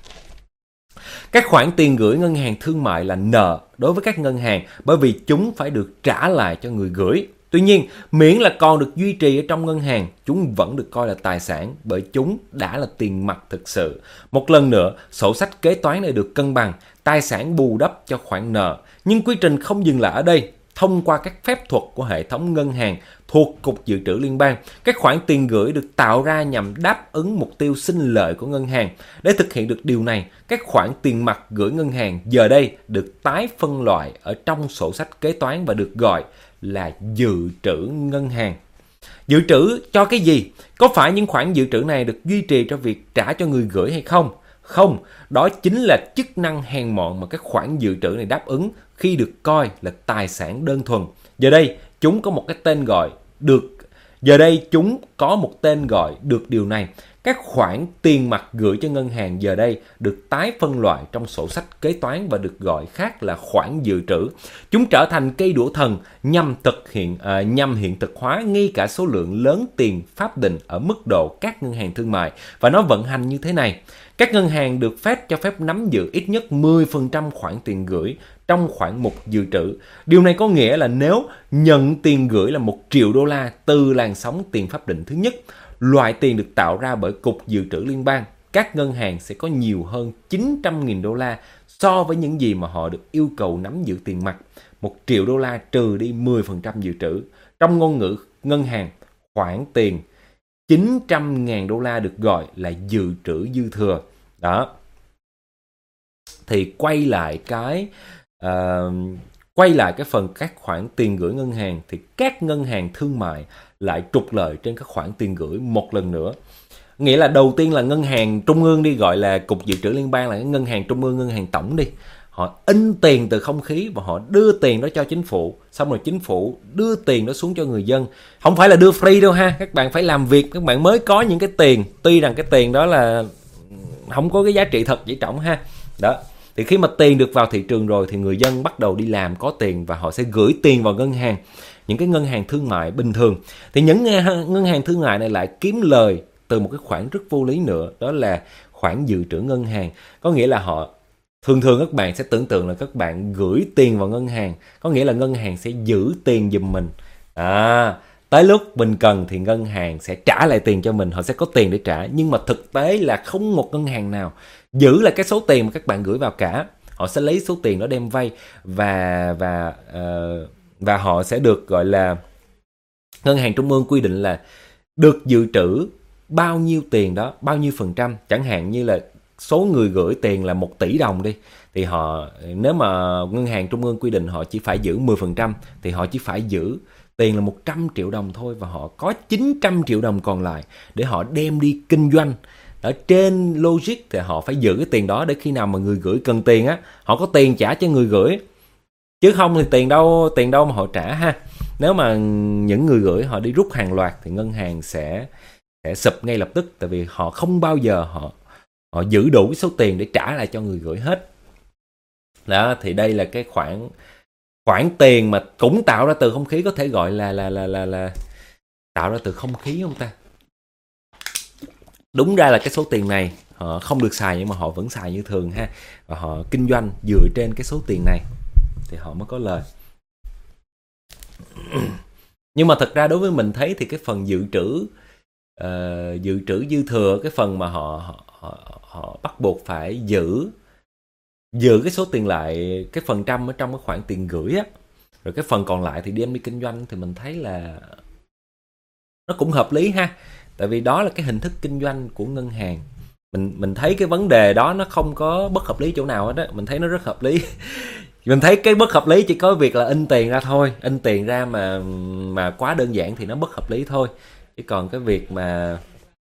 Các khoản tiền gửi ngân hàng thương mại là nợ đối với các ngân hàng, bởi vì chúng phải được trả lại cho người gửi. Tuy nhiên, miễn là còn được duy trì ở trong ngân hàng, chúng vẫn được coi là tài sản, bởi chúng đã là tiền mặt thực sự. Một lần nữa, sổ sách kế toán này được cân bằng, tài sản bù đắp cho khoản nợ. Nhưng quy trình không dừng lại ở đây. Thông qua các phép thuật của hệ thống ngân hàng thuộc Cục Dự trữ Liên bang, các khoản tiền gửi được tạo ra nhằm đáp ứng mục tiêu sinh lợi của ngân hàng. Để thực hiện được điều này, các khoản tiền mặt gửi ngân hàng giờ đây được tái phân loại ở trong sổ sách kế toán và được gọi là dự trữ ngân hàng. Dự trữ cho cái gì? Có phải những khoản dự trữ này được duy trì cho việc trả cho người gửi hay không? Không, đó chính là chức năng hèn mọn mà các khoản dự trữ này đáp ứng khi được coi là tài sản đơn thuần. Giờ đây, chúng có một tên gọi được điều này. Các khoản tiền mặt gửi cho ngân hàng giờ đây được tái phân loại trong sổ sách kế toán và được gọi khác là khoản dự trữ. Chúng trở thành cây đũa thần nhằm hiện thực hóa ngay cả số lượng lớn tiền pháp định ở mức độ các ngân hàng thương mại. Và nó vận hành như thế này. Các ngân hàng được phép cho phép nắm giữ ít nhất 10% khoản tiền gửi trong khoản mục dự trữ. Điều này có nghĩa là nếu nhận tiền gửi là 1 triệu đô la từ làn sóng tiền pháp định thứ nhất, loại tiền được tạo ra bởi Cục Dự trữ Liên bang, các ngân hàng sẽ có nhiều hơn 900.000 đô la so với những gì mà họ được yêu cầu nắm giữ tiền mặt. 1 triệu đô la trừ đi 10% dự trữ. Trong ngôn ngữ ngân hàng, khoản tiền 900.000 đô la được gọi là dự trữ dư thừa. Đó. Thì quay lại cái phần các khoản tiền gửi ngân hàng, thì các ngân hàng thương mại lại trục lợi trên các khoản tiền gửi một lần nữa. Nghĩa là đầu tiên là ngân hàng trung ương đi, gọi là Cục Dự trữ Liên bang là cái ngân hàng trung ương, ngân hàng tổng đi. Họ in tiền từ không khí và họ đưa tiền đó cho chính phủ. Xong rồi chính phủ đưa tiền đó xuống cho người dân. Không phải là đưa free đâu ha. Các bạn phải làm việc, các bạn mới có những cái tiền. Tuy rằng cái tiền đó là không có cái giá trị thật chỉ trọng ha. Đó. Thì khi mà tiền được vào thị trường rồi thì người dân bắt đầu đi làm có tiền và họ sẽ gửi tiền vào ngân hàng. Những cái ngân hàng thương mại bình thường. Thì những ngân hàng thương mại này lại kiếm lời từ một cái khoản rất vô lý nữa. Đó là khoản dự trữ ngân hàng. Có nghĩa là họ thường các bạn sẽ tưởng tượng là các bạn gửi tiền vào ngân hàng. Có nghĩa là ngân hàng sẽ giữ tiền giùm mình. Tới lúc mình cần thì ngân hàng sẽ trả lại tiền cho mình. Họ sẽ có tiền để trả. Nhưng mà thực tế là không một ngân hàng nào giữ lại cái số tiền mà các bạn gửi vào cả. Họ sẽ lấy số tiền đó đem vay và họ sẽ được gọi là ngân hàng trung ương quy định là được dự trữ bao nhiêu tiền đó, bao nhiêu phần trăm. Chẳng hạn như là số người gửi tiền là 1 tỷ đồng đi, thì họ, nếu mà ngân hàng trung ương quy định họ chỉ phải giữ 10%, thì họ chỉ phải giữ tiền là 100 triệu đồng thôi, và họ có 900 triệu đồng còn lại để họ đem đi kinh doanh. Ở trên logic thì họ phải giữ cái tiền đó để khi nào mà người gửi cần tiền á, họ có tiền trả cho người gửi. Chứ không thì tiền đâu mà họ trả ha. Nếu mà những người gửi họ đi rút hàng loạt thì ngân hàng sẽ sụp ngay lập tức, tại vì họ không bao giờ họ giữ đủ cái số tiền để trả lại cho người gửi hết. Đó, thì đây là cái khoản tiền mà cũng tạo ra từ không khí, có thể gọi là tạo ra từ không khí không ta? Đúng ra là cái số tiền này họ không được xài, nhưng mà họ vẫn xài như thường ha, và họ kinh doanh dựa trên cái số tiền này thì họ mới có lời. Nhưng mà thật ra đối với mình thấy thì cái phần dự trữ dư thừa, cái phần mà họ bắt buộc phải giữ cái số tiền lại, cái phần trăm ở trong cái khoản tiền gửi á, rồi cái phần còn lại thì đem đi kinh doanh, thì mình thấy là nó cũng hợp lý ha. Tại vì đó là cái hình thức kinh doanh của ngân hàng. Mình thấy cái vấn đề đó nó không có bất hợp lý chỗ nào hết á, mình thấy nó rất hợp lý. Mình thấy cái bất hợp lý chỉ có việc là in tiền ra thôi, in tiền ra mà quá đơn giản thì nó bất hợp lý thôi. Chứ còn cái việc mà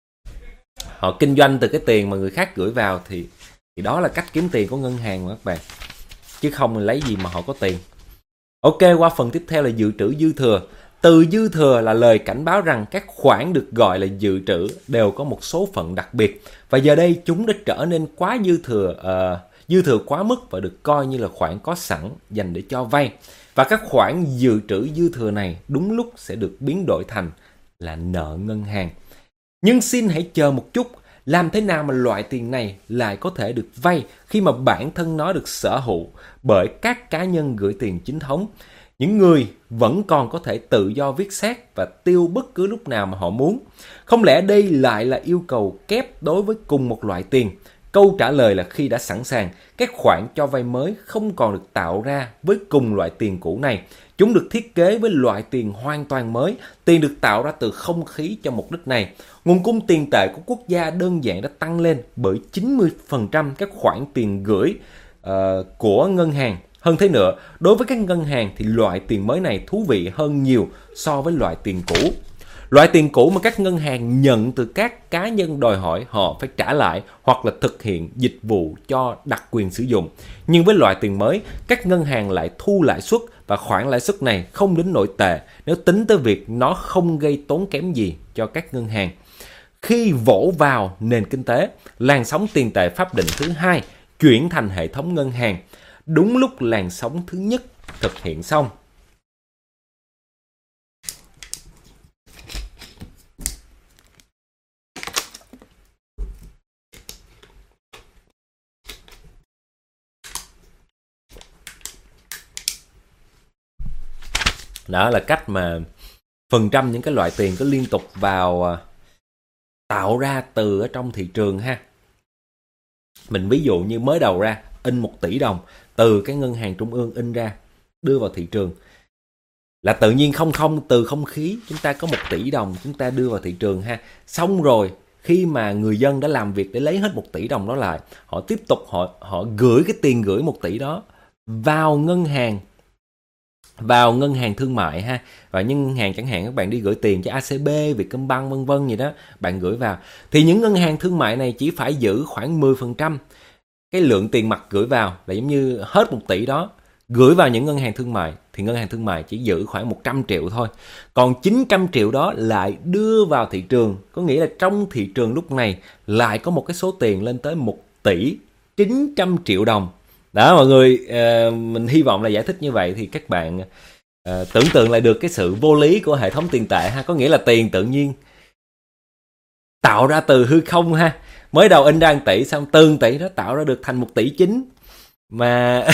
họ kinh doanh từ cái tiền mà người khác gửi vào thì đó là cách kiếm tiền của ngân hàng mà các bạn. Chứ không lấy gì mà họ có tiền. Ok, qua phần tiếp theo là dự trữ dư thừa. Từ dư thừa là lời cảnh báo rằng các khoản được gọi là dự trữ đều có một số phận đặc biệt. Và giờ đây chúng đã trở nên quá dư thừa quá mức và được coi như là khoản có sẵn dành để cho vay. Và các khoản dự trữ dư thừa này đúng lúc sẽ được biến đổi thành là nợ ngân hàng. Nhưng xin hãy chờ một chút, làm thế nào mà loại tiền này lại có thể được vay khi mà bản thân nó được sở hữu bởi các cá nhân gửi tiền chính thống? Những người vẫn còn có thể tự do viết xét và tiêu bất cứ lúc nào mà họ muốn. Không lẽ đây lại là yêu cầu kép đối với cùng một loại tiền? Câu trả lời là khi đã sẵn sàng, các khoản cho vay mới không còn được tạo ra với cùng loại tiền cũ này. Chúng được thiết kế với loại tiền hoàn toàn mới, tiền được tạo ra từ không khí cho mục đích này. Nguồn cung tiền tệ của quốc gia đơn giản đã tăng lên bởi 90% các khoản tiền gửi của ngân hàng. Hơn thế nữa, đối với các ngân hàng thì loại tiền mới này thú vị hơn nhiều so với loại tiền cũ. Loại tiền cũ mà các ngân hàng nhận từ các cá nhân đòi hỏi họ phải trả lại hoặc là thực hiện dịch vụ cho đặc quyền sử dụng. Nhưng với loại tiền mới, các ngân hàng lại thu lãi suất và khoản lãi suất này không đến nỗi tệ nếu tính tới việc nó không gây tốn kém gì cho các ngân hàng. Khi vỗ vào nền kinh tế, làn sóng tiền tệ pháp định thứ hai chuyển thành hệ thống ngân hàng. Đúng lúc làn sóng thứ nhất thực hiện xong. Đó là cách mà phần trăm những cái loại tiền có liên tục vào tạo ra từ ở trong thị trường ha. Mình ví dụ như mới đầu ra in 1 tỷ đồng từ cái ngân hàng trung ương in ra đưa vào thị trường, là tự nhiên từ không khí chúng ta có 1 tỷ đồng chúng ta đưa vào thị trường ha. Xong rồi khi mà người dân đã làm việc để lấy hết 1 tỷ đồng đó lại, họ tiếp tục họ gửi cái tiền gửi 1 tỷ đó vào ngân hàng thương mại ha. Và ngân hàng chẳng hạn các bạn đi gửi tiền cho ACB, Vietcombank vân vân gì đó, bạn gửi vào thì những ngân hàng thương mại này chỉ phải giữ khoảng 10% cái lượng tiền mặt gửi vào, là giống như hết 1 tỷ đó gửi vào những ngân hàng thương mại thì ngân hàng thương mại chỉ giữ khoảng 100 triệu thôi. Còn 900 triệu đó lại đưa vào thị trường, có nghĩa là trong thị trường lúc này lại có một cái số tiền lên tới 1 tỷ 900 triệu đồng. Đó mọi người, mình hy vọng là giải thích như vậy thì các bạn tưởng tượng lại được cái sự vô lý của hệ thống tiền tệ ha. Có nghĩa là tiền tự nhiên tạo ra từ hư không ha. Mới đầu in ra 1 tỷ, xong từ 1 tỷ đó tạo ra được thành 1 tỷ 9. Mà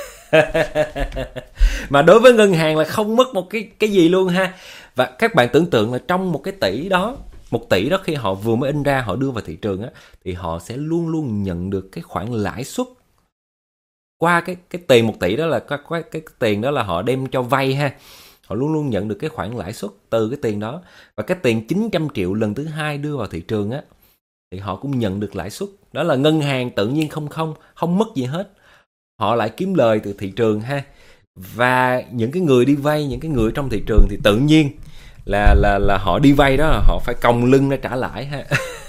mà đối với ngân hàng là không mất một cái gì luôn ha. Và các bạn tưởng tượng là trong 1 tỷ đó, 1 tỷ đó khi họ vừa mới in ra họ đưa vào thị trường á, thì họ sẽ luôn luôn nhận được cái khoản lãi suất qua cái tiền 1 tỷ đó, là cái tiền đó là họ đem cho vay ha. Họ luôn luôn nhận được cái khoản lãi suất từ cái tiền đó. Và cái tiền 900 triệu lần thứ hai đưa vào thị trường á, thì họ cũng nhận được lãi suất Đó là ngân hàng tự nhiên không mất gì hết. Họ lại kiếm lời từ thị trường ha. Và những cái người đi vay, những cái người trong thị trường thì tự nhiên là họ đi vay đó, họ phải còng lưng ra trả lãi ha.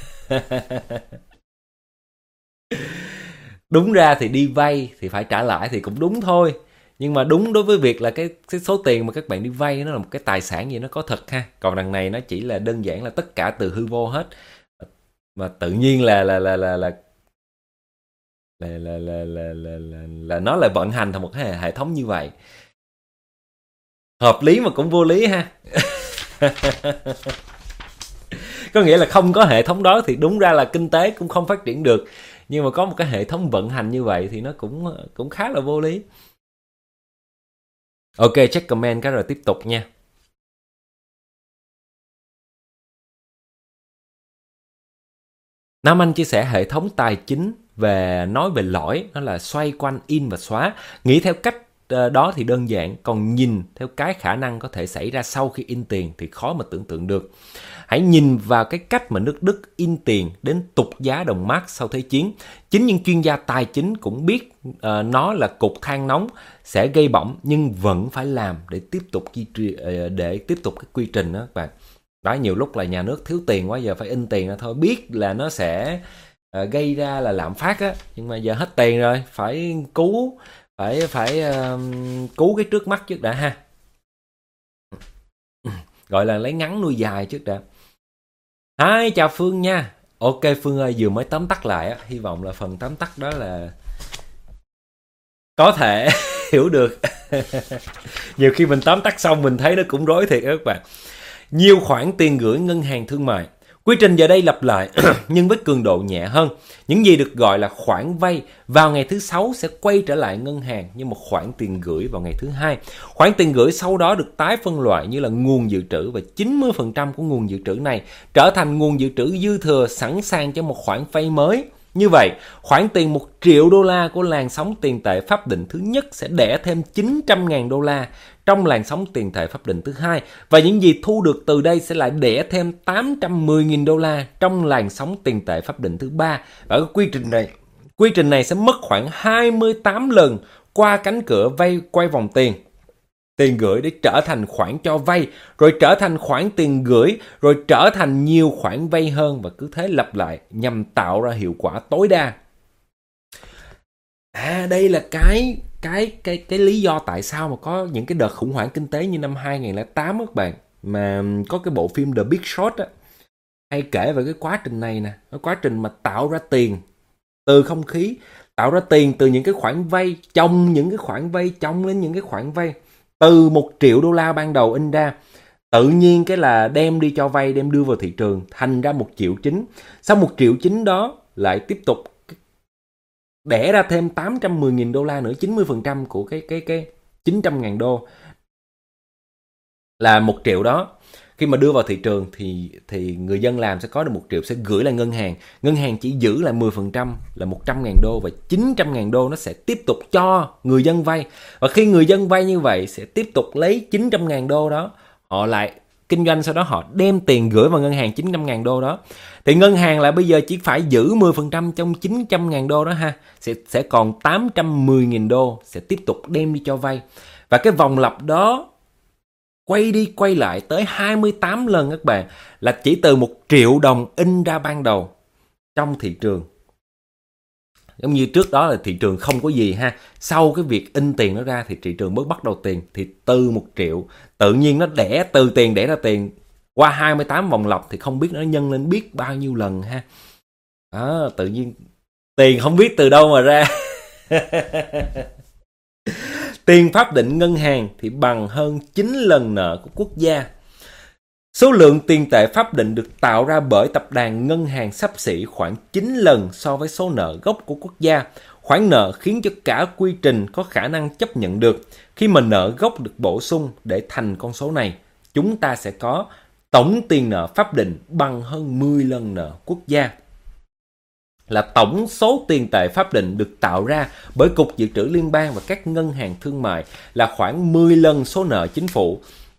Đúng ra thì đi vay thì phải trả lãi thì cũng đúng thôi. Nhưng mà đúng đối với việc là cái số tiền mà các bạn đi vay nó là một cái tài sản gì nó có thật ha. Còn đằng này nó chỉ là đơn giản là tất cả từ hư vô hết. Mà tự nhiên là nó lại vận hành thành một cái hệ thống như vậy. Hợp lý mà cũng vô lý ha. Có nghĩa là không có hệ thống đó thì đúng ra là kinh tế cũng không phát triển được. Nhưng mà có một cái hệ thống vận hành như vậy thì nó cũng khá là vô lý. Ok, check comment cái rồi tiếp tục nha. Nam Anh chia sẻ hệ thống tài chính nói về lõi, đó là xoay quanh in và xóa. Nghĩ theo cách đó thì đơn giản, còn nhìn theo cái khả năng có thể xảy ra sau khi in tiền thì khó mà tưởng tượng được. Hãy nhìn vào cái cách mà nước Đức in tiền đến tụt giá đồng mark sau Thế chiến. Chính những chuyên gia tài chính cũng biết nó là cục than nóng sẽ gây bỏng, nhưng vẫn phải làm để tiếp tục cái quy trình đó các bạn. Đó, nhiều lúc là nhà nước thiếu tiền quá, giờ phải in tiền ra thôi, biết là nó sẽ gây ra là lạm phát á, nhưng mà giờ hết tiền rồi, phải cứu cái trước mắt trước đã ha. Gọi là lấy ngắn nuôi dài trước đã. Hi, chào Phương nha. Ok Phương ơi, vừa mới tóm tắt lại á, hy vọng là phần tóm tắt đó là có thể hiểu được. Nhiều khi mình tóm tắt xong mình thấy nó cũng rối thiệt các bạn. Nhiều khoản tiền gửi ngân hàng thương mại. Quy trình giờ đây lặp lại nhưng với cường độ nhẹ hơn. Những gì được gọi là khoản vay vào ngày thứ 6 sẽ quay trở lại ngân hàng như một khoản tiền gửi vào ngày thứ 2. Khoản tiền gửi sau đó được tái phân loại như là nguồn dự trữ, và 90% của nguồn dự trữ này trở thành nguồn dự trữ dư thừa sẵn sàng cho một khoản vay mới. Như vậy, khoản tiền 1 triệu đô la của làn sóng tiền tệ pháp định thứ nhất sẽ đẻ thêm 900.000 đô la trong làn sóng tiền tệ pháp định thứ hai, và những gì thu được từ đây sẽ lại đẻ thêm 810.000 đô la trong làn sóng tiền tệ pháp định thứ ba. Và cái quy trình này sẽ mất khoảng 28 lần qua cánh cửa quay vòng tiền gửi để trở thành khoản cho vay, rồi trở thành khoản tiền gửi, rồi trở thành nhiều khoản vay hơn, và cứ thế lặp lại nhằm tạo ra hiệu quả tối đa. Đây là cái lý do tại sao mà có những cái đợt khủng hoảng kinh tế như năm 2008 các bạn, mà có cái bộ phim The Big Short á, hay kể về cái quá trình này nè, cái quá trình mà tạo ra tiền từ không khí, tạo ra tiền từ những cái khoản vay, chồng những cái khoản vay, chồng lên những cái khoản vay. Từ 1 triệu đô la ban đầu in ra, tự nhiên cái là đem đi cho vay, đem đưa vào thị trường, thành ra 1,9 triệu. Sau 1,9 triệu đó lại tiếp tục đẻ ra thêm 810.000 đô la nữa, 90% của cái 900.000 đô là 1 triệu đó. Khi mà đưa vào thị trường thì người dân làm sẽ có được 1 triệu, sẽ gửi lại ngân hàng. Ngân hàng chỉ giữ lại 10% là 100.000 đô, và 900.000 đô nó sẽ tiếp tục cho người dân vay. Và khi người dân vay như vậy sẽ tiếp tục lấy 900.000 đô đó, họ lại kinh doanh, sau đó họ đem tiền gửi vào ngân hàng 900.000 đô đó. Thì ngân hàng lại bây giờ chỉ phải giữ 10% trong 900.000 đô đó ha. Sẽ còn 810.000 đô sẽ tiếp tục đem đi cho vay. Và cái vòng lặp đó quay đi quay lại tới 28 lần các bạn, là chỉ từ 1 triệu đồng in ra ban đầu trong thị trường. Giống như trước đó là thị trường không có gì ha. Sau cái việc in tiền nó ra thì thị trường mới bắt đầu tiền. Thì từ 1 triệu tự nhiên nó đẻ ra tiền qua 28 vòng lặp, thì không biết nó nhân lên biết bao nhiêu lần ha. Đó, tự nhiên tiền không biết từ đâu mà ra. Tiền pháp định ngân hàng thì bằng hơn 9 lần nợ của quốc gia. Số lượng tiền tệ pháp định được tạo ra bởi tập đoàn ngân hàng xấp xỉ khoảng 9 lần so với số nợ gốc của quốc gia. Khoản nợ khiến cho cả quy trình có khả năng chấp nhận được. Khi mà nợ gốc được bổ sung để thành con số này, chúng ta sẽ có tổng tiền nợ pháp định bằng hơn 10 lần nợ quốc gia. Là tổng số tiền tệ pháp định được tạo ra bởi Cục Dự trữ Liên bang và các ngân hàng thương mại là khoảng 10 lần số nợ chính phủ.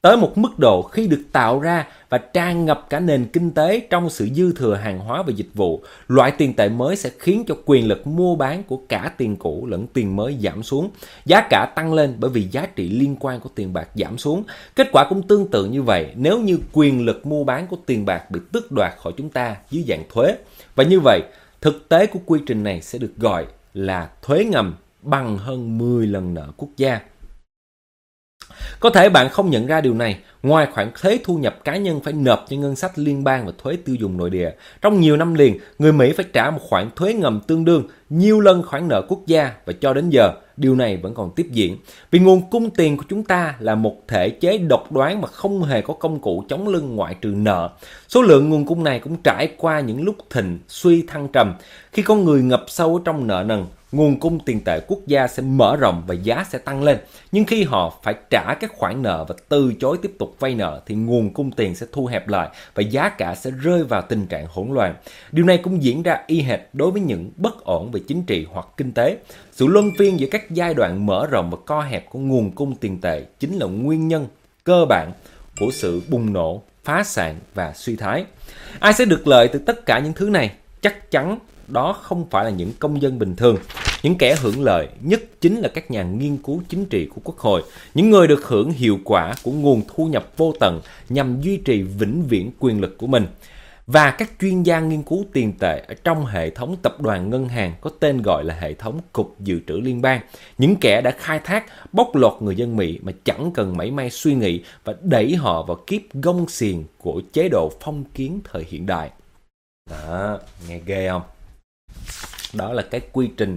tới một mức độ khi được tạo ra và tràn ngập cả nền kinh tế trong sự dư thừa hàng hóa và dịch vụ, loại tiền tệ mới sẽ khiến cho quyền lực mua bán của cả tiền cũ lẫn tiền mới giảm xuống. Giá cả tăng lên bởi vì giá trị liên quan của tiền bạc giảm xuống. Kết quả cũng tương tự như vậy nếu như quyền lực mua bán của tiền bạc bị tước đoạt khỏi chúng ta dưới dạng thuế. Và như vậy, thực tế của quy trình này sẽ được gọi là thuế ngầm bằng hơn 10 lần nợ quốc gia. Có thể bạn không nhận ra điều này, ngoài khoản thuế thu nhập cá nhân phải nộp cho ngân sách liên bang và thuế tiêu dùng nội địa, trong nhiều năm liền, người Mỹ phải trả một khoản thuế ngầm tương đương nhiều lần khoản nợ quốc gia và cho đến giờ, điều này vẫn còn tiếp diễn. Vì nguồn cung tiền của chúng ta là một thể chế độc đoán mà không hề có công cụ chống lưng ngoại trừ nợ. Số lượng nguồn cung này cũng trải qua những lúc thịnh, suy thăng trầm. Khi con người ngập sâu ở trong nợ nần, nguồn cung tiền tệ quốc gia sẽ mở rộng và giá sẽ tăng lên. Nhưng khi họ phải trả các khoản nợ và từ chối tiếp tục vay nợ thì nguồn cung tiền sẽ thu hẹp lại và giá cả sẽ rơi vào tình trạng hỗn loạn. Điều này cũng diễn ra y hệt đối với những bất ổn về chính trị hoặc kinh tế. Sự luân phiên giữa các giai đoạn mở rộng và co hẹp của nguồn cung tiền tệ chính là nguyên nhân cơ bản của sự bùng nổ, phá sản và suy thoái. Ai sẽ được lợi từ tất cả những thứ này? Chắc chắn đó không phải là những công dân bình thường. Những kẻ hưởng lợi nhất chính là các nhà nghiên cứu chính trị của Quốc hội, những người được hưởng hiệu quả của nguồn thu nhập vô tận nhằm duy trì vĩnh viễn quyền lực của mình. Và các chuyên gia nghiên cứu tiền tệ ở trong hệ thống tập đoàn ngân hàng có tên gọi là hệ thống Cục Dự trữ Liên bang. Những kẻ đã khai thác, bóc lột người dân Mỹ mà chẳng cần mảy may suy nghĩ và đẩy họ vào kiếp gông xiềng của chế độ phong kiến thời hiện đại. Đó, nghe ghê không? Đó là cái quy trình.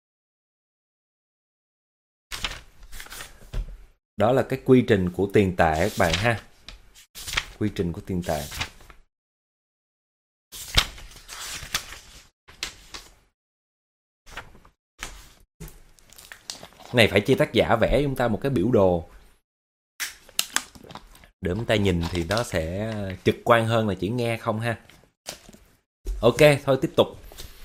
Đó là cái quy trình của tiền tệ các bạn ha. Quy trình của tiền tệ. Này phải chi tác giả vẽ chúng ta một cái biểu đồ để chúng ta nhìn thì nó sẽ trực quan hơn là chỉ nghe không ha. Ok, thôi tiếp tục.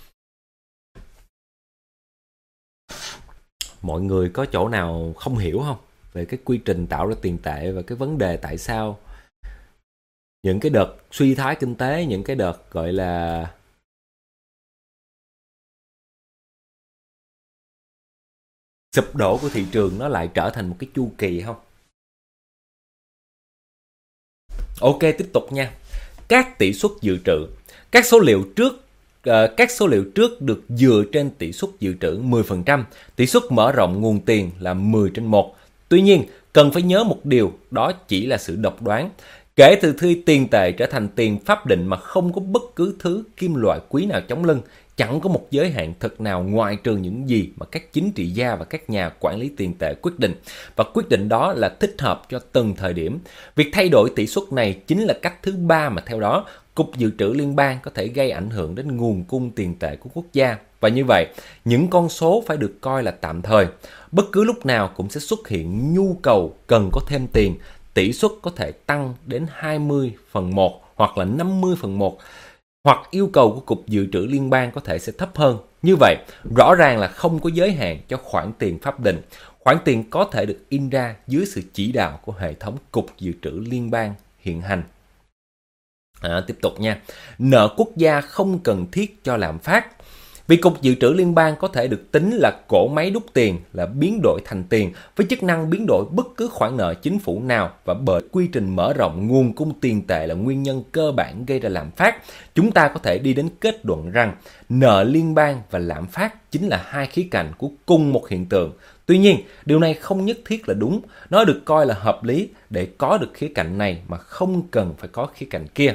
Mọi người có chỗ nào không hiểu không? Về cái quy trình tạo ra tiền tệ và cái vấn đề tại sao những cái đợt suy thoái kinh tế, những cái đợt gọi là sụp đổ của thị trường nó lại trở thành một cái chu kỳ không? Ok, tiếp tục nha. Các tỷ suất dự trữ. Các số liệu trước được dựa trên tỷ suất dự trữ 10%, tỷ suất mở rộng nguồn tiền là 10/1. Tuy nhiên, cần phải nhớ một điều, đó chỉ là sự độc đoán. Kể từ khi tiền tệ trở thành tiền pháp định mà không có bất cứ thứ kim loại quý nào chống lưng, chẳng có một giới hạn thực nào ngoại trừ những gì mà các chính trị gia và các nhà quản lý tiền tệ quyết định. Và quyết định đó là thích hợp cho từng thời điểm. Việc thay đổi tỷ suất này chính là cách thứ ba mà theo đó, Cục Dự trữ Liên bang có thể gây ảnh hưởng đến nguồn cung tiền tệ của quốc gia. Và như vậy, những con số phải được coi là tạm thời. Bất cứ lúc nào cũng sẽ xuất hiện nhu cầu cần có thêm tiền. Tỷ suất có thể tăng đến 20/1 hoặc là 50/1. Hoặc yêu cầu của Cục Dự trữ Liên bang có thể sẽ thấp hơn. Như vậy, rõ ràng là không có giới hạn cho khoản tiền pháp định. Khoản tiền có thể được in ra dưới sự chỉ đạo của hệ thống Cục Dự trữ Liên bang hiện hành. Tiếp tục nha. Nợ quốc gia không cần thiết cho lạm phát. Vì Cục Dự trữ Liên bang có thể được tính là cỗ máy đúc tiền, là biến đổi thành tiền với chức năng biến đổi bất cứ khoản nợ chính phủ nào, và bởi quy trình mở rộng nguồn cung tiền tệ là nguyên nhân cơ bản gây ra lạm phát, chúng ta có thể đi đến kết luận rằng nợ liên bang và lạm phát chính là hai khía cạnh của cùng một hiện tượng. Tuy nhiên, điều này không nhất thiết là đúng, nó được coi là hợp lý để có được khía cạnh này mà không cần phải có khía cạnh kia.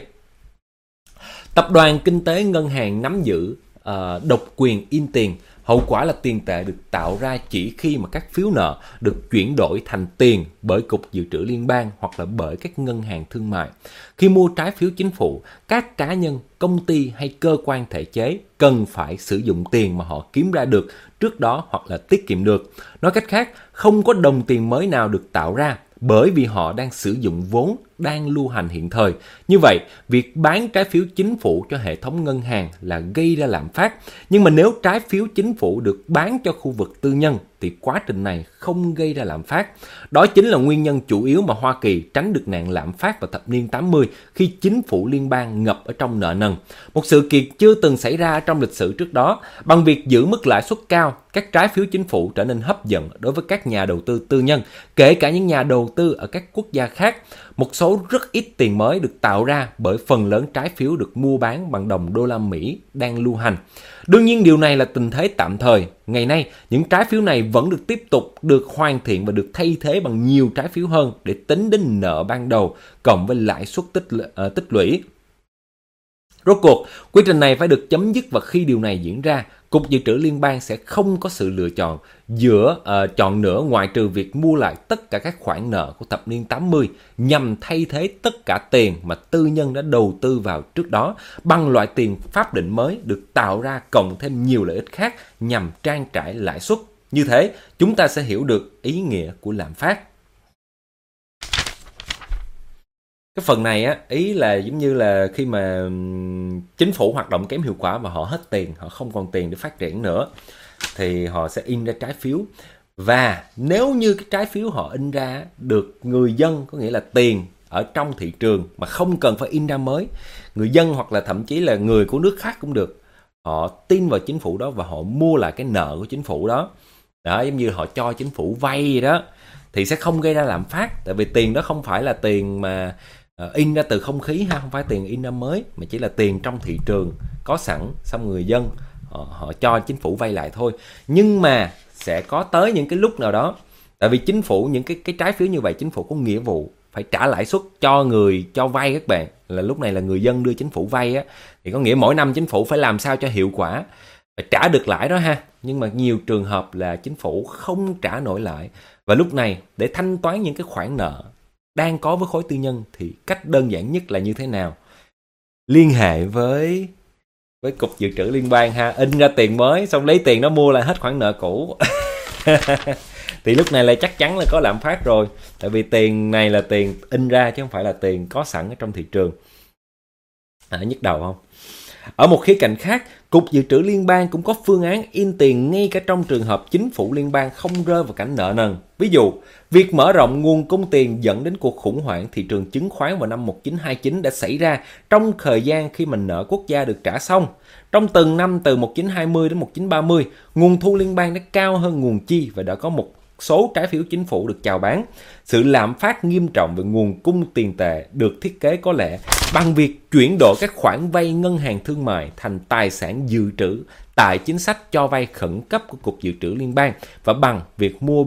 Tập đoàn kinh tế ngân hàng nắm giữ độc quyền in tiền. Hậu quả là tiền tệ được tạo ra chỉ khi mà các phiếu nợ được chuyển đổi thành tiền bởi Cục Dự trữ Liên bang hoặc là bởi các ngân hàng thương mại. Khi mua trái phiếu chính phủ, các cá nhân, công ty hay cơ quan thể chế cần phải sử dụng tiền mà họ kiếm ra được trước đó hoặc là tiết kiệm được. Nói cách khác, không có đồng tiền mới nào được tạo ra bởi vì họ đang sử dụng vốn đang lưu hành hiện thời. Như vậy, việc bán trái phiếu chính phủ cho hệ thống ngân hàng là gây ra lạm phát. Nhưng mà nếu trái phiếu chính phủ được bán cho khu vực tư nhân thì quá trình này không gây ra lạm phát. Đó chính là nguyên nhân chủ yếu mà Hoa Kỳ tránh được nạn lạm phát vào thập niên 80 khi chính phủ liên bang ngập ở trong nợ nần. Một sự kiện chưa từng xảy ra trong lịch sử trước đó. Bằng việc giữ mức lãi suất cao, các trái phiếu chính phủ trở nên hấp dẫn đối với các nhà đầu tư tư nhân, kể cả những nhà đầu tư ở các quốc gia khác. Một số rất ít tiền mới được tạo ra bởi phần lớn trái phiếu được mua bán bằng đồng đô la Mỹ đang lưu hành. Đương nhiên điều này là tình thế tạm thời. Ngày nay, những trái phiếu này vẫn được tiếp tục được hoàn thiện và được thay thế bằng nhiều trái phiếu hơn để tính đến nợ ban đầu cộng với lãi suất tích lũy. Rốt cuộc, quy trình này phải được chấm dứt và khi điều này diễn ra, Cục Dự trữ Liên bang sẽ không có sự lựa chọn chọn nữa ngoại trừ việc mua lại tất cả các khoản nợ của thập niên 80 nhằm thay thế tất cả tiền mà tư nhân đã đầu tư vào trước đó bằng loại tiền pháp định mới được tạo ra cộng thêm nhiều lợi ích khác nhằm trang trải lãi suất. Như thế, chúng ta sẽ hiểu được ý nghĩa của lạm phát. Cái phần này á, ý là giống như là khi mà chính phủ hoạt động kém hiệu quả và họ hết tiền, họ không còn tiền để phát triển nữa, thì họ sẽ in ra trái phiếu. Và nếu như cái trái phiếu họ in ra được người dân, có nghĩa là tiền ở trong thị trường mà không cần phải in ra mới, người dân hoặc là thậm chí là người của nước khác cũng được, họ tin vào chính phủ đó và họ mua lại cái nợ của chính phủ đó. Đó, giống như họ cho chính phủ vay vậy đó, thì sẽ không gây ra lạm phát. Tại vì tiền đó không phải là tiền mà in ra từ không khí ha, không phải tiền in ra mới, mà chỉ là tiền trong thị trường có sẵn, xong người dân họ cho chính phủ vay lại thôi. Nhưng mà sẽ có tới những cái lúc nào đó, tại vì chính phủ những cái trái phiếu như vậy, chính phủ có nghĩa vụ phải trả lãi suất cho người cho vay các bạn, là lúc này là người dân đưa chính phủ vay á, thì có nghĩa mỗi năm chính phủ phải làm sao cho hiệu quả, phải trả được lãi đó ha. Nhưng mà nhiều trường hợp là chính phủ không trả nổi lãi, và lúc này để thanh toán những cái khoản nợ đang có với khối tư nhân thì cách đơn giản nhất là như thế nào? Liên hệ với Cục Dự trữ Liên bang ha, in ra tiền mới, xong lấy tiền đó mua lại hết khoản nợ cũ. Thì lúc này là chắc chắn là có lạm phát rồi, tại vì tiền này là tiền in ra chứ không phải là tiền có sẵn ở trong thị trường. Nhức đầu không? Ở một khía cạnh khác, Cục Dự trữ Liên bang cũng có phương án in tiền ngay cả trong trường hợp chính phủ liên bang không rơi vào cảnh nợ nần. Ví dụ, việc mở rộng nguồn cung tiền dẫn đến cuộc khủng hoảng thị trường chứng khoán vào năm 1929 đã xảy ra trong thời gian khi mà nợ quốc gia được trả xong. Trong từng năm từ 1920 đến 1930, nguồn thu liên bang đã cao hơn nguồn chi và đã có một số trái phiếu chính phủ được chào bán. Sự lạm phát nghiêm trọng về nguồn cung tiền tệ được thiết kế có lẽ bằng việc chuyển đổi các khoản vay ngân hàng thương mại thành tài sản dự trữ tại chính sách cho vay khẩn cấp của Cục Dự trữ Liên bang và bằng việc mua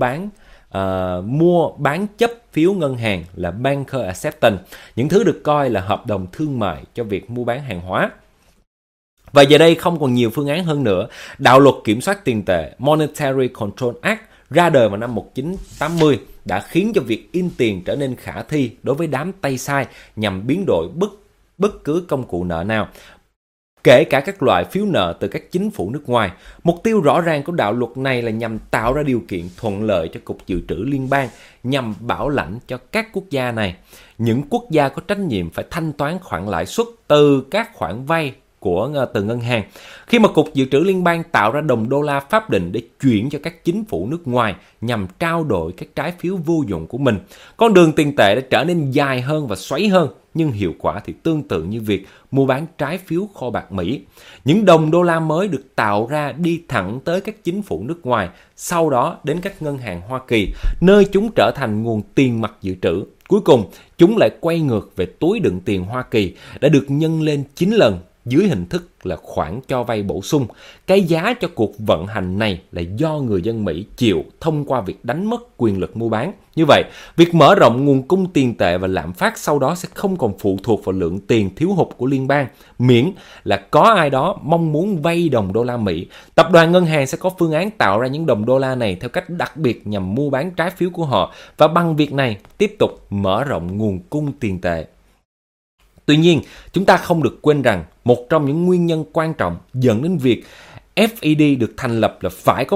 bán chấp phiếu ngân hàng là banker acceptance, những thứ được coi là hợp đồng thương mại cho việc mua bán hàng hóa. Và giờ đây không còn nhiều phương án hơn nữa. Đạo luật kiểm soát tiền tệ Monetary Control Act ra đời vào năm 1980 đã khiến cho việc in tiền trở nên khả thi đối với đám tay sai nhằm biến đổi bất cứ công cụ nợ nào, kể cả các loại phiếu nợ từ các chính phủ nước ngoài. Mục tiêu rõ ràng của đạo luật này là nhằm tạo ra điều kiện thuận lợi cho Cục Dự trữ Liên bang nhằm bảo lãnh cho các quốc gia này. Những quốc gia có trách nhiệm phải thanh toán khoản lãi suất từ các khoản vay từ ngân hàng. Khi mà Cục Dự trữ Liên bang tạo ra đồng đô la pháp định để chuyển cho các chính phủ nước ngoài nhằm trao đổi các trái phiếu vô dụng của mình, con đường tiền tệ đã trở nên dài hơn và xoáy hơn, nhưng hiệu quả thì tương tự như việc mua bán trái phiếu kho bạc Mỹ. Những đồng đô la mới được tạo ra đi thẳng tới các chính phủ nước ngoài, sau đó đến các ngân hàng Hoa Kỳ, nơi chúng trở thành nguồn tiền mặt dự trữ. Cuối cùng, chúng lại quay ngược về túi đựng tiền Hoa Kỳ đã được nhân lên 9 lần dưới hình thức là khoản cho vay bổ sung. Cái giá cho cuộc vận hành này là do người dân Mỹ chịu thông qua việc đánh mất quyền lực mua bán. Như vậy, việc mở rộng nguồn cung tiền tệ và lạm phát sau đó sẽ không còn phụ thuộc vào lượng tiền thiếu hụt của liên bang, miễn là có ai đó mong muốn vay đồng đô la Mỹ. Tập đoàn ngân hàng sẽ có phương án tạo ra những đồng đô la này theo cách đặc biệt nhằm mua bán trái phiếu của họ và bằng việc này tiếp tục mở rộng nguồn cung tiền tệ. Tuy nhiên, chúng ta không được quên rằng một trong những nguyên nhân quan trọng dẫn đến việc FED được thành lập là phải có một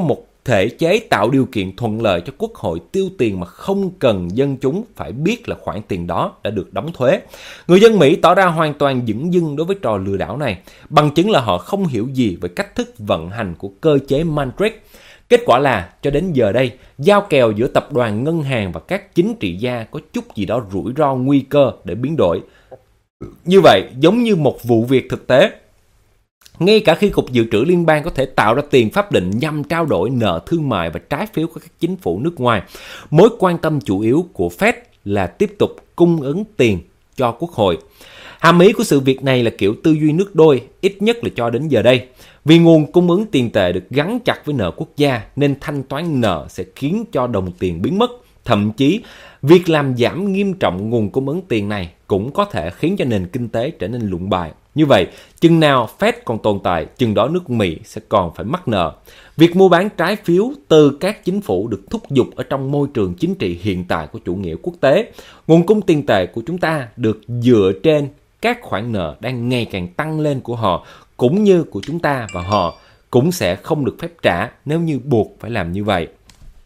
thể chế tạo điều kiện thuận lợi cho Quốc hội tiêu tiền mà không cần dân chúng phải biết là khoản tiền đó đã được đóng thuế. Người dân Mỹ tỏ ra hoàn toàn dửng dưng đối với trò lừa đảo này, bằng chứng là họ không hiểu gì về cách thức vận hành của cơ chế Matrix. Kết quả là, cho đến giờ đây, giao kèo giữa tập đoàn ngân hàng và các chính trị gia có chút gì đó rủi ro nguy cơ để biến đổi. Như vậy, giống như một vụ việc thực tế, ngay cả khi Cục Dự trữ Liên bang có thể tạo ra tiền pháp định nhằm trao đổi nợ thương mại và trái phiếu của các chính phủ nước ngoài, mối quan tâm chủ yếu của Fed là tiếp tục cung ứng tiền cho Quốc hội. Hàm ý của sự việc này là kiểu tư duy nước đôi, ít nhất là cho đến giờ đây. Vì nguồn cung ứng tiền tệ được gắn chặt với nợ quốc gia nên thanh toán nợ sẽ khiến cho đồng tiền biến mất. Thậm chí, việc làm giảm nghiêm trọng nguồn cung ứng tiền này cũng có thể khiến cho nền kinh tế trở nên lụng bại. Như vậy, chừng nào Fed còn tồn tại, chừng đó nước Mỹ sẽ còn phải mắc nợ. Việc mua bán trái phiếu từ các chính phủ được thúc giục ở trong môi trường chính trị hiện tại của chủ nghĩa quốc tế. Nguồn cung tiền tệ của chúng ta được dựa trên các khoản nợ đang ngày càng tăng lên của họ, cũng như của chúng ta, và họ cũng sẽ không được phép trả nếu như buộc phải làm như vậy.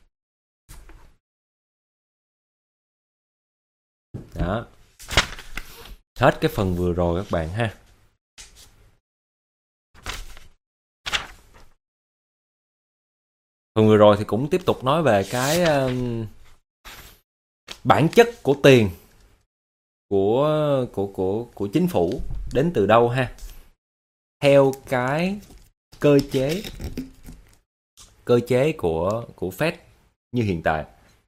Đó. Hết cái phần vừa rồi các bạn ha. Phần vừa rồi thì cũng tiếp tục nói về cái bản chất của tiền của chính phủ đến từ đâu ha. Theo cái cơ chế của Fed như hiện tại.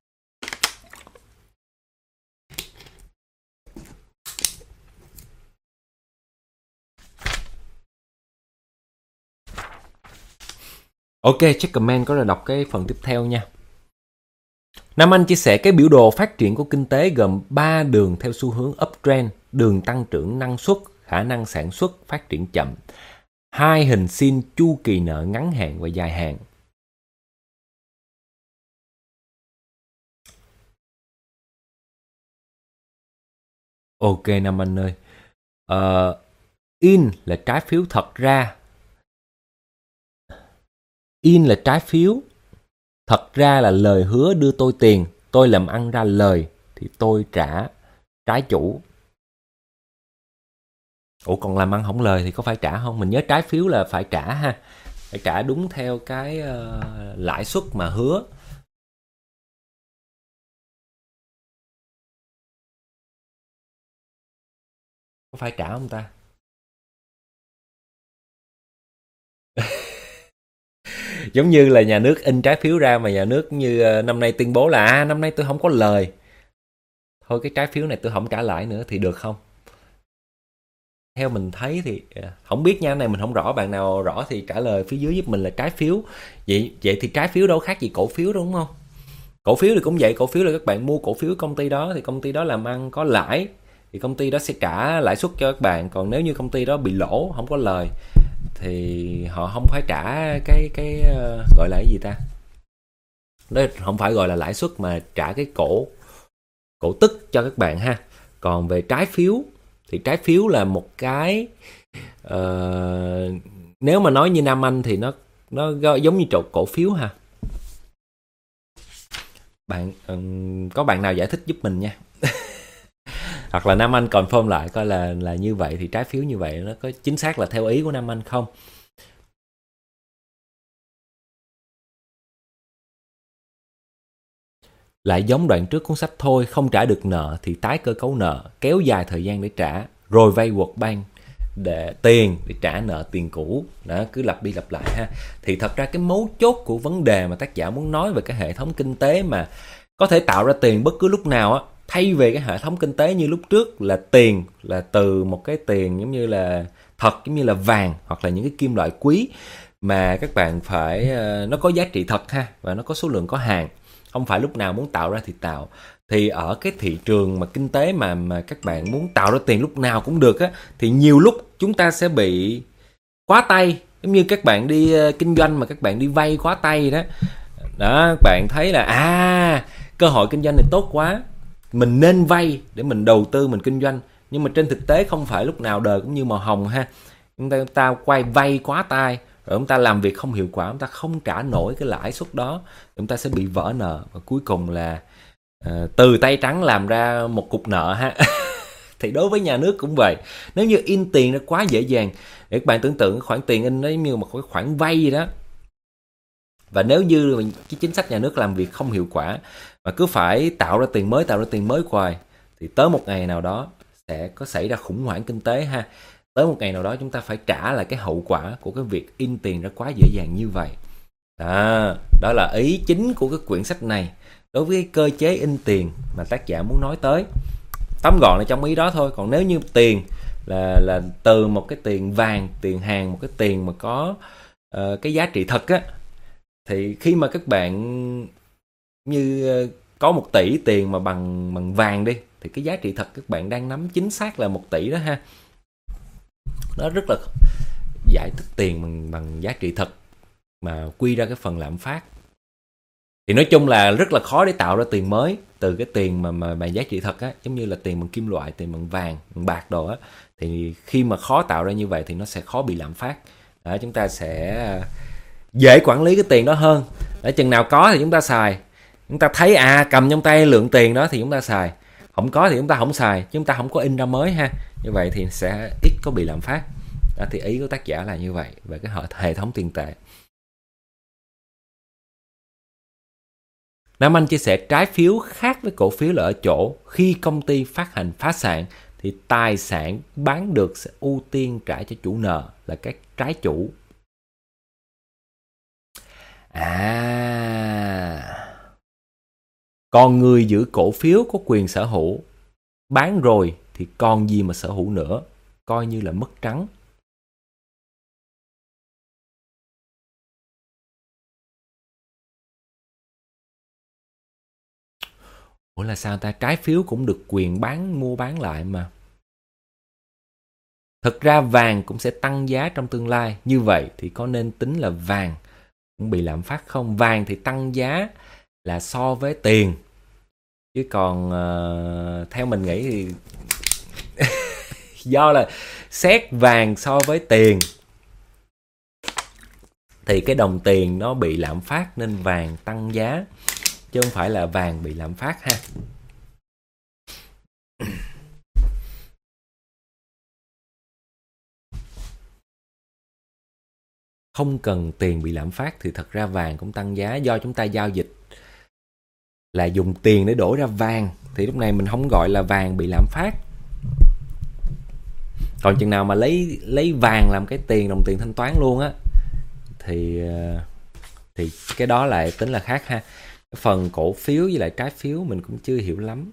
Ok, check comment có là đọc cái phần tiếp theo nha. Nam Anh chia sẻ cái biểu đồ phát triển của kinh tế gồm 3 đường theo xu hướng uptrend, đường tăng trưởng năng suất, khả năng sản xuất phát triển chậm. 2 hình sin chu kỳ nợ ngắn hạn và dài hạn. Ok Nam Anh ơi. In là trái phiếu thật ra. In là trái phiếu. Thật ra là lời hứa đưa tôi tiền, tôi làm ăn ra lời thì tôi trả trái chủ. Ủa còn làm ăn không lời thì có phải trả không? Mình nhớ trái phiếu là phải trả ha. Phải trả đúng theo cái lãi suất mà hứa. Có phải trả không ta? Giống như là nhà nước in trái phiếu ra mà nhà nước như năm nay tuyên bố là năm nay tôi không có lời. Thôi cái trái phiếu này tôi không trả lãi nữa thì được không? Theo mình thấy thì không biết nha, này mình không rõ, bạn nào rõ thì trả lời phía dưới giúp mình là trái phiếu. Vậy thì trái phiếu đâu khác gì cổ phiếu đúng không? Cổ phiếu thì cũng vậy, cổ phiếu là các bạn mua cổ phiếu công ty đó thì công ty đó làm ăn có lãi thì công ty đó sẽ trả lãi suất cho các bạn, còn nếu như công ty đó bị lỗ, không có lời thì họ không phải trả cái gọi là cái gì ta? Đó không phải gọi là lãi suất mà trả cái cổ tức cho các bạn ha. Còn về trái phiếu thì trái phiếu là một cái nếu mà nói như Nam Anh thì nó giống như cổ phiếu ha. Bạn có bạn nào giải thích giúp mình nha. Hoặc là Nam Anh confirm lại coi là như vậy thì trái phiếu như vậy nó có chính xác là theo ý của Nam Anh không? Lại giống đoạn trước cuốn sách thôi, không trả được nợ thì tái cơ cấu nợ, kéo dài thời gian để trả, rồi vay World Bank để trả nợ tiền cũ. Đó, cứ lặp đi lặp lại ha. Thì thật ra cái mấu chốt của vấn đề mà tác giả muốn nói về cái hệ thống kinh tế mà có thể tạo ra tiền bất cứ lúc nào á, thay vì cái hệ thống kinh tế như lúc trước là tiền là từ một cái tiền giống như là thật, giống như là vàng hoặc là những cái kim loại quý mà các bạn phải nó có giá trị thật ha, và nó có số lượng có hạn, không phải lúc nào muốn tạo ra thì tạo. Thì ở cái thị trường mà kinh tế mà các bạn muốn tạo ra tiền lúc nào cũng được á, thì nhiều lúc chúng ta sẽ bị quá tay. Giống như các bạn đi kinh doanh mà các bạn đi vay quá tay đó. Đó, các bạn thấy là cơ hội kinh doanh này tốt quá, mình nên vay để mình đầu tư, mình kinh doanh. Nhưng mà trên thực tế không phải lúc nào đời cũng như màu hồng ha. Chúng ta quay vay quá tay rồi chúng ta làm việc không hiệu quả, chúng ta không trả nổi cái lãi suất đó, chúng ta sẽ bị vỡ nợ và cuối cùng là từ tay trắng làm ra một cục nợ ha. Thì đối với nhà nước cũng vậy. Nếu như in tiền nó quá dễ dàng, để các bạn tưởng tượng khoản tiền in nó giống như một cái khoản vay gì đó. Và nếu như cái chính sách nhà nước làm việc không hiệu quả mà cứ phải tạo ra tiền mới hoài, thì tới một ngày nào đó sẽ có xảy ra khủng hoảng kinh tế ha. Tới một ngày nào đó chúng ta phải trả lại cái hậu quả của cái việc in tiền ra quá dễ dàng như vậy. Đó là ý chính của cái quyển sách này đối với cái cơ chế in tiền mà tác giả muốn nói tới. Tóm gọn là trong ý đó thôi. Còn nếu như tiền là từ một cái tiền vàng, tiền hàng, một cái tiền mà có cái giá trị thật á, thì khi mà các bạn như có 1 tỷ tiền mà bằng vàng đi, thì cái giá trị thật các bạn đang nắm chính xác là 1 tỷ đó ha. Nó rất là giải thích tiền bằng giá trị thật mà quy ra cái phần lạm phát. Thì nói chung là rất là khó để tạo ra tiền mới từ cái tiền mà giá trị thật á, giống như là tiền bằng kim loại, tiền bằng vàng, bằng bạc đồ á. Thì khi mà khó tạo ra như vậy thì nó sẽ khó bị lạm phát. Đó, chúng ta sẽ dễ quản lý cái tiền đó hơn. Để chừng nào có thì chúng ta xài. Chúng ta thấy cầm trong tay lượng tiền đó thì chúng ta xài. Không có thì chúng ta không xài, chúng ta không có in ra mới ha. Như vậy thì sẽ ít có bị lạm phát. Đó, thì ý của tác giả là như vậy về cái hệ thống tiền tệ. Nam Anh chia sẻ trái phiếu khác với cổ phiếu là ở chỗ khi công ty phát hành phá sản thì tài sản bán được sẽ ưu tiên trả cho chủ nợ là các trái chủ. Còn người giữ cổ phiếu có quyền sở hữu, bán rồi thì còn gì mà sở hữu nữa, coi như là mất trắng. Ủa là sao ta? Trái phiếu cũng được quyền mua bán lại mà. Thực ra vàng cũng sẽ tăng giá trong tương lai. Như vậy thì có nên tính là vàng cũng bị lạm phát không? Vàng thì tăng giá là so với tiền. Chứ còn theo mình nghĩ thì do là xét vàng so với tiền thì cái đồng tiền nó bị lạm phát nên vàng tăng giá, chứ không phải là vàng bị lạm phát ha. Không cần tiền bị lạm phát thì thật ra vàng cũng tăng giá, do chúng ta giao dịch là dùng tiền để đổi ra vàng, thì lúc này mình không gọi là vàng bị lạm phát. Còn chừng nào mà lấy vàng làm cái đồng tiền thanh toán luôn á, thì cái đó lại tính là khác ha. Phần cổ phiếu với lại trái phiếu mình cũng chưa hiểu lắm.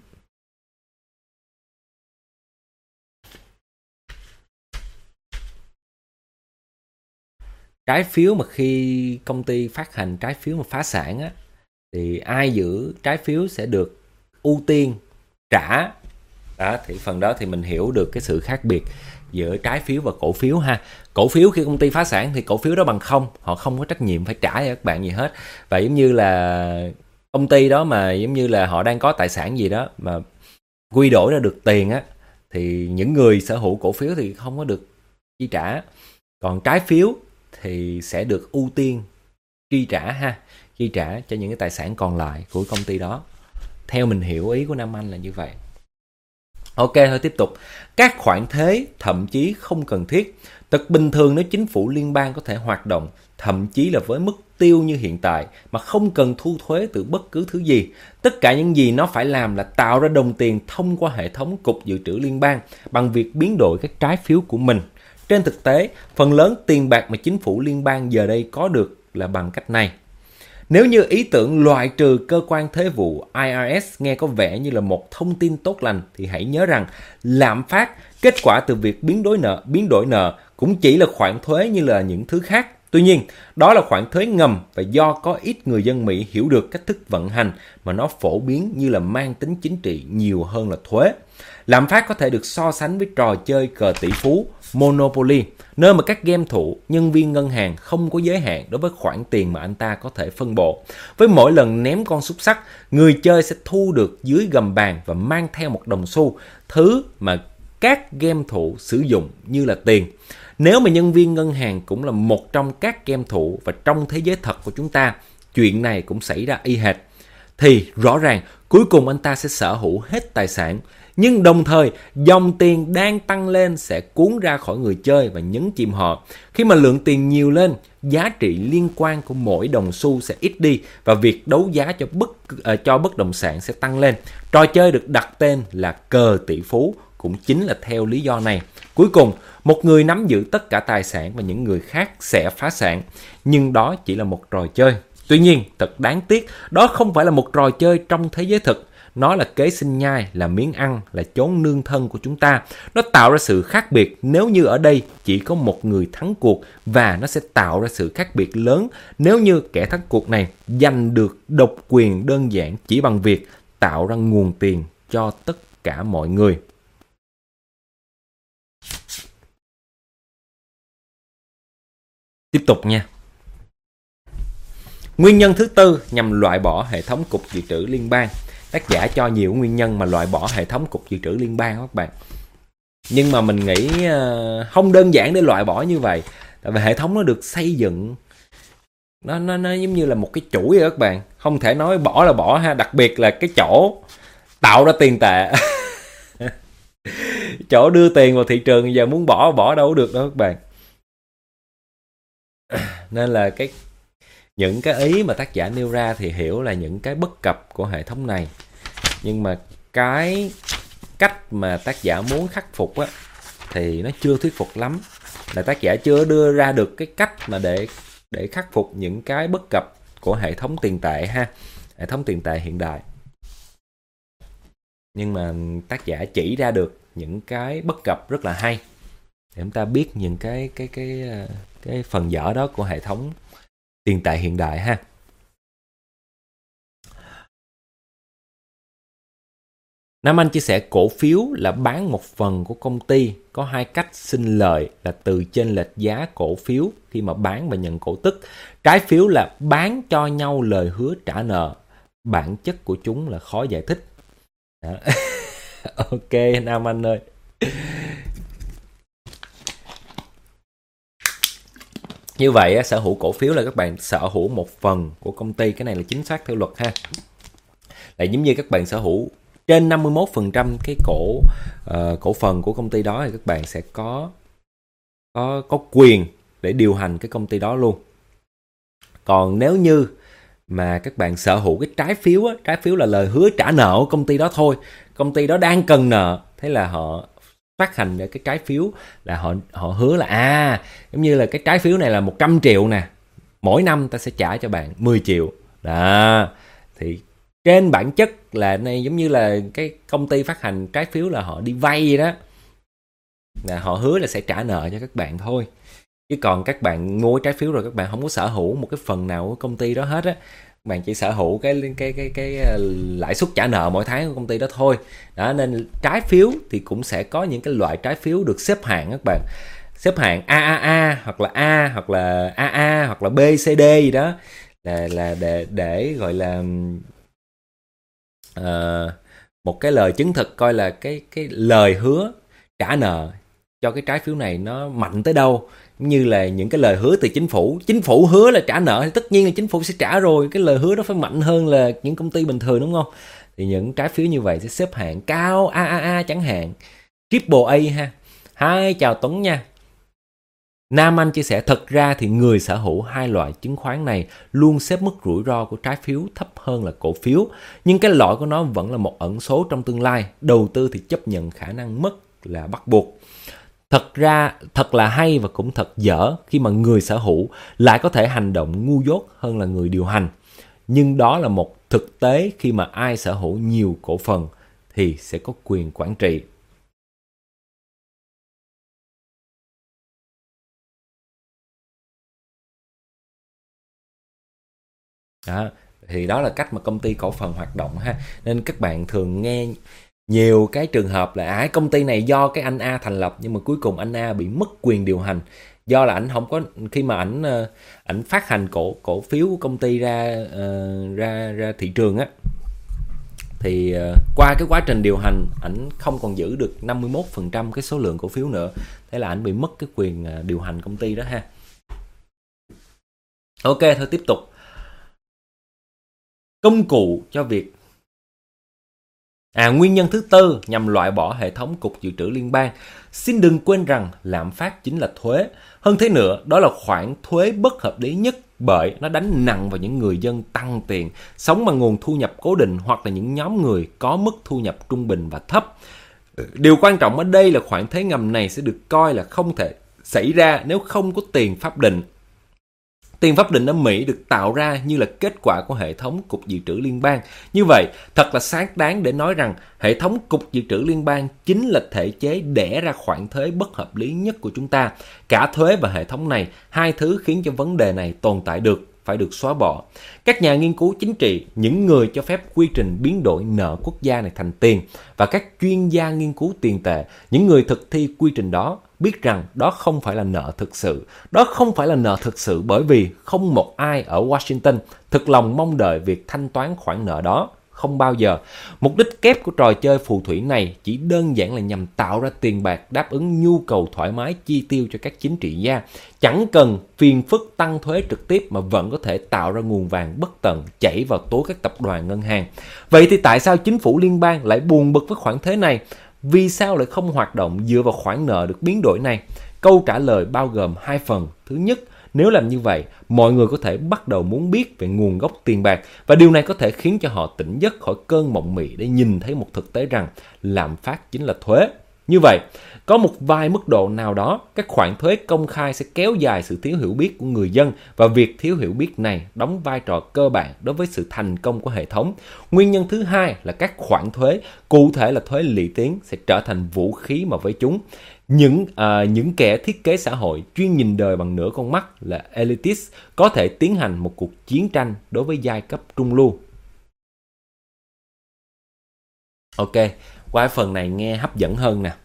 Trái phiếu mà khi công ty phát hành trái phiếu mà phá sản á, thì ai giữ trái phiếu sẽ được ưu tiên trả. Đó, thì phần đó thì mình hiểu được cái sự khác biệt giữa trái phiếu và cổ phiếu ha. Cổ phiếu khi công ty phá sản thì cổ phiếu đó bằng không, họ không có trách nhiệm phải trả cho các bạn gì hết. Và giống như là công ty đó mà giống như là họ đang có tài sản gì đó mà quy đổi ra được tiền á, thì những người sở hữu cổ phiếu thì không có được chi trả. Còn trái phiếu thì sẽ được ưu tiên chi trả cho những cái tài sản còn lại của công ty đó. Theo mình hiểu ý của Nam Anh là như vậy. Ok, thôi tiếp tục. Các khoản thuế thậm chí không cần thiết. Thật bình thường nếu chính phủ liên bang có thể hoạt động, thậm chí là với mức tiêu như hiện tại, mà không cần thu thuế từ bất cứ thứ gì. Tất cả những gì nó phải làm là tạo ra đồng tiền thông qua hệ thống cục dự trữ liên bang bằng việc biến đổi các trái phiếu của mình. Trên thực tế, phần lớn tiền bạc mà chính phủ liên bang giờ đây có được là bằng cách này. Nếu như ý tưởng loại trừ cơ quan thuế vụ IRS nghe có vẻ như là một thông tin tốt lành, thì hãy nhớ rằng lạm phát, kết quả từ việc biến đổi nợ cũng chỉ là khoản thuế như là những thứ khác. Tuy nhiên, đó là khoản thuế ngầm và do có ít người dân Mỹ hiểu được cách thức vận hành mà nó phổ biến như là mang tính chính trị nhiều hơn là thuế. Lạm phát có thể được so sánh với trò chơi cờ tỷ phú Monopoly, nơi mà các game thủ, nhân viên ngân hàng không có giới hạn đối với khoản tiền mà anh ta có thể phân bổ. Với mỗi lần ném con xúc xắc, người chơi sẽ thu được dưới gầm bàn và mang theo một đồng xu, thứ mà các game thủ sử dụng như là tiền. Nếu mà nhân viên ngân hàng cũng là một trong các game thủ và trong thế giới thật của chúng ta, chuyện này cũng xảy ra y hệt, thì rõ ràng cuối cùng anh ta sẽ sở hữu hết tài sản. Nhưng đồng thời, dòng tiền đang tăng lên sẽ cuốn ra khỏi người chơi và nhấn chìm họ. Khi mà lượng tiền nhiều lên, giá trị liên quan của mỗi đồng xu sẽ ít đi và việc đấu giá cho bất động sản sẽ tăng lên. Trò chơi được đặt tên là cờ tỷ phú cũng chính là theo lý do này. Cuối cùng, một người nắm giữ tất cả tài sản và những người khác sẽ phá sản. Nhưng đó chỉ là một trò chơi. Tuy nhiên, thật đáng tiếc, đó không phải là một trò chơi trong thế giới thực. Nó là kế sinh nhai, là miếng ăn, là chốn nương thân của chúng ta. Nó tạo ra sự khác biệt nếu như ở đây chỉ có một người thắng cuộc, và nó sẽ tạo ra sự khác biệt lớn nếu như kẻ thắng cuộc này giành được độc quyền đơn giản chỉ bằng việc tạo ra nguồn tiền cho tất cả mọi người. Tiếp tục nha. Nguyên nhân thứ tư nhằm loại bỏ hệ thống cục dự trữ liên bang. Tác giả cho nhiều nguyên nhân mà loại bỏ hệ thống cục dự trữ liên bang các bạn. Nhưng mà mình nghĩ không đơn giản để loại bỏ như vậy. Tại vì hệ thống nó được xây dựng, nó giống như là một cái chuỗi vậy các bạn. Không thể nói bỏ là bỏ ha. Đặc biệt là cái chỗ tạo ra tiền tệ. Chỗ đưa tiền vào thị trường giờ muốn bỏ đâu được đâu các bạn. Nên là những cái ý mà tác giả nêu ra thì hiểu là những cái bất cập của hệ thống này. Nhưng mà cái cách mà tác giả muốn khắc phục á, thì nó chưa thuyết phục lắm. Là tác giả chưa đưa ra được cái cách mà để khắc phục những cái bất cập của hệ thống tiền tệ ha. Hệ thống tiền tệ hiện đại. Nhưng mà tác giả chỉ ra được những cái bất cập rất là hay. Để chúng ta biết những cái phần dở đó của hệ thống tiền tệ hiện đại ha. Nam Anh chia sẻ cổ phiếu là bán một phần của công ty. Có hai cách sinh lời là từ chênh lệch giá cổ phiếu khi mà bán và nhận cổ tức. Trái phiếu là bán cho nhau lời hứa trả nợ. Bản chất của chúng là khó giải thích. Ok Nam Anh ơi. Như vậy sở hữu cổ phiếu là các bạn sở hữu một phần của công ty. Cái này là chính xác theo luật ha. Là giống như các bạn sở hữu trên 51% cái cổ phần của công ty đó, thì các bạn sẽ có quyền để điều hành cái công ty đó luôn. Còn nếu như mà các bạn sở hữu cái trái phiếu là lời hứa trả nợ của công ty đó thôi. Công ty đó đang cần nợ, thế là họ phát hành cái trái phiếu là họ hứa là giống như là cái trái phiếu này là 100 triệu nè, mỗi năm ta sẽ trả cho bạn 10 triệu đó. Thì trên bản chất là này giống như là cái công ty phát hành trái phiếu là họ đi vay vậy đó, là họ hứa là sẽ trả nợ cho các bạn thôi. Chứ còn các bạn mua trái phiếu rồi các bạn không có sở hữu một cái phần nào của công ty đó hết á. Các bạn chỉ sở hữu cái lãi suất trả nợ mỗi tháng của công ty đó thôi. Đó, nên trái phiếu thì cũng sẽ có những cái loại trái phiếu được xếp hạng các bạn. Xếp hạng AAA hoặc là A hoặc là AA hoặc là BCD gì đó, là để gọi là một cái lời chứng thực coi là cái lời hứa trả nợ cho cái trái phiếu này nó mạnh tới đâu. Như là những cái lời hứa từ chính phủ hứa là trả nợ thì tất nhiên là chính phủ sẽ trả rồi, cái lời hứa đó phải mạnh hơn là những công ty bình thường, đúng không? Thì những trái phiếu như vậy sẽ xếp hạng cao, AAA chẳng hạn, triple A ha. Hi, chào Tuấn nha. Nam Anh chia sẻ thật ra thì người sở hữu hai loại chứng khoán này luôn xếp mức rủi ro của trái phiếu thấp hơn là cổ phiếu, nhưng cái loại của nó vẫn là một ẩn số trong tương lai. Đầu tư thì chấp nhận khả năng mất là bắt buộc. Thật là hay và cũng thật dở khi mà người sở hữu lại có thể hành động ngu dốt hơn là người điều hành. Nhưng đó là một thực tế khi mà ai sở hữu nhiều cổ phần thì sẽ có quyền quản trị. Đó, thì đó là cách mà công ty cổ phần hoạt động ha. Nên các bạn thường nghe nhiều cái trường hợp là công ty này do cái anh A thành lập, nhưng mà cuối cùng anh A bị mất quyền điều hành do là ảnh không có, khi mà ảnh phát hành cổ phiếu của công ty ra thị trường á, thì qua cái quá trình điều hành ảnh không còn giữ được 51% cái số lượng cổ phiếu nữa, thế là ảnh bị mất cái quyền điều hành công ty đó ha. Ok, thôi tiếp tục. Công cụ cho việc nguyên nhân thứ tư nhằm loại bỏ hệ thống Cục Dự trữ Liên bang. Xin đừng quên rằng lạm phát chính là thuế. Hơn thế nữa, đó là khoản thuế bất hợp lý nhất bởi nó đánh nặng vào những người dân tăng tiền, sống bằng nguồn thu nhập cố định hoặc là những nhóm người có mức thu nhập trung bình và thấp. Điều quan trọng ở đây là khoản thuế ngầm này sẽ được coi là không thể xảy ra nếu không có tiền pháp định. Tiền pháp định ở Mỹ được tạo ra như là kết quả của hệ thống Cục Dự trữ Liên bang. Như vậy, thật là xác đáng để nói rằng hệ thống Cục Dự trữ Liên bang chính là thể chế đẻ ra khoản thuế bất hợp lý nhất của chúng ta. Cả thuế và hệ thống này, hai thứ khiến cho vấn đề này tồn tại phải được xóa bỏ. Các nhà nghiên cứu chính trị, những người cho phép quy trình biến đổi nợ quốc gia này thành tiền, và các chuyên gia nghiên cứu tiền tệ, những người thực thi quy trình đó, biết rằng đó không phải là nợ thực sự. Đó không phải là nợ thực sự bởi vì không một ai ở Washington thực lòng mong đợi việc thanh toán khoản nợ đó. Không bao giờ. Mục đích kép của trò chơi phù thủy này chỉ đơn giản là nhằm tạo ra tiền bạc đáp ứng nhu cầu thoải mái chi tiêu cho các chính trị gia. Chẳng cần phiền phức tăng thuế trực tiếp mà vẫn có thể tạo ra nguồn vàng bất tận chảy vào túi các tập đoàn ngân hàng. Vậy thì tại sao chính phủ liên bang lại buồn bực với khoản thuế này? Vì sao lại không hoạt động dựa vào khoản nợ được biến đổi này? Câu trả lời bao gồm hai phần. Thứ nhất, nếu làm như vậy, mọi người có thể bắt đầu muốn biết về nguồn gốc tiền bạc, và điều này có thể khiến cho họ tỉnh giấc khỏi cơn mộng mị để nhìn thấy một thực tế rằng lạm phát chính là thuế. Như vậy, có một vài mức độ nào đó, các khoản thuế công khai sẽ kéo dài sự thiếu hiểu biết của người dân, và việc thiếu hiểu biết này đóng vai trò cơ bản đối với sự thành công của hệ thống. Nguyên nhân thứ hai là các khoản thuế, cụ thể là thuế lũy tiến, sẽ trở thành vũ khí mà với chúng. Những kẻ thiết kế xã hội chuyên nhìn đời bằng nửa con mắt là elitist có thể tiến hành một cuộc chiến tranh đối với giai cấp trung lưu. Ok, qua phần này nghe hấp dẫn hơn nè.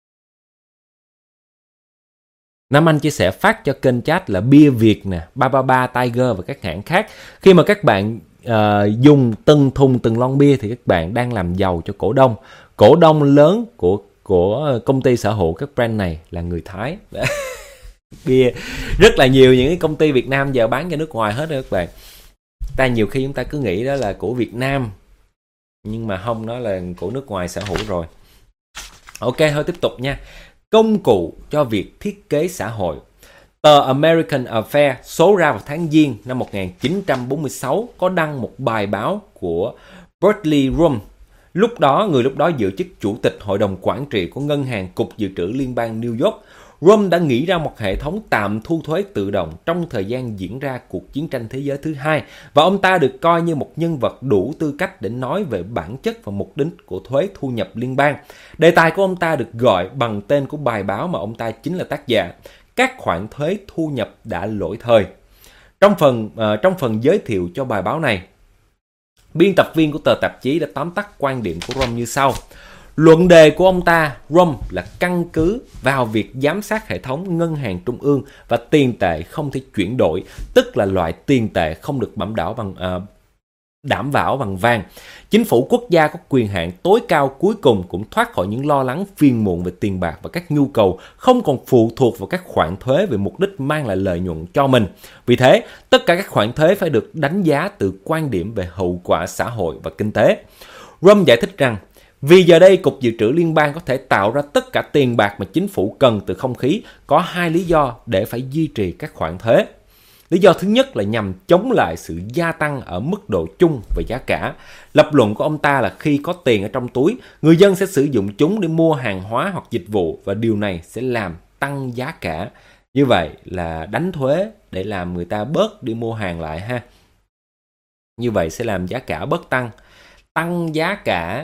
Nam Anh chia sẻ phát cho kênh chat là bia Việt nè, 333 Tiger và các hãng khác. Khi mà các bạn dùng từng thùng từng lon bia thì các bạn đang làm giàu cho cổ đông. Cổ đông lớn của công ty sở hữu các brand này là người Thái. Bia rất là nhiều những cái công ty Việt Nam giờ bán cho nước ngoài hết rồi các bạn. Nhiều khi chúng ta cứ nghĩ đó là của Việt Nam, nhưng mà không, nó là của nước ngoài sở hữu rồi. Ok, thôi tiếp tục nha. Công cụ cho việc thiết kế xã hội. Tờ American Affairs số ra vào tháng Giêng năm 1946 có đăng một bài báo của Berkeley Rum. Người lúc đó giữ chức chủ tịch hội đồng quản trị của ngân hàng Cục Dự trữ Liên bang New York. Rum đã nghĩ ra một hệ thống tạm thu thuế tự động trong thời gian diễn ra cuộc chiến tranh thế giới thứ hai, và ông ta được coi như một nhân vật đủ tư cách để nói về bản chất và mục đích của thuế thu nhập liên bang. Đề tài của ông ta được gọi bằng tên của bài báo mà ông ta chính là tác giả: Các khoản thuế thu nhập đã lỗi thời. Trong phần giới thiệu cho bài báo này, biên tập viên của tờ tạp chí đã tóm tắt quan điểm của Rum như sau. Luận đề của ông ta, Rum, là căn cứ vào việc giám sát hệ thống ngân hàng trung ương và tiền tệ không thể chuyển đổi, tức là loại tiền tệ không được đảm bảo bằng vàng. Chính phủ quốc gia có quyền hạn tối cao cuối cùng cũng thoát khỏi những lo lắng phiền muộn về tiền bạc và các nhu cầu không còn phụ thuộc vào các khoản thuế về mục đích mang lại lợi nhuận cho mình. Vì thế, tất cả các khoản thuế phải được đánh giá từ quan điểm về hậu quả xã hội và kinh tế. Rum giải thích rằng, vì giờ đây Cục Dự trữ Liên bang có thể tạo ra tất cả tiền bạc mà chính phủ cần từ không khí, có hai lý do để phải duy trì các khoản thuế. Lý do thứ nhất là nhằm chống lại sự gia tăng ở mức độ chung về giá cả. Lập luận của ông ta là khi có tiền ở trong túi, người dân sẽ sử dụng chúng để mua hàng hóa hoặc dịch vụ, và điều này sẽ làm tăng giá cả. Như vậy là đánh thuế để làm người ta bớt đi mua hàng lại ha. Như vậy sẽ làm giá cả bớt tăng. Tăng giá cả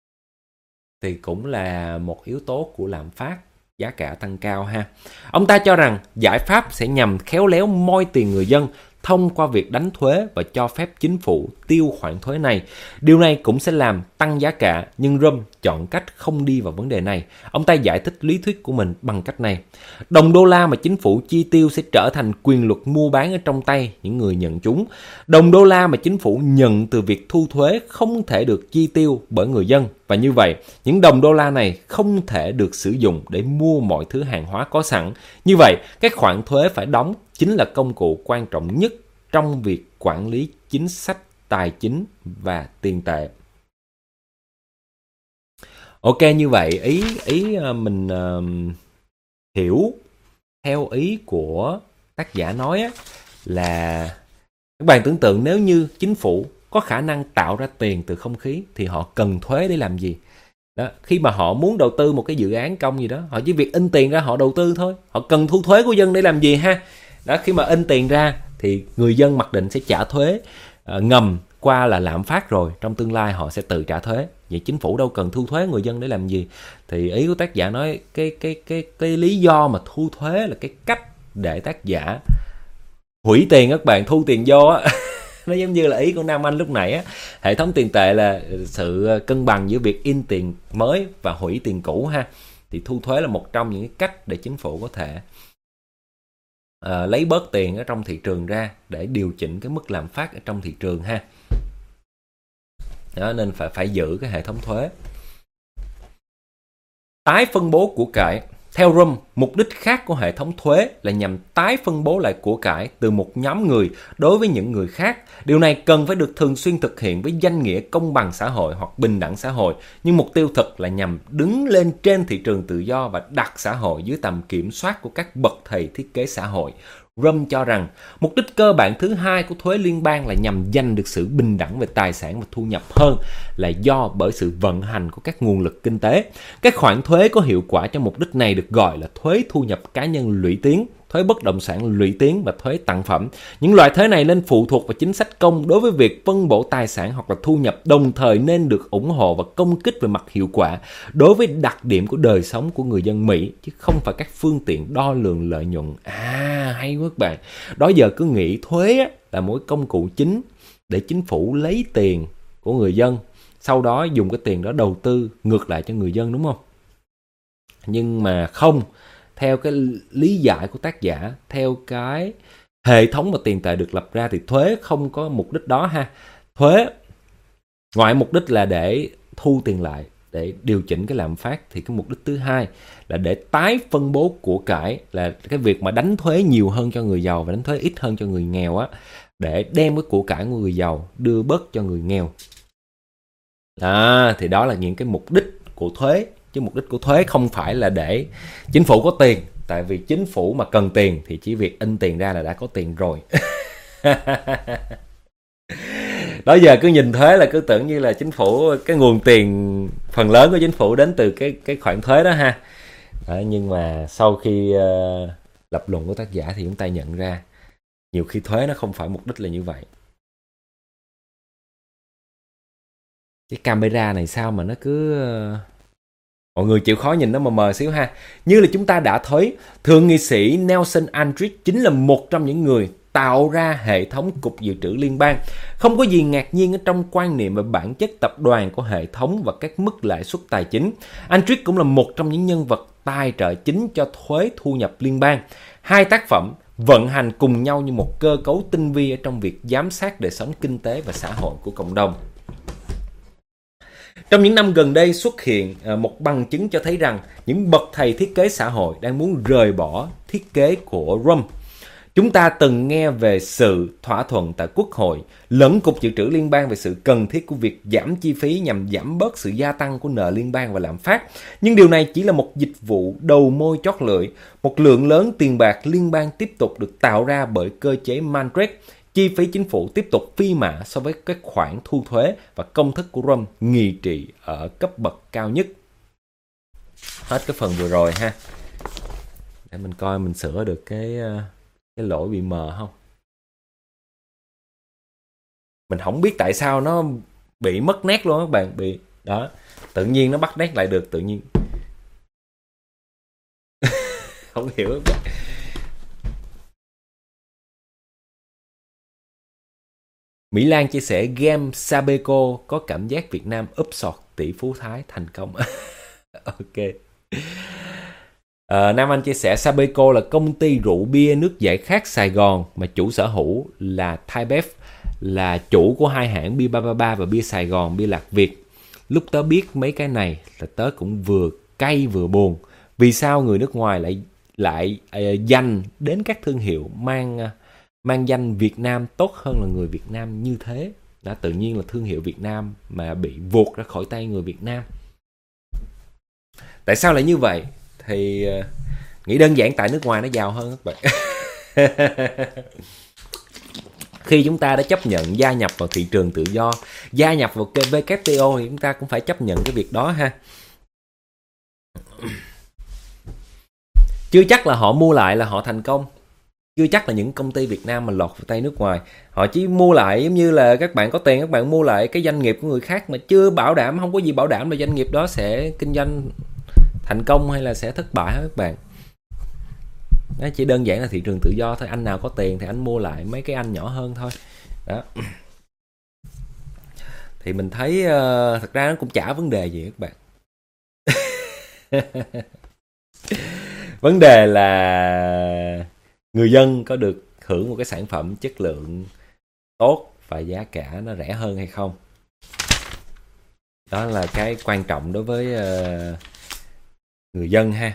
thì cũng là một yếu tố của lạm phát, giá cả tăng cao ha. Ông ta cho rằng giải pháp sẽ nhằm khéo léo moi tiền người dân thông qua việc đánh thuế và cho phép chính phủ tiêu khoản thuế này. Điều này cũng sẽ làm tăng giá cả, nhưng Rome chọn cách không đi vào vấn đề này. Ông ta giải thích lý thuyết của mình bằng cách này: đồng đô la mà chính phủ chi tiêu sẽ trở thành quyền luật mua bán ở trong tay những người nhận chúng. Đồng đô la mà chính phủ nhận từ việc thu thuế không thể được chi tiêu bởi người dân, và như vậy, những đồng đô la này không thể được sử dụng để mua mọi thứ hàng hóa có sẵn. Như vậy, các khoản thuế phải đóng chính là công cụ quan trọng nhất trong việc quản lý chính sách tài chính và tiền tệ. Ok, như vậy ý mình hiểu theo ý của tác giả nói á, là các bạn tưởng tượng nếu như chính phủ có khả năng tạo ra tiền từ không khí thì họ cần thuế để làm gì? Đó, khi mà họ muốn đầu tư một cái dự án công gì đó, họ chỉ việc in tiền ra họ đầu tư thôi. Họ cần thu thuế của dân để làm gì ha? Đó, khi mà in tiền ra thì người dân mặc định sẽ trả thuế ngầm qua là lạm phát, rồi trong tương lai họ sẽ tự trả thuế. Vậy chính phủ đâu cần thu thuế người dân để làm gì? Thì ý của tác giả nói cái lý do mà thu thuế là cái cách để tác giả hủy tiền các bạn, thu tiền vô á. Nó giống như là ý của Nam Anh lúc nãy á, hệ thống tiền tệ là sự cân bằng giữa việc in tiền mới và hủy tiền cũ ha. Thì thu thuế là một trong những cái cách để chính phủ có thể lấy bớt tiền ở trong thị trường ra để điều chỉnh cái mức lạm phát ở trong thị trường ha. Đó, nên phải giữ cái hệ thống thuế. Tái phân bố của cải. Theo Rome, mục đích khác của hệ thống thuế là nhằm tái phân bố lại của cải từ một nhóm người đối với những người khác. Điều này cần phải được thường xuyên thực hiện với danh nghĩa công bằng xã hội hoặc bình đẳng xã hội, nhưng mục tiêu thực là nhằm đứng lên trên thị trường tự do và đặt xã hội dưới tầm kiểm soát của các bậc thầy thiết kế xã hội. Rome cho rằng mục đích cơ bản thứ hai của thuế liên bang là nhằm giành được sự bình đẳng về tài sản và thu nhập hơn là do bởi sự vận hành của các nguồn lực kinh tế. Các khoản thuế có hiệu quả cho mục đích này được gọi là thuế thu nhập cá nhân lũy tiến, thuế bất động sản lũy tiến và thuế tặng phẩm. Những loại thuế này nên phụ thuộc vào chính sách công đối với việc phân bổ tài sản hoặc là thu nhập, đồng thời nên được ủng hộ và công kích về mặt hiệu quả đối với đặc điểm của đời sống của người dân Mỹ, chứ không phải các phương tiện đo lường lợi nhuận. Hay quá các bạn. Đó giờ cứ nghĩ thuế là một công cụ chính để chính phủ lấy tiền của người dân, sau đó dùng cái tiền đó đầu tư ngược lại cho người dân, đúng không? Nhưng mà không. Theo cái lý giải của tác giả, theo cái hệ thống mà tiền tệ được lập ra thì thuế không có mục đích đó ha. Thuế ngoài mục đích là để thu tiền lại, để điều chỉnh cái lạm phát, thì cái mục đích thứ hai là để tái phân bố của cải, là cái việc mà đánh thuế nhiều hơn cho người giàu và đánh thuế ít hơn cho người nghèo á, để đem cái của cải của người giàu đưa bớt cho người nghèo. Thì đó là những cái mục đích của thuế. Chứ mục đích của thuế không phải là để chính phủ có tiền. Tại vì chính phủ mà cần tiền thì chỉ việc in tiền ra là đã có tiền rồi. Đó giờ cứ nhìn thuế là cứ tưởng như là chính phủ, cái nguồn tiền phần lớn của chính phủ đến từ cái khoản thuế đó ha. Nhưng mà sau khi lập luận của tác giả thì chúng ta nhận ra nhiều khi thuế nó không phải mục đích là như vậy. Cái camera này sao mà nó cứ... Mọi người chịu khó nhìn nó mờ xíu ha. Như là chúng ta đã thấy, thượng nghị sĩ Nelson Aldrich chính là một trong những người tạo ra hệ thống cục dự trữ liên bang. Không có gì ngạc nhiên ở trong quan niệm về bản chất tập đoàn của hệ thống và các mức lãi suất tài chính. Aldrich cũng là một trong những nhân vật tài trợ chính cho thuế thu nhập liên bang. Hai tác phẩm vận hành cùng nhau như một cơ cấu tinh vi ở trong việc giám sát đời sống kinh tế và xã hội của cộng đồng. Trong những năm gần đây xuất hiện một bằng chứng cho thấy rằng những bậc thầy thiết kế xã hội đang muốn rời bỏ thiết kế của Rome. Chúng ta từng nghe về sự thỏa thuận tại Quốc hội lẫn Cục Dự trữ Liên bang về sự cần thiết của việc giảm chi phí nhằm giảm bớt sự gia tăng của nợ liên bang và lạm phát. Nhưng điều này chỉ là một dịch vụ đầu môi chót lưỡi. Một lượng lớn tiền bạc liên bang tiếp tục được tạo ra bởi cơ chế Maastricht. Chi phí chính phủ tiếp tục phi mã so với các khoản thu thuế và công thức của Rome nghi trị ở cấp bậc cao nhất. Hết cái phần vừa rồi ha. Để mình coi mình sửa được cái lỗi bị mờ không. Mình không biết tại sao nó bị mất nét luôn các bạn. Bị đó, tự nhiên nó bắt nét lại được, tự nhiên. Không hiểu các bạn. Mỹ Lan chia sẻ game Sabeco có cảm giác Việt Nam úp sọt tỷ phú Thái thành công. Ok. Nam Anh chia sẻ Sabeco là công ty rượu bia nước giải khát Sài Gòn mà chủ sở hữu là ThaiBev, là chủ của hai hãng bia 333 và bia Sài Gòn, bia Lạc Việt. Lúc tớ biết mấy cái này là tớ cũng vừa cay vừa buồn. Vì sao người nước ngoài lại dành đến các thương hiệu mang danh Việt Nam tốt hơn là người Việt Nam như thế? Đã tự nhiên là thương hiệu Việt Nam mà bị vụt ra khỏi tay người Việt Nam. Tại sao lại như vậy? Thì nghĩ đơn giản tại nước ngoài nó giàu hơn các bạn. Khi chúng ta đã chấp nhận gia nhập vào thị trường tự do, gia nhập vào WTO thì chúng ta cũng phải chấp nhận cái việc đó ha. Chưa chắc là họ mua lại là họ thành công. Chưa chắc là những công ty Việt Nam mà lọt vào tay nước ngoài, họ chỉ mua lại giống như là các bạn có tiền, các bạn mua lại cái doanh nghiệp của người khác mà chưa bảo đảm, không có gì bảo đảm là doanh nghiệp đó sẽ kinh doanh thành công hay là sẽ thất bại hết các bạn. Nó chỉ đơn giản là thị trường tự do thôi. Anh nào có tiền thì anh mua lại mấy cái anh nhỏ hơn thôi. Đó. Thì mình thấy thật ra nó cũng chả vấn đề gì các bạn. Vấn đề là người dân có được hưởng một cái sản phẩm chất lượng tốt và giá cả nó rẻ hơn hay không. Đó là cái quan trọng đối với người dân ha.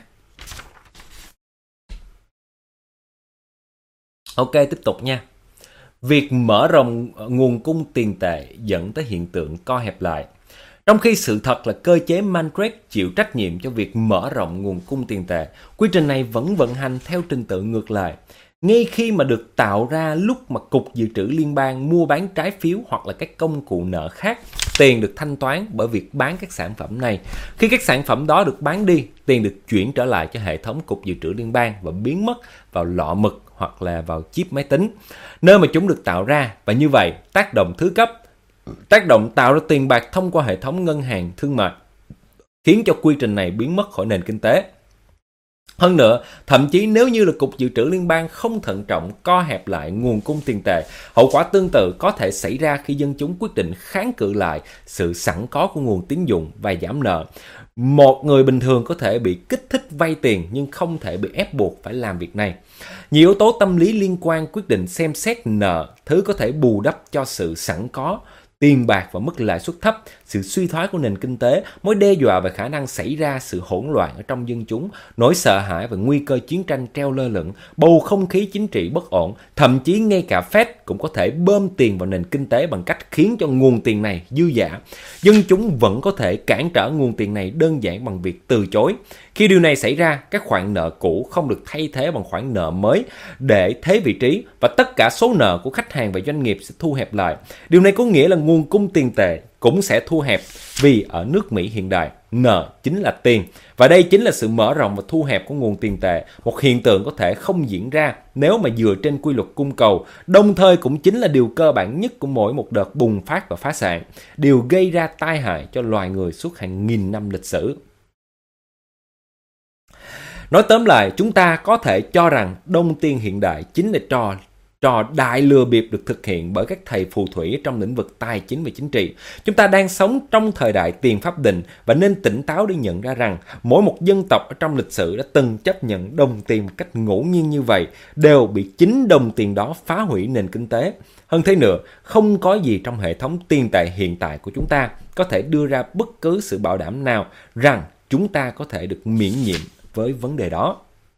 Ok, tiếp tục nha. Việc mở rộng nguồn cung tiền tệ dẫn tới hiện tượng co hẹp lại. Trong khi sự thật là cơ chế Manfred chịu trách nhiệm cho việc mở rộng nguồn cung tiền tệ, quy trình này vẫn vận hành theo trình tự ngược lại. Ngay khi mà được tạo ra lúc mà Cục Dự trữ Liên bang mua bán trái phiếu hoặc là các công cụ nợ khác, tiền được thanh toán bởi việc bán các sản phẩm này. Khi các sản phẩm đó được bán đi, tiền được chuyển trở lại cho hệ thống Cục Dự trữ Liên bang và biến mất vào lọ mực hoặc là vào chip máy tính, nơi mà chúng được tạo ra. Và như vậy, tác động thứ cấp, tác động tạo ra tiền bạc thông qua hệ thống ngân hàng thương mại, khiến cho quy trình này biến mất khỏi nền kinh tế. Hơn nữa, thậm chí nếu như là Cục Dự trữ Liên bang không thận trọng co hẹp lại nguồn cung tiền tệ, hậu quả tương tự có thể xảy ra khi dân chúng quyết định kháng cự lại sự sẵn có của nguồn tín dụng và giảm nợ. Một người bình thường có thể bị kích thích vay tiền nhưng không thể bị ép buộc phải làm việc này. Nhiều yếu tố tâm lý liên quan quyết định xem xét nợ, thứ có thể bù đắp cho sự sẵn có, tiền bạc và mức lãi suất thấp, sự suy thoái của nền kinh tế, mối đe dọa về khả năng xảy ra sự hỗn loạn ở trong dân chúng, nỗi sợ hãi và nguy cơ chiến tranh treo lơ lửng, bầu không khí chính trị bất ổn, thậm chí ngay cả Fed cũng có thể bơm tiền vào nền kinh tế bằng cách khiến cho nguồn tiền này dư dả. Dân chúng vẫn có thể cản trở nguồn tiền này đơn giản bằng việc từ chối. Khi điều này xảy ra, các khoản nợ cũ không được thay thế bằng khoản nợ mới để thế vị trí và tất cả số nợ của khách hàng và doanh nghiệp sẽ thu hẹp lại. Điều này có nghĩa là nguồn cung tiền tệ cũng sẽ thu hẹp, vì ở nước Mỹ hiện đại, nợ chính là tiền. Và đây chính là sự mở rộng và thu hẹp của nguồn tiền tệ, một hiện tượng có thể không diễn ra nếu mà dựa trên quy luật cung cầu, đồng thời cũng chính là điều cơ bản nhất của mỗi một đợt bùng phát và phá sản, điều gây ra tai hại cho loài người suốt hàng nghìn năm lịch sử. Nói tóm lại, chúng ta có thể cho rằng đồng tiền hiện đại chính là trò đại lừa bịp được thực hiện bởi các thầy phù thủy trong lĩnh vực tài chính và chính trị. Chúng ta đang sống trong thời đại tiền pháp định và nên tỉnh táo để nhận ra rằng mỗi một dân tộc ở trong lịch sử đã từng chấp nhận đồng tiền một cách ngẫu nhiên như vậy, đều bị chính đồng tiền đó phá hủy nền kinh tế. Hơn thế nữa, không có gì trong hệ thống tiền tệ hiện tại của chúng ta có thể đưa ra bất cứ sự bảo đảm nào rằng chúng ta có thể được miễn nhiễm với vấn đề đó.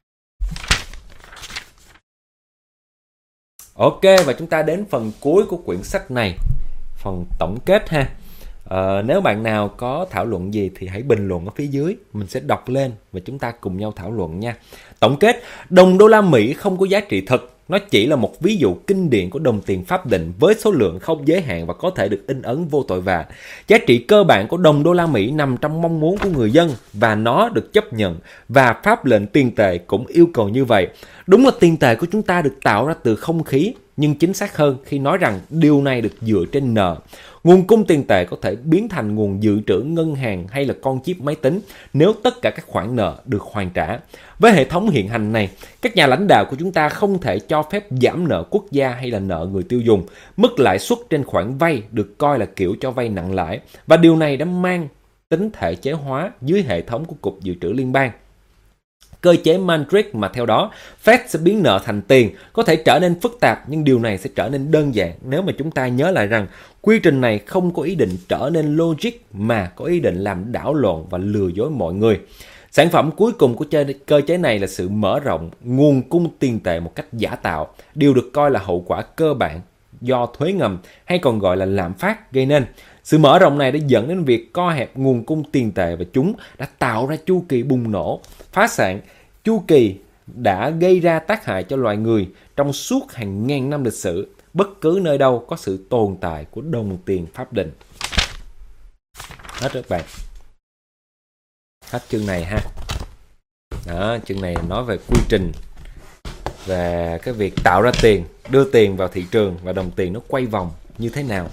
Ok, và chúng ta đến phần cuối của quyển sách này, phần tổng kết ha. Nếu bạn nào có thảo luận gì thì hãy bình luận ở phía dưới, mình sẽ đọc lên và chúng ta cùng nhau thảo luận nha. Tổng kết, đồng đô la Mỹ không có giá trị thực. Nó chỉ là một ví dụ kinh điển của đồng tiền pháp định với số lượng không giới hạn và có thể được in ấn vô tội vạ. Giá trị cơ bản của đồng đô la Mỹ nằm trong mong muốn của người dân và nó được chấp nhận, và pháp lệnh tiền tệ cũng yêu cầu như vậy. Đúng là tiền tệ của chúng ta được tạo ra từ không khí, nhưng chính xác hơn khi nói rằng điều này được dựa trên nợ. Nguồn cung tiền tệ có thể biến thành nguồn dự trữ ngân hàng hay là con chip máy tính nếu tất cả các khoản nợ được hoàn trả. Với hệ thống hiện hành này, các nhà lãnh đạo của chúng ta không thể cho phép giảm nợ quốc gia hay là nợ người tiêu dùng. Mức lãi suất trên khoản vay được coi là kiểu cho vay nặng lãi, và điều này đã mang tính thể chế hóa dưới hệ thống của Cục Dự trữ Liên bang. Cơ chế Maastricht mà theo đó, Fed sẽ biến nợ thành tiền có thể trở nên phức tạp, nhưng điều này sẽ trở nên đơn giản nếu mà chúng ta nhớ lại rằng quy trình này không có ý định trở nên logic mà có ý định làm đảo lộn và lừa dối mọi người. Sản phẩm cuối cùng của cơ chế này là sự mở rộng nguồn cung tiền tệ một cách giả tạo, điều được coi là hậu quả cơ bản do thuế ngầm hay còn gọi là lạm phát gây nên. Sự mở rộng này đã dẫn đến việc co hẹp nguồn cung tiền tệ và chúng đã tạo ra chu kỳ bùng nổ, phá sản. Chu kỳ đã gây ra tác hại cho loài người trong suốt hàng ngàn năm lịch sử, bất cứ nơi đâu có sự tồn tại của đồng tiền pháp định. Hết các bạn. Hết chương này ha. Đó, chương này nói về quy trình, về cái việc tạo ra tiền, đưa tiền vào thị trường và đồng tiền nó quay vòng như thế nào,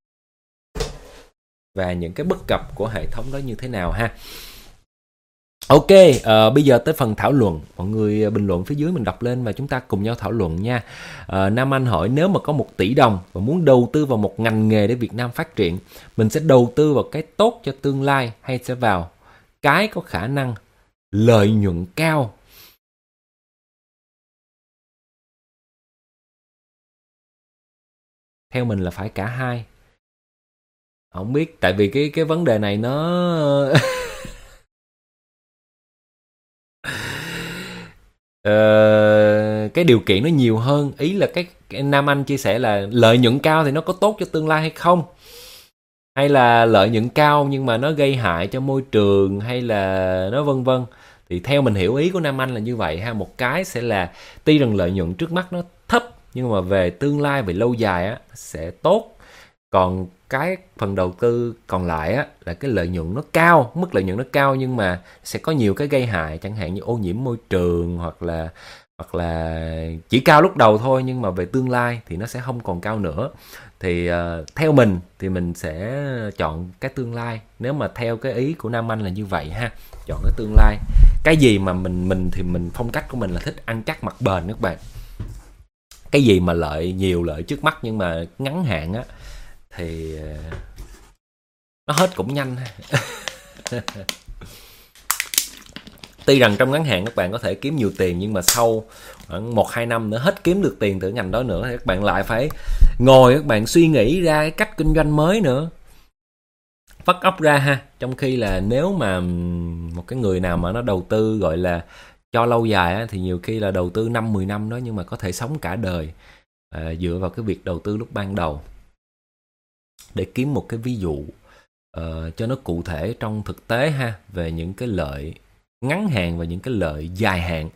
và những cái bất cập của hệ thống đó như thế nào ha. Ok, bây giờ tới phần thảo luận. Mọi người bình luận phía dưới mình đọc lên và chúng ta cùng nhau thảo luận nha. Nam Anh hỏi, nếu mà có 1 tỷ đồng và muốn đầu tư vào một ngành nghề để Việt Nam phát triển, mình sẽ đầu tư vào cái tốt cho tương lai hay sẽ vào cái có khả năng lợi nhuận cao? Theo mình là phải cả hai. Không biết, tại vì cái vấn đề này nó cái điều kiện nó nhiều hơn. Ý là cái Nam Anh chia sẻ là lợi nhuận cao thì nó có tốt cho tương lai hay không, hay là lợi nhuận cao nhưng mà nó gây hại cho môi trường, hay là nó vân vân. Thì theo mình hiểu ý của Nam Anh là như vậy ha. Một cái sẽ là tuy rằng lợi nhuận trước mắt nó thấp nhưng mà về tương lai, về lâu dài á sẽ tốt. Còn cái phần đầu tư còn lại á là cái lợi nhuận nó cao, mức lợi nhuận nó cao nhưng mà sẽ có nhiều cái gây hại, chẳng hạn như ô nhiễm môi trường, hoặc là chỉ cao lúc đầu thôi nhưng mà về tương lai thì nó sẽ không còn cao nữa. Thì theo mình thì mình sẽ chọn cái tương lai. Nếu mà theo cái ý của Nam Anh là như vậy ha, chọn cái tương lai. Cái gì mà mình thì mình, phong cách của mình là thích ăn chắc mặc bền các bạn. Cái gì mà lợi nhiều, lợi trước mắt nhưng mà ngắn hạn á thì nó hết cũng nhanh. Tuy rằng trong ngắn hạn các bạn có thể kiếm nhiều tiền, nhưng mà sau khoảng 1-2 năm nữa hết kiếm được tiền từ ngành đó nữa thì các bạn lại phải ngồi các bạn suy nghĩ ra cái cách kinh doanh mới nữa, vắt óc ra ha. Trong khi là nếu mà một cái người nào mà nó đầu tư gọi là cho lâu dài á, thì nhiều khi là đầu tư 5-10 năm đó nhưng mà có thể sống cả đời dựa vào cái việc đầu tư lúc ban đầu. Để kiếm một cái ví dụ cho nó cụ thể trong thực tế ha, về những cái lợi ngắn hạn và những cái lợi dài hạn.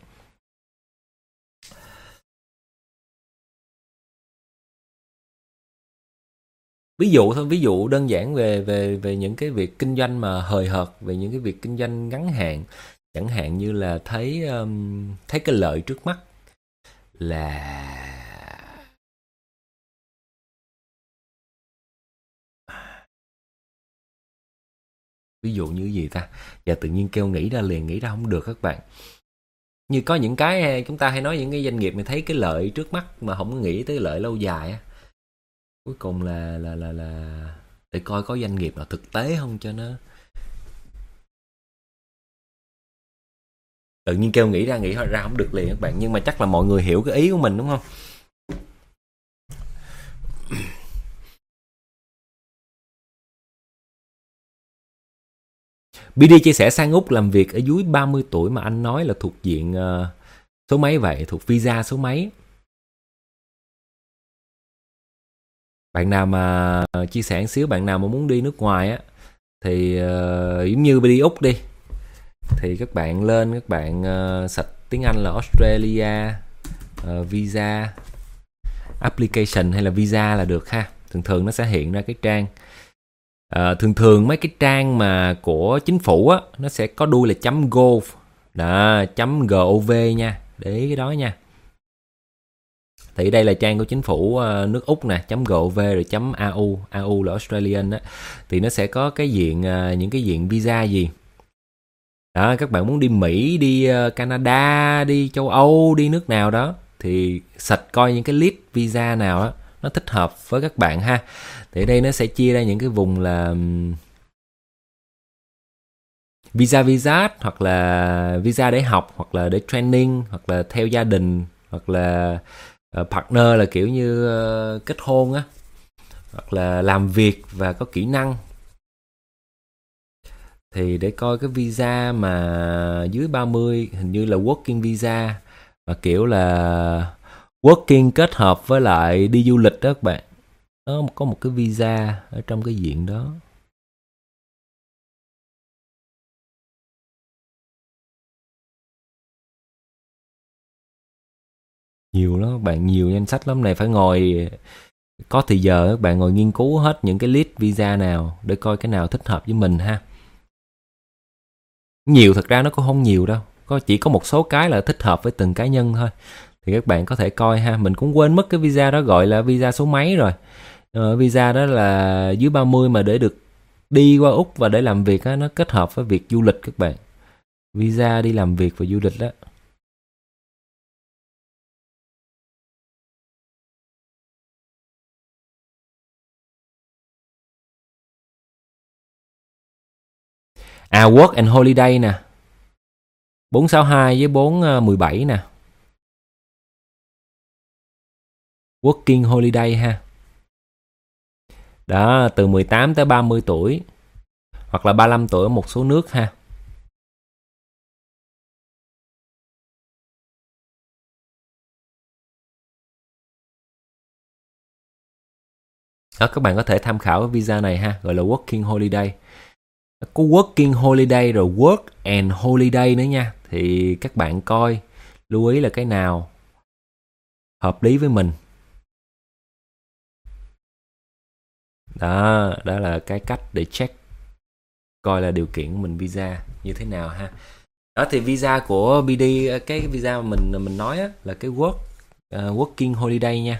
Ví dụ thôi, ví dụ đơn giản về những cái việc kinh doanh mà hời hợt, về những cái việc kinh doanh ngắn hạn, chẳng hạn như là thấy cái lợi trước mắt là ví dụ như gì ta? Giờ tự nhiên kêu nghĩ ra liền, nghĩ ra không được các bạn. Như có những cái chúng ta hay nói những cái doanh nghiệp mà thấy cái lợi trước mắt mà không nghĩ tới lợi lâu dài á. Cuối cùng là để coi có doanh nghiệp nào thực tế không cho nó. Tự nhiên kêu nghĩ ra không được liền các bạn, nhưng mà chắc là mọi người hiểu cái ý của mình đúng không? BD chia sẻ sang Úc làm việc ở dưới 30 tuổi mà anh nói là thuộc diện số mấy vậy? Thuộc visa số mấy? Bạn nào mà chia sẻ một xíu, bạn nào mà muốn đi nước ngoài á thì giống như đi Úc đi, thì các bạn lên, các bạn search tiếng Anh là Australia visa application hay là visa là được ha. Thường nó sẽ hiện ra cái trang. Thường mấy cái trang mà của chính phủ á, nó sẽ có đuôi là .gov đó, .gov nha, để ý cái đó nha. Thì đây là trang của chính phủ nước Úc nè, .gov rồi .au, AU là Australian á. Thì nó sẽ có cái diện những cái diện visa gì. Đó, các bạn muốn đi Mỹ, đi Canada, đi châu Âu, đi nước nào đó thì sạch coi những cái list visa nào đó nó thích hợp với các bạn ha. Thì ở đây nó sẽ chia ra những cái vùng là visa hoặc là visa để học, hoặc là để training, hoặc là theo gia đình, hoặc là partner là kiểu như kết hôn á, hoặc là làm việc và có kỹ năng. Thì để coi cái visa mà dưới 30 hình như là working visa, và kiểu là working kết hợp với lại đi du lịch đó các bạn. Nó có một cái visa ở trong cái diện đó. Nhiều lắm các bạn, nhiều danh sách lắm này, phải ngồi có thì giờ các bạn ngồi nghiên cứu hết những cái list visa nào để coi cái nào thích hợp với mình ha. Nhiều thật ra nó cũng không nhiều đâu, chỉ có một số cái là thích hợp với từng cá nhân thôi. Thì các bạn có thể coi ha. Mình cũng quên mất cái visa đó gọi là visa số mấy rồi. Visa đó là dưới 30 mà để được đi qua Úc và để làm việc á, nó kết hợp với việc du lịch các bạn. Visa đi làm việc và du lịch đó. Work and Holiday nè. 462 với 417 nè. Working Holiday ha. Đó, từ 18 tới 30 tuổi. Hoặc là 35 tuổi ở một số nước ha. Đó, các bạn có thể tham khảo cái visa này ha, gọi là Working Holiday. Có Working Holiday rồi Work and Holiday nữa nha. Thì các bạn coi, lưu ý là cái nào hợp lý với mình. Đó là cái cách để check coi là điều kiện của mình visa như thế nào ha. Đó thì visa của BD, cái visa mà mình nói á, là cái Working Holiday nha.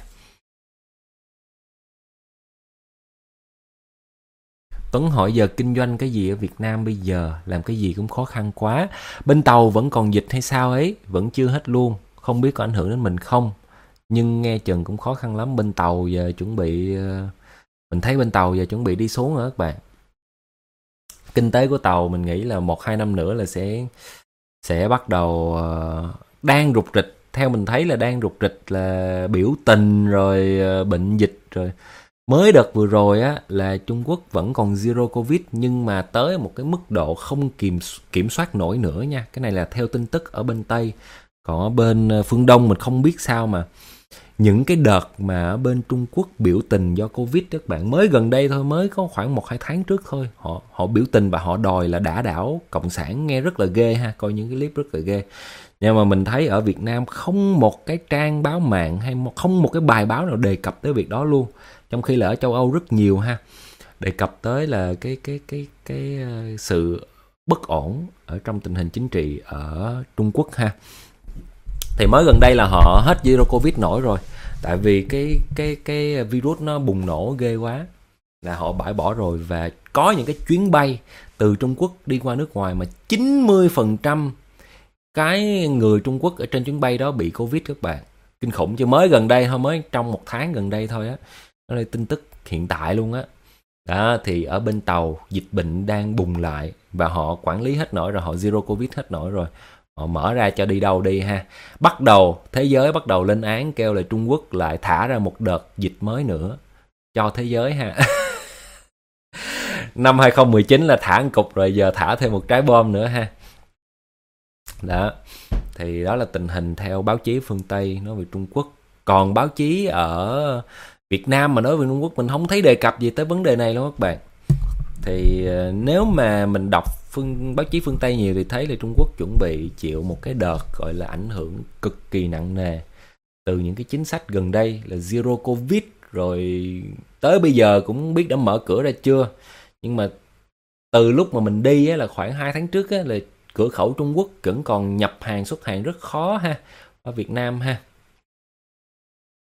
Tuấn hỏi giờ kinh doanh cái gì ở Việt Nam bây giờ, làm cái gì cũng khó khăn quá. Bên Tàu vẫn còn dịch hay sao ấy, vẫn chưa hết luôn, không biết có ảnh hưởng đến mình không. Nhưng nghe chừng cũng khó khăn lắm. Bên Tàu giờ chuẩn bị, mình thấy bên Tàu giờ chuẩn bị đi xuống rồi các bạn. Kinh tế của Tàu mình nghĩ là 1-2 năm nữa là sẽ bắt đầu đang rục rịch. Theo mình thấy là đang rục rịch là biểu tình rồi bệnh dịch rồi. Mới đợt vừa rồi á là Trung Quốc vẫn còn zero covid, nhưng mà tới một cái mức độ không kiểm soát nổi nữa nha. Cái này là theo tin tức ở bên Tây. Còn ở bên phương Đông mình không biết sao, mà những cái đợt mà ở bên Trung Quốc biểu tình do Covid các bạn, mới gần đây thôi, mới có khoảng 1-2 tháng trước thôi, họ biểu tình và họ đòi là đả đảo cộng sản. Nghe rất là ghê ha, coi những cái clip rất là ghê. Nhưng mà mình thấy ở Việt Nam không một cái trang báo mạng hay không một cái bài báo nào đề cập tới việc đó luôn. Trong khi là ở châu Âu rất nhiều ha, đề cập tới là cái sự bất ổn ở trong tình hình chính trị ở Trung Quốc ha. Thì mới gần đây là họ hết zero covid nổi rồi, tại vì cái virus nó bùng nổ ghê quá, là họ bãi bỏ rồi. Và có những cái chuyến bay từ Trung Quốc đi qua nước ngoài mà 90% cái người Trung Quốc ở trên chuyến bay đó bị Covid các bạn. Kinh khủng, chứ mới gần đây thôi, mới trong 1 tháng gần đây thôi á. Đó là tin tức hiện tại luôn á. Đó, thì ở bên Tàu dịch bệnh đang bùng lại và họ quản lý hết nổi rồi, họ zero Covid hết nổi rồi. Họ mở ra cho đi đâu đi ha. Thế giới bắt đầu lên án, kêu là Trung Quốc lại thả ra một đợt dịch mới nữa cho thế giới ha. Năm 2019 là thả một cục rồi, giờ thả thêm một trái bom nữa ha. Đó, thì đó là tình hình theo báo chí phương Tây nói về Trung Quốc. Còn báo chí ở Việt Nam mà nói về Trung Quốc, mình không thấy đề cập gì tới vấn đề này luôn các bạn. Thì nếu mà mình đọc báo chí phương Tây nhiều thì thấy là Trung Quốc chuẩn bị chịu một cái đợt gọi là ảnh hưởng cực kỳ nặng nề từ những cái chính sách gần đây là zero covid, rồi tới bây giờ cũng không biết đã mở cửa ra chưa. Nhưng mà từ lúc mà mình đi á, là khoảng 2 tháng trước á, là cửa khẩu Trung Quốc vẫn còn nhập hàng xuất hàng rất khó ha, ở Việt Nam ha.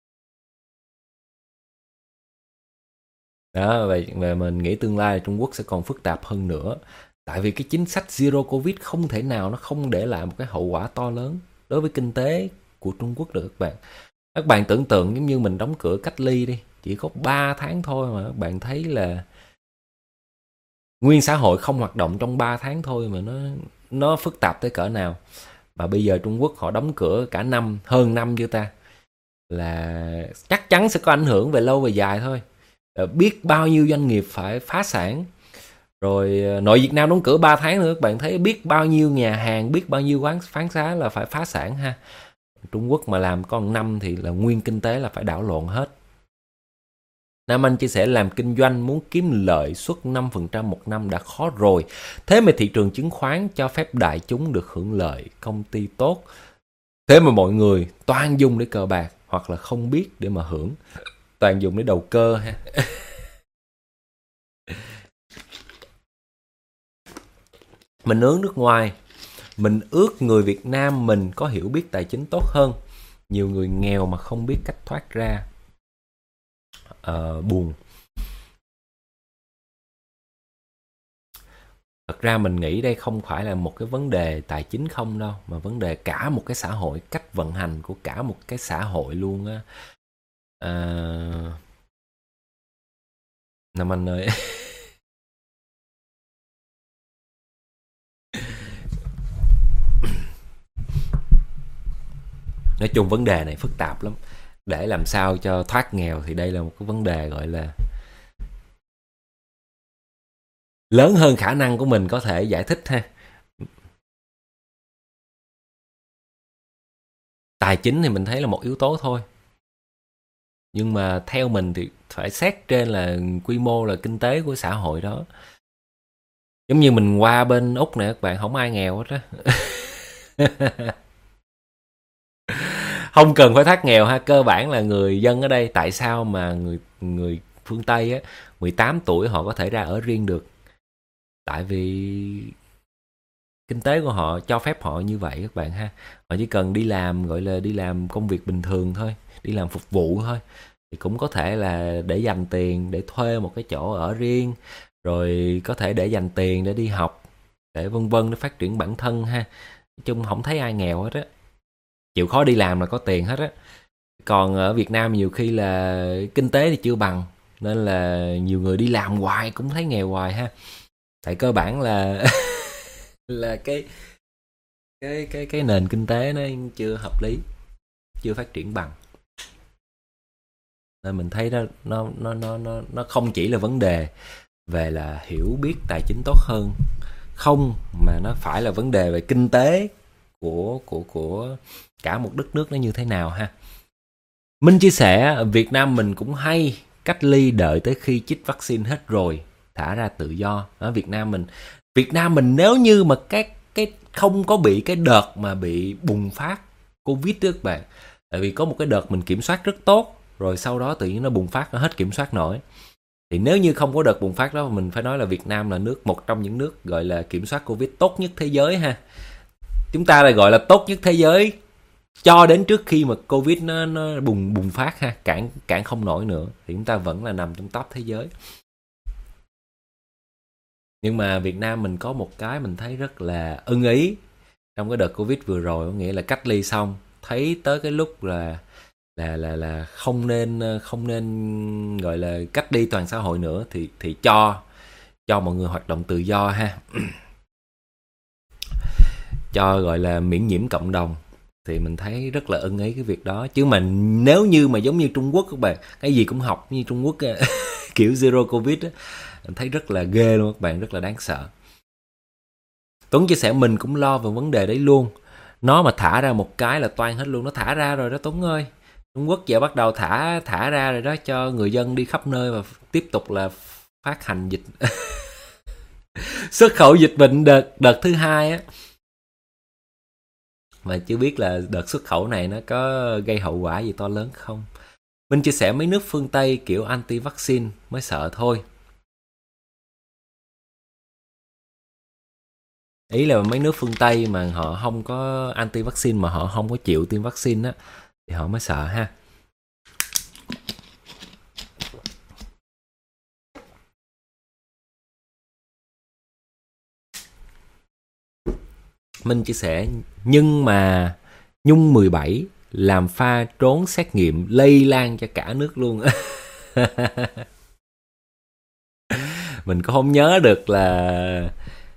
Đó, và mình nghĩ tương lai là Trung Quốc sẽ còn phức tạp hơn nữa. Tại vì cái chính sách Zero Covid không thể nào nó không để lại một cái hậu quả to lớn đối với kinh tế của Trung Quốc được các bạn. Các bạn tưởng tượng giống như mình đóng cửa cách ly đi, chỉ có 3 tháng thôi mà các bạn thấy là nguyên xã hội không hoạt động trong 3 tháng thôi mà nó phức tạp tới cỡ nào. Mà bây giờ Trung Quốc họ đóng cửa cả năm, hơn năm chưa ta, là chắc chắn sẽ có ảnh hưởng về lâu về dài thôi. Biết bao nhiêu doanh nghiệp phải phá sản. Rồi nội Việt Nam đóng cửa 3 tháng nữa, các bạn thấy biết bao nhiêu nhà hàng, biết bao nhiêu quán phán xá là phải phá sản ha. Trung Quốc mà làm con năm thì là nguyên kinh tế là phải đảo lộn hết. Nam Anh chia sẻ làm kinh doanh muốn kiếm lợi suất 5% một năm đã khó rồi. Thế mà thị trường chứng khoán cho phép đại chúng được hưởng lợi, công ty tốt. Thế mà mọi người toàn dùng để cờ bạc hoặc là không biết để mà hưởng. Toàn dùng để đầu cơ ha. Mình hướng nước ngoài, mình ước người Việt Nam mình có hiểu biết tài chính tốt hơn. Nhiều người nghèo mà không biết cách thoát ra. Buồn. Thật ra mình nghĩ đây không phải là một cái vấn đề tài chính không đâu, mà vấn đề cả một cái xã hội, cách vận hành của cả một cái xã hội luôn á. Nam Anh ơi. Nói chung vấn đề này phức tạp lắm. Để làm sao cho thoát nghèo thì đây là một cái vấn đề gọi là lớn hơn khả năng của mình có thể giải thích ha. Tài chính thì mình thấy là một yếu tố thôi. Nhưng mà theo mình thì phải xét trên là quy mô là kinh tế của xã hội đó. Giống như mình qua bên Úc nè các bạn, không ai nghèo hết á. Không cần phải thoát nghèo ha, cơ bản là người dân ở đây, tại sao mà người phương Tây á 18 tuổi họ có thể ra ở riêng được? Tại vì kinh tế của họ cho phép họ như vậy các bạn ha. Họ chỉ cần đi làm, gọi là đi làm công việc bình thường thôi, đi làm phục vụ thôi, thì cũng có thể là để dành tiền để thuê một cái chỗ ở riêng, rồi có thể để dành tiền để đi học, để vân vân, để phát triển bản thân ha. Nói chung không thấy ai nghèo hết á, chịu khó đi làm là có tiền hết á. Còn ở Việt Nam nhiều khi là kinh tế thì chưa bằng, nên là nhiều người đi làm hoài cũng thấy nghèo hoài ha. Tại cơ bản là là cái nền kinh tế nó chưa hợp lý, chưa phát triển bằng. Nên mình thấy nó không chỉ là vấn đề về là hiểu biết tài chính tốt hơn không, mà nó phải là vấn đề về kinh tế của cả một đất nước nó như thế nào ha. Minh chia sẻ Việt Nam mình cũng hay cách ly đợi tới khi chích vaccine hết rồi thả ra tự do. Ở Việt Nam mình nếu như mà cái không có bị cái đợt mà bị bùng phát Covid đó các bạn. Tại vì có một cái đợt mình kiểm soát rất tốt, rồi sau đó tự nhiên nó bùng phát, nó hết kiểm soát nổi. Thì nếu như không có đợt bùng phát đó, mình phải nói là Việt Nam là một trong những nước gọi là kiểm soát Covid tốt nhất thế giới ha. Chúng ta lại gọi là tốt nhất thế giới cho đến trước khi mà Covid nó bùng phát ha, cản không nổi nữa, thì chúng ta vẫn là nằm trong top thế giới. Nhưng mà Việt Nam mình có một cái mình thấy rất là ưng ý trong cái đợt Covid vừa rồi, có nghĩa là cách ly xong thấy tới cái lúc là không nên gọi là cách ly toàn xã hội nữa, thì cho mọi người hoạt động tự do ha. Cho gọi là miễn nhiễm cộng đồng, thì mình thấy rất là ưng ý cái việc đó. Chứ mà nếu như mà giống như Trung Quốc các bạn, cái gì cũng học như Trung Quốc kiểu zero Covid á, mình thấy rất là ghê luôn các bạn, rất là đáng sợ. Tuấn chia sẻ mình cũng lo về vấn đề đấy luôn. Nó mà thả ra một cái là toan hết luôn. Nó thả ra rồi đó Tuấn ơi. Trung Quốc giờ bắt đầu thả ra rồi đó, cho người dân đi khắp nơi và tiếp tục là phát hành dịch xuất khẩu dịch bệnh đợt thứ 2 á. Mà chưa biết là đợt xuất khẩu này nó có gây hậu quả gì to lớn không. Mình chia sẻ mấy nước phương Tây kiểu anti-vaccine mới sợ thôi. Ý là mấy nước phương Tây mà họ không có anti-vaccine, mà họ không có chịu tiêm vaccine á, thì họ mới sợ ha. Minh chia sẻ, nhưng mà Nhung 17 làm pha trốn xét nghiệm lây lan cho cả nước luôn. Mình cũng không nhớ được là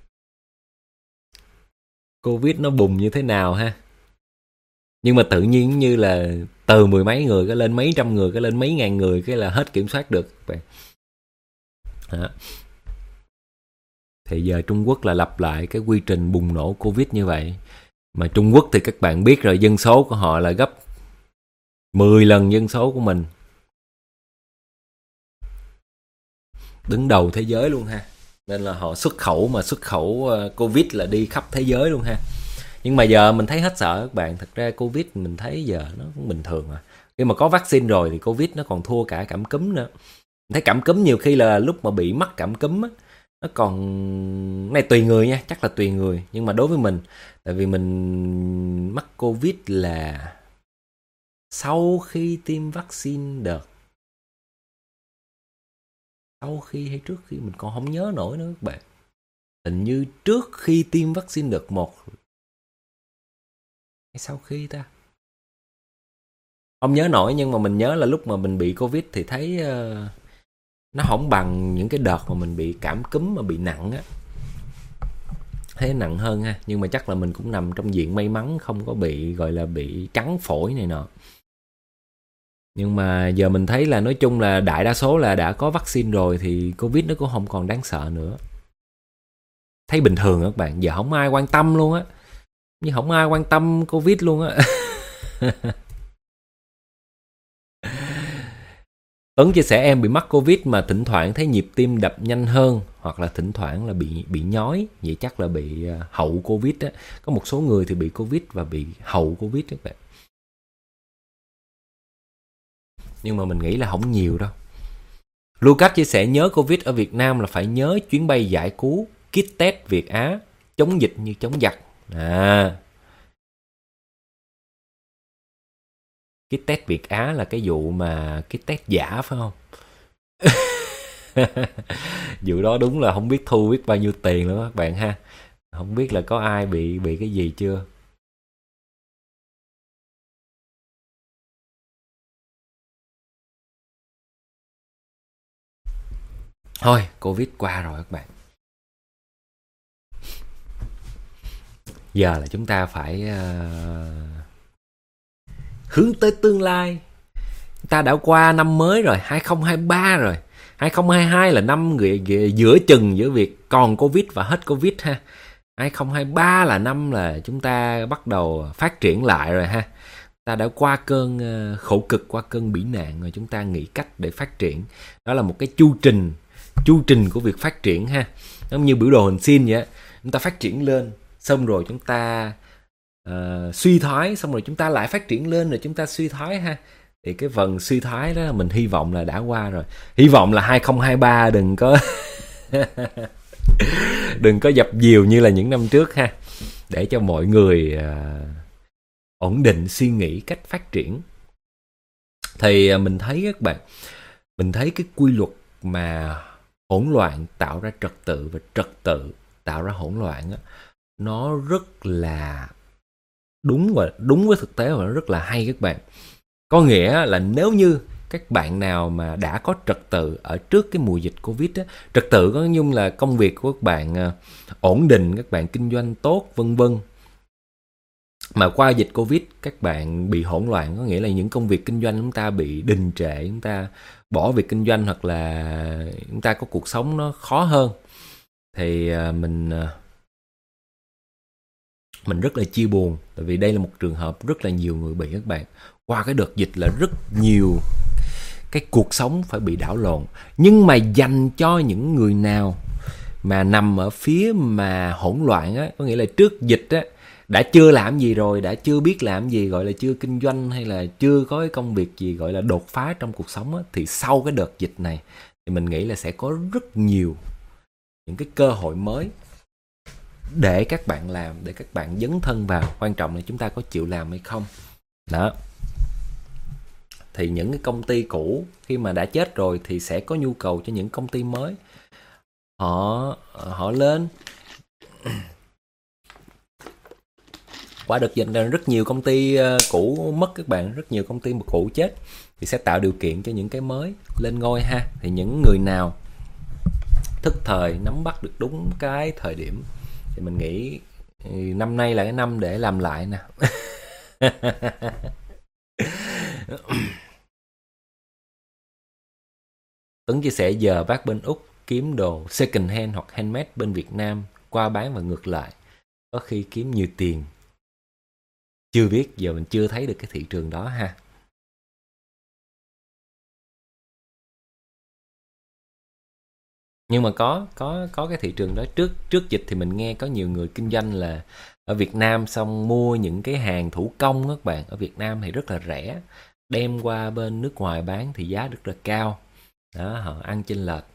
Covid nó bùng như thế nào ha. Nhưng mà tự nhiên như là từ mười mấy người cái lên mấy trăm người, cái lên mấy ngàn người, cái là hết kiểm soát được. Đó. Thì giờ Trung Quốc là lặp lại cái quy trình bùng nổ Covid như vậy. Mà Trung Quốc thì các bạn biết rồi, dân số của họ là gấp 10 lần dân số của mình. Đứng đầu thế giới luôn ha. Nên là họ xuất khẩu Covid là đi khắp thế giới luôn ha. Nhưng mà giờ mình thấy hết sợ các bạn. Thật ra Covid mình thấy giờ nó cũng bình thường à. Khi mà có vaccine rồi thì Covid nó còn thua cả cảm cúm nữa. Mình thấy cảm cúm nhiều khi là lúc mà bị mắc cảm cúm á, nó còn... Này tùy người nha, chắc là tùy người. Nhưng mà đối với mình, tại vì mình mắc Covid là sau khi tiêm vaccine đợt. Sau khi hay trước khi mình còn không nhớ nổi nữa các bạn. Hình như trước khi tiêm vaccine đợt 1 hay sau khi ta, không nhớ nổi. Nhưng mà mình nhớ là lúc mà mình bị Covid thì thấy nó không bằng những cái đợt mà mình bị cảm cúm mà bị nặng á, thấy nặng hơn ha. Nhưng mà chắc là mình cũng nằm trong diện may mắn, không có bị gọi là bị trắng phổi này nọ. Nhưng mà giờ mình thấy là nói chung là đại đa số là đã có vaccine rồi thì Covid nó cũng không còn đáng sợ nữa. Thấy bình thường các bạn, giờ không ai quan tâm luôn á. Như không ai quan tâm Covid luôn á. Tuấn chia sẻ em bị mắc Covid mà thỉnh thoảng thấy nhịp tim đập nhanh hơn, hoặc là thỉnh thoảng là bị nhói, vậy chắc là bị hậu Covid á. Có một số người thì bị Covid và bị hậu Covid các bạn. Nhưng mà mình nghĩ là không nhiều đâu. Lucas chia sẻ nhớ Covid ở Việt Nam là phải nhớ chuyến bay giải cứu, kit test Việt Á, chống dịch như chống giặc. Kit test Việt Á là cái vụ mà kit test giả phải không? Vụ đó đúng là không biết thu biết bao nhiêu tiền nữa các bạn ha. Không biết là có ai bị cái gì chưa. Thôi, Covid qua rồi các bạn. Giờ là chúng ta phải hướng tới tương lai. Ta đã qua năm mới rồi, 2023 rồi. 2022 là năm giữa chừng giữa việc còn Covid và hết Covid ha. 2023 là năm là chúng ta bắt đầu phát triển lại rồi ha. Ta đã qua cơn khổ cực, qua cơn bỉ nạn rồi, chúng ta nghĩ cách để phát triển. Đó là một cái chu trình của việc phát triển ha. Giống như biểu đồ hình sin vậy á. Chúng ta phát triển lên, xong rồi chúng ta suy thoái, xong rồi chúng ta lại phát triển lên, rồi chúng ta suy thoái ha. Thì cái phần suy thoái đó mình hy vọng là đã qua rồi. Hy vọng là 2023 đừng có đừng có dập dìu như là những năm trước ha. Để cho mọi người ổn định suy nghĩ cách phát triển. Thì mình thấy các bạn, mình thấy cái quy luật mà hỗn loạn tạo ra trật tự và trật tự tạo ra hỗn loạn á, nó rất là đúng với thực tế, và nó rất là hay các bạn. Có nghĩa là nếu như các bạn nào mà đã có trật tự ở trước cái mùa dịch Covid á, trật tự có nhung là công việc của các bạn ổn định, các bạn kinh doanh tốt vân vân, mà qua dịch Covid các bạn bị hỗn loạn, có nghĩa là những công việc kinh doanh chúng ta bị đình trệ, chúng ta bỏ việc kinh doanh, hoặc là chúng ta có cuộc sống nó khó hơn, thì mình rất là chia buồn. Tại vì đây là một trường hợp rất là nhiều người bị các bạn. Qua cái đợt dịch là rất nhiều cái cuộc sống phải bị đảo lộn. Nhưng mà dành cho những người nào mà nằm ở phía mà hỗn loạn á, có nghĩa là trước dịch á, đã chưa làm gì rồi, đã chưa biết làm gì, gọi là chưa kinh doanh hay là chưa có cái công việc gì gọi là đột phá trong cuộc sống á, thì sau cái đợt dịch này thì mình nghĩ là sẽ có rất nhiều những cái cơ hội mới để các bạn làm, để các bạn dấn thân vào. Quan trọng là chúng ta có chịu làm hay không. Đó. Thì những cái công ty cũ khi mà đã chết rồi thì sẽ có nhu cầu cho những công ty mới. Họ lên. Qua đợt dịch là rất nhiều công ty cũ mất các bạn, rất nhiều công ty cũ chết, thì sẽ tạo điều kiện cho những cái mới lên ngôi ha. Thì những người nào thức thời nắm bắt được đúng cái thời điểm thì mình nghĩ năm nay là cái năm để làm lại nè. Tuấn chia sẻ giờ bác bên Úc kiếm đồ second hand hoặc handmade bên Việt Nam qua bán và ngược lại, có khi kiếm nhiều tiền. Chưa biết, giờ mình chưa thấy được cái thị trường đó ha. Nhưng mà có cái thị trường đó. Trước dịch thì mình nghe có nhiều người kinh doanh là ở Việt Nam xong mua những cái hàng thủ công các bạn, ở Việt Nam thì rất là rẻ, đem qua bên nước ngoài bán thì giá rất là cao. Đó, họ ăn chênh lệch.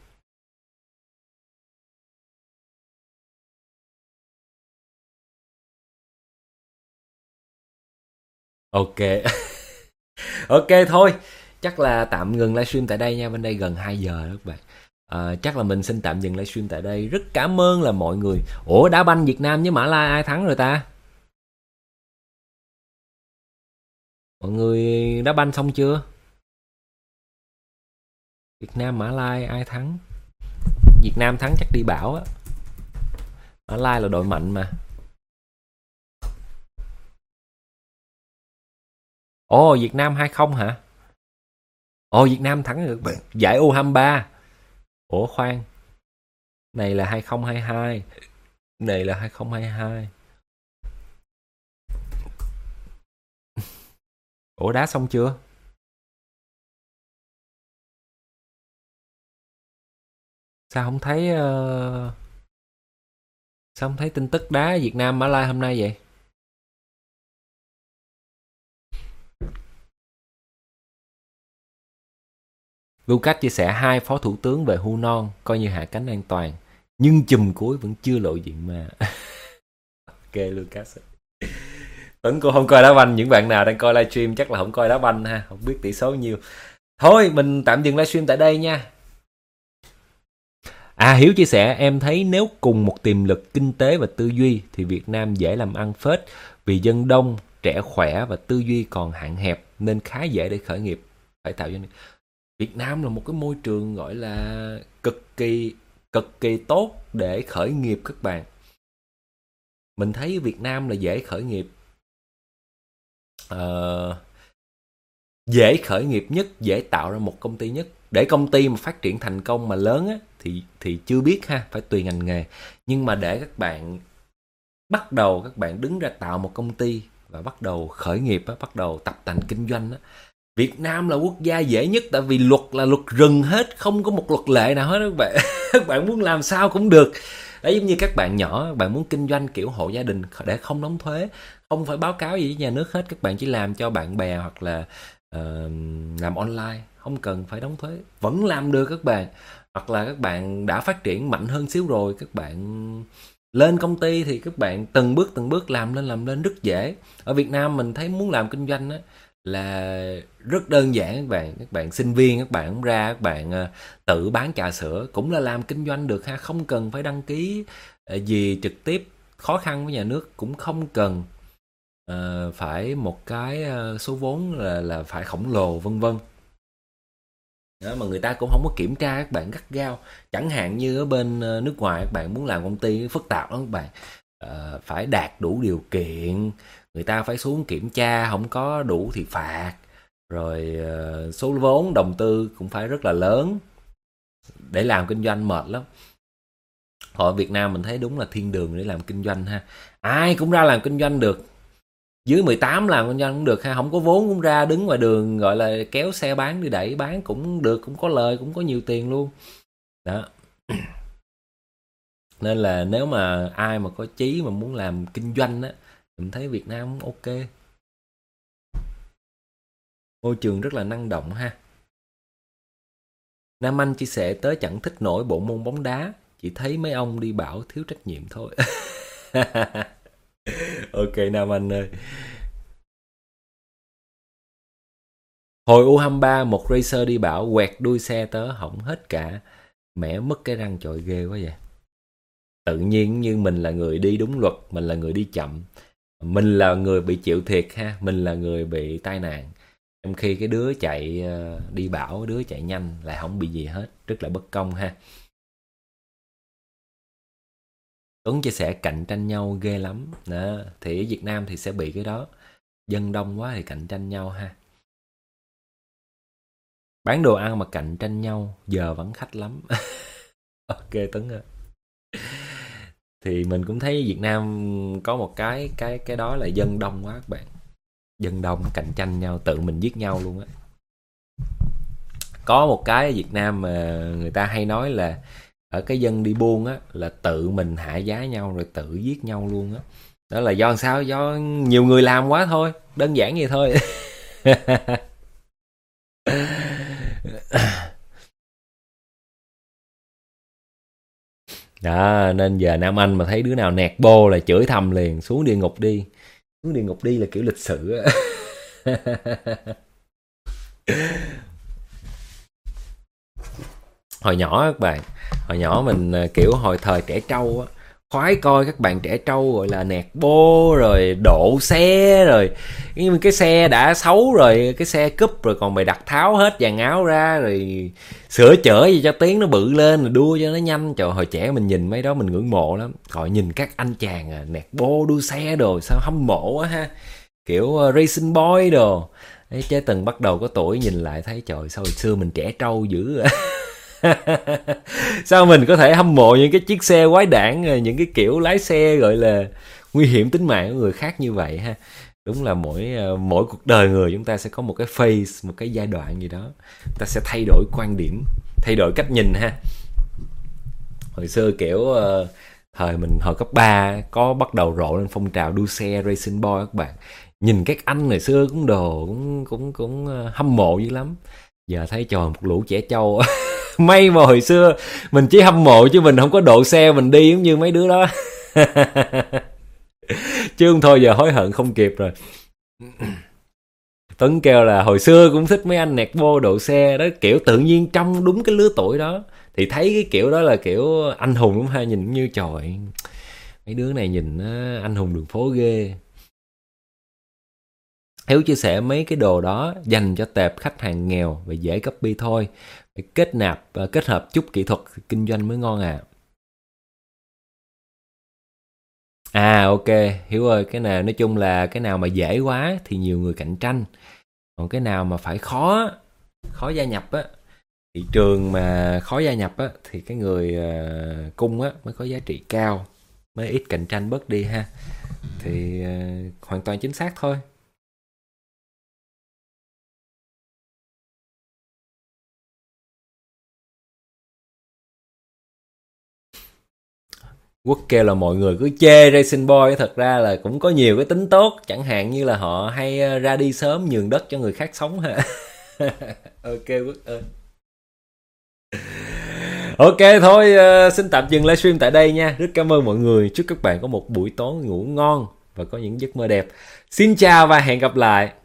Ok. Ok thôi, chắc là tạm ngừng livestream tại đây nha, bên đây gần 2 giờ đó các bạn. Chắc là mình xin tạm dừng livestream tại đây. Rất cảm ơn là mọi người. Ủa, đá banh Việt Nam với Mã Lai ai thắng rồi ta? Mọi người đá banh xong chưa? Việt Nam Mã Lai ai thắng? Việt Nam thắng chắc đi bảo á. Mã Lai là đội mạnh mà. Ồ, Việt Nam 2-0 hả? Ồ, Việt Nam thắng rồi các bạn. Giải U23. Ủa khoan. Này là 2022. Này là 2022. Ủa đá xong chưa? Sao không thấy sao không thấy tin tức đá Việt Nam Mã Lai hôm nay vậy? Lucas chia sẻ 2 phó thủ tướng về Hu Non coi như hạ cánh an toàn, nhưng chùm cuối vẫn chưa lộ diện mà. Ok Lucas. Tuấn cũng không coi đá banh, những bạn nào đang coi livestream chắc là không coi đá banh ha, không biết tỷ số nhiêu. Thôi mình tạm dừng livestream tại đây nha. Hiếu chia sẻ em thấy nếu cùng một tiềm lực kinh tế và tư duy thì Việt Nam dễ làm ăn phết, vì dân đông, trẻ khỏe và tư duy còn hạn hẹp nên khá dễ để khởi nghiệp. Phải tạo doanh nghiệp. Việt Nam là một cái môi trường gọi là cực kỳ tốt để khởi nghiệp các bạn. Mình thấy Việt Nam là dễ khởi nghiệp, dễ khởi nghiệp nhất, dễ tạo ra một công ty nhất. Để công ty mà phát triển thành công mà lớn á, thì chưa biết ha, phải tùy ngành nghề. Nhưng mà để các bạn bắt đầu, các bạn đứng ra tạo một công ty và bắt đầu khởi nghiệp á, bắt đầu tập tành kinh doanh á, Việt Nam là quốc gia dễ nhất, tại vì luật là luật rừng hết, không có một luật lệ nào hết các bạn. Các bạn muốn làm sao cũng được. Đấy, giống như các bạn nhỏ, các bạn muốn kinh doanh kiểu hộ gia đình để không đóng thuế, không phải báo cáo gì với nhà nước hết, các bạn chỉ làm cho bạn bè hoặc là làm online, không cần phải đóng thuế, vẫn làm được các bạn. Hoặc là các bạn đã phát triển mạnh hơn xíu rồi, các bạn lên công ty thì các bạn từng bước làm lên rất dễ. Ở Việt Nam mình thấy muốn làm kinh doanh á là rất đơn giản các bạn sinh viên, các bạn cũng ra, các bạn tự bán trà sữa cũng là làm kinh doanh được ha, không cần phải đăng ký gì trực tiếp, khó khăn với nhà nước cũng không cần phải một cái số vốn là phải khổng lồ vân vân. Đó, mà người ta cũng không có kiểm tra các bạn gắt gao. Chẳng hạn như ở bên nước ngoài, các bạn muốn làm công ty phức tạp lắm các bạn, phải đạt đủ điều kiện, người ta phải xuống kiểm tra, không có đủ thì phạt, rồi số vốn đầu tư cũng phải rất là lớn, để làm kinh doanh mệt lắm. Ở Việt Nam mình thấy đúng là thiên đường để làm kinh doanh ha, ai cũng ra làm kinh doanh được, dưới 18 làm kinh doanh cũng được ha, không có vốn cũng ra đứng ngoài đường gọi là kéo xe bán đi đẩy bán cũng được, cũng có lời, cũng có nhiều tiền luôn đó. Nên là nếu mà ai mà có chí mà muốn làm kinh doanh á, mình thấy Việt Nam ok, môi trường rất là năng động ha. Nam Anh chia sẻ tớ chẳng thích nổi bộ môn bóng đá, chỉ thấy mấy ông đi bảo thiếu trách nhiệm thôi. Ok Nam Anh ơi. Hồi U23 một racer đi bảo quẹt đuôi xe tớ hỏng hết cả, mẹ mất cái răng chọi ghê quá vậy. Tự nhiên như mình là người đi đúng luật, mình là người đi chậm, Mình là người bị chịu thiệt ha, mình là người bị tai nạn. Trong khi cái đứa chạy đi bão, đứa chạy nhanh lại không bị gì hết, rất là bất công ha. Tuấn chia sẻ cạnh tranh nhau ghê lắm. Đó, thì ở Việt Nam thì sẽ bị cái đó. Dân đông quá thì cạnh tranh nhau ha. Bán đồ ăn mà cạnh tranh nhau, giờ vắng khách lắm. Ok Tuấn ơi. Thì mình cũng thấy Việt Nam có một cái đó là dân đông quá các bạn. Dân đông cạnh tranh nhau, tự mình giết nhau luôn á. Có một cái ở Việt Nam mà người ta hay nói là ở cái dân đi buôn á, là tự mình hạ giá nhau rồi tự giết nhau luôn á. Đó là do sao? Do nhiều người làm quá thôi, đơn giản vậy thôi. Đó, nên giờ Nam Anh mà thấy đứa nào nẹt bô là chửi thầm liền, xuống địa ngục đi. Xuống địa ngục đi là kiểu lịch sự á. Hồi nhỏ các bạn, hồi nhỏ mình kiểu hồi thời trẻ trâu á, khoái coi các bạn trẻ trâu gọi là nẹt bô rồi độ xe rồi. Nhưng cái xe đã xấu rồi, cái xe cúp rồi còn mày đặt tháo hết dàn áo ra rồi sửa chữa gì cho tiếng nó bự lên rồi đua cho nó nhanh. Trời, hồi trẻ mình nhìn mấy đó mình ngưỡng mộ lắm. Rồi nhìn các anh chàng nẹt bô đua xe đồ sao hâm mộ á ha. Kiểu racing boy đồ. Đấy, chứ từng bắt đầu có tuổi nhìn lại thấy trời sao hồi xưa mình trẻ trâu dữ. Sao mình có thể hâm mộ những cái chiếc xe quái đản, những cái kiểu lái xe gọi là nguy hiểm tính mạng của người khác như vậy ha. Đúng là mỗi cuộc đời người chúng ta sẽ có một cái phase, một cái giai đoạn gì đó, ta sẽ thay đổi quan điểm, thay đổi cách nhìn ha. Hồi xưa kiểu thời mình hồi cấp 3 có bắt đầu rộ lên phong trào đua xe racing boy các bạn. Nhìn các anh ngày xưa cũng đồ cũng hâm mộ dữ lắm. Giờ thấy trời một lũ trẻ trâu. May mà hồi xưa mình chỉ hâm mộ chứ mình không có độ xe mình đi giống như mấy đứa đó. Chứ không thôi giờ hối hận không kịp rồi. Tuấn kêu là hồi xưa cũng thích mấy anh nẹt bô độ xe đó, kiểu tự nhiên trong đúng cái lứa tuổi đó thì thấy cái kiểu đó là kiểu anh hùng đúng ha, nhìn như trời mấy đứa này nhìn anh hùng đường phố ghê. Hiếu chia sẻ mấy cái đồ đó dành cho tệp khách hàng nghèo và dễ copy thôi. Phải kết hợp chút kỹ thuật kinh doanh mới ngon à. À ok, Hiếu ơi, cái nào nói chung là cái nào mà dễ quá thì nhiều người cạnh tranh. Còn cái nào mà phải khó gia nhập á, thị trường mà khó gia nhập á thì cái người cung á mới có giá trị cao, mới ít cạnh tranh bớt đi ha. Thì hoàn toàn chính xác thôi. Quốc kêu là mọi người cứ chê Racing Boy, thật ra là cũng có nhiều cái tính tốt, chẳng hạn như là họ hay ra đi sớm nhường đất cho người khác sống ha. Ok Quốc ơi. Ok thôi, xin tạm dừng livestream tại đây nha. Rất cảm ơn mọi người. Chúc các bạn có một buổi tối ngủ ngon và có những giấc mơ đẹp. Xin chào và hẹn gặp lại.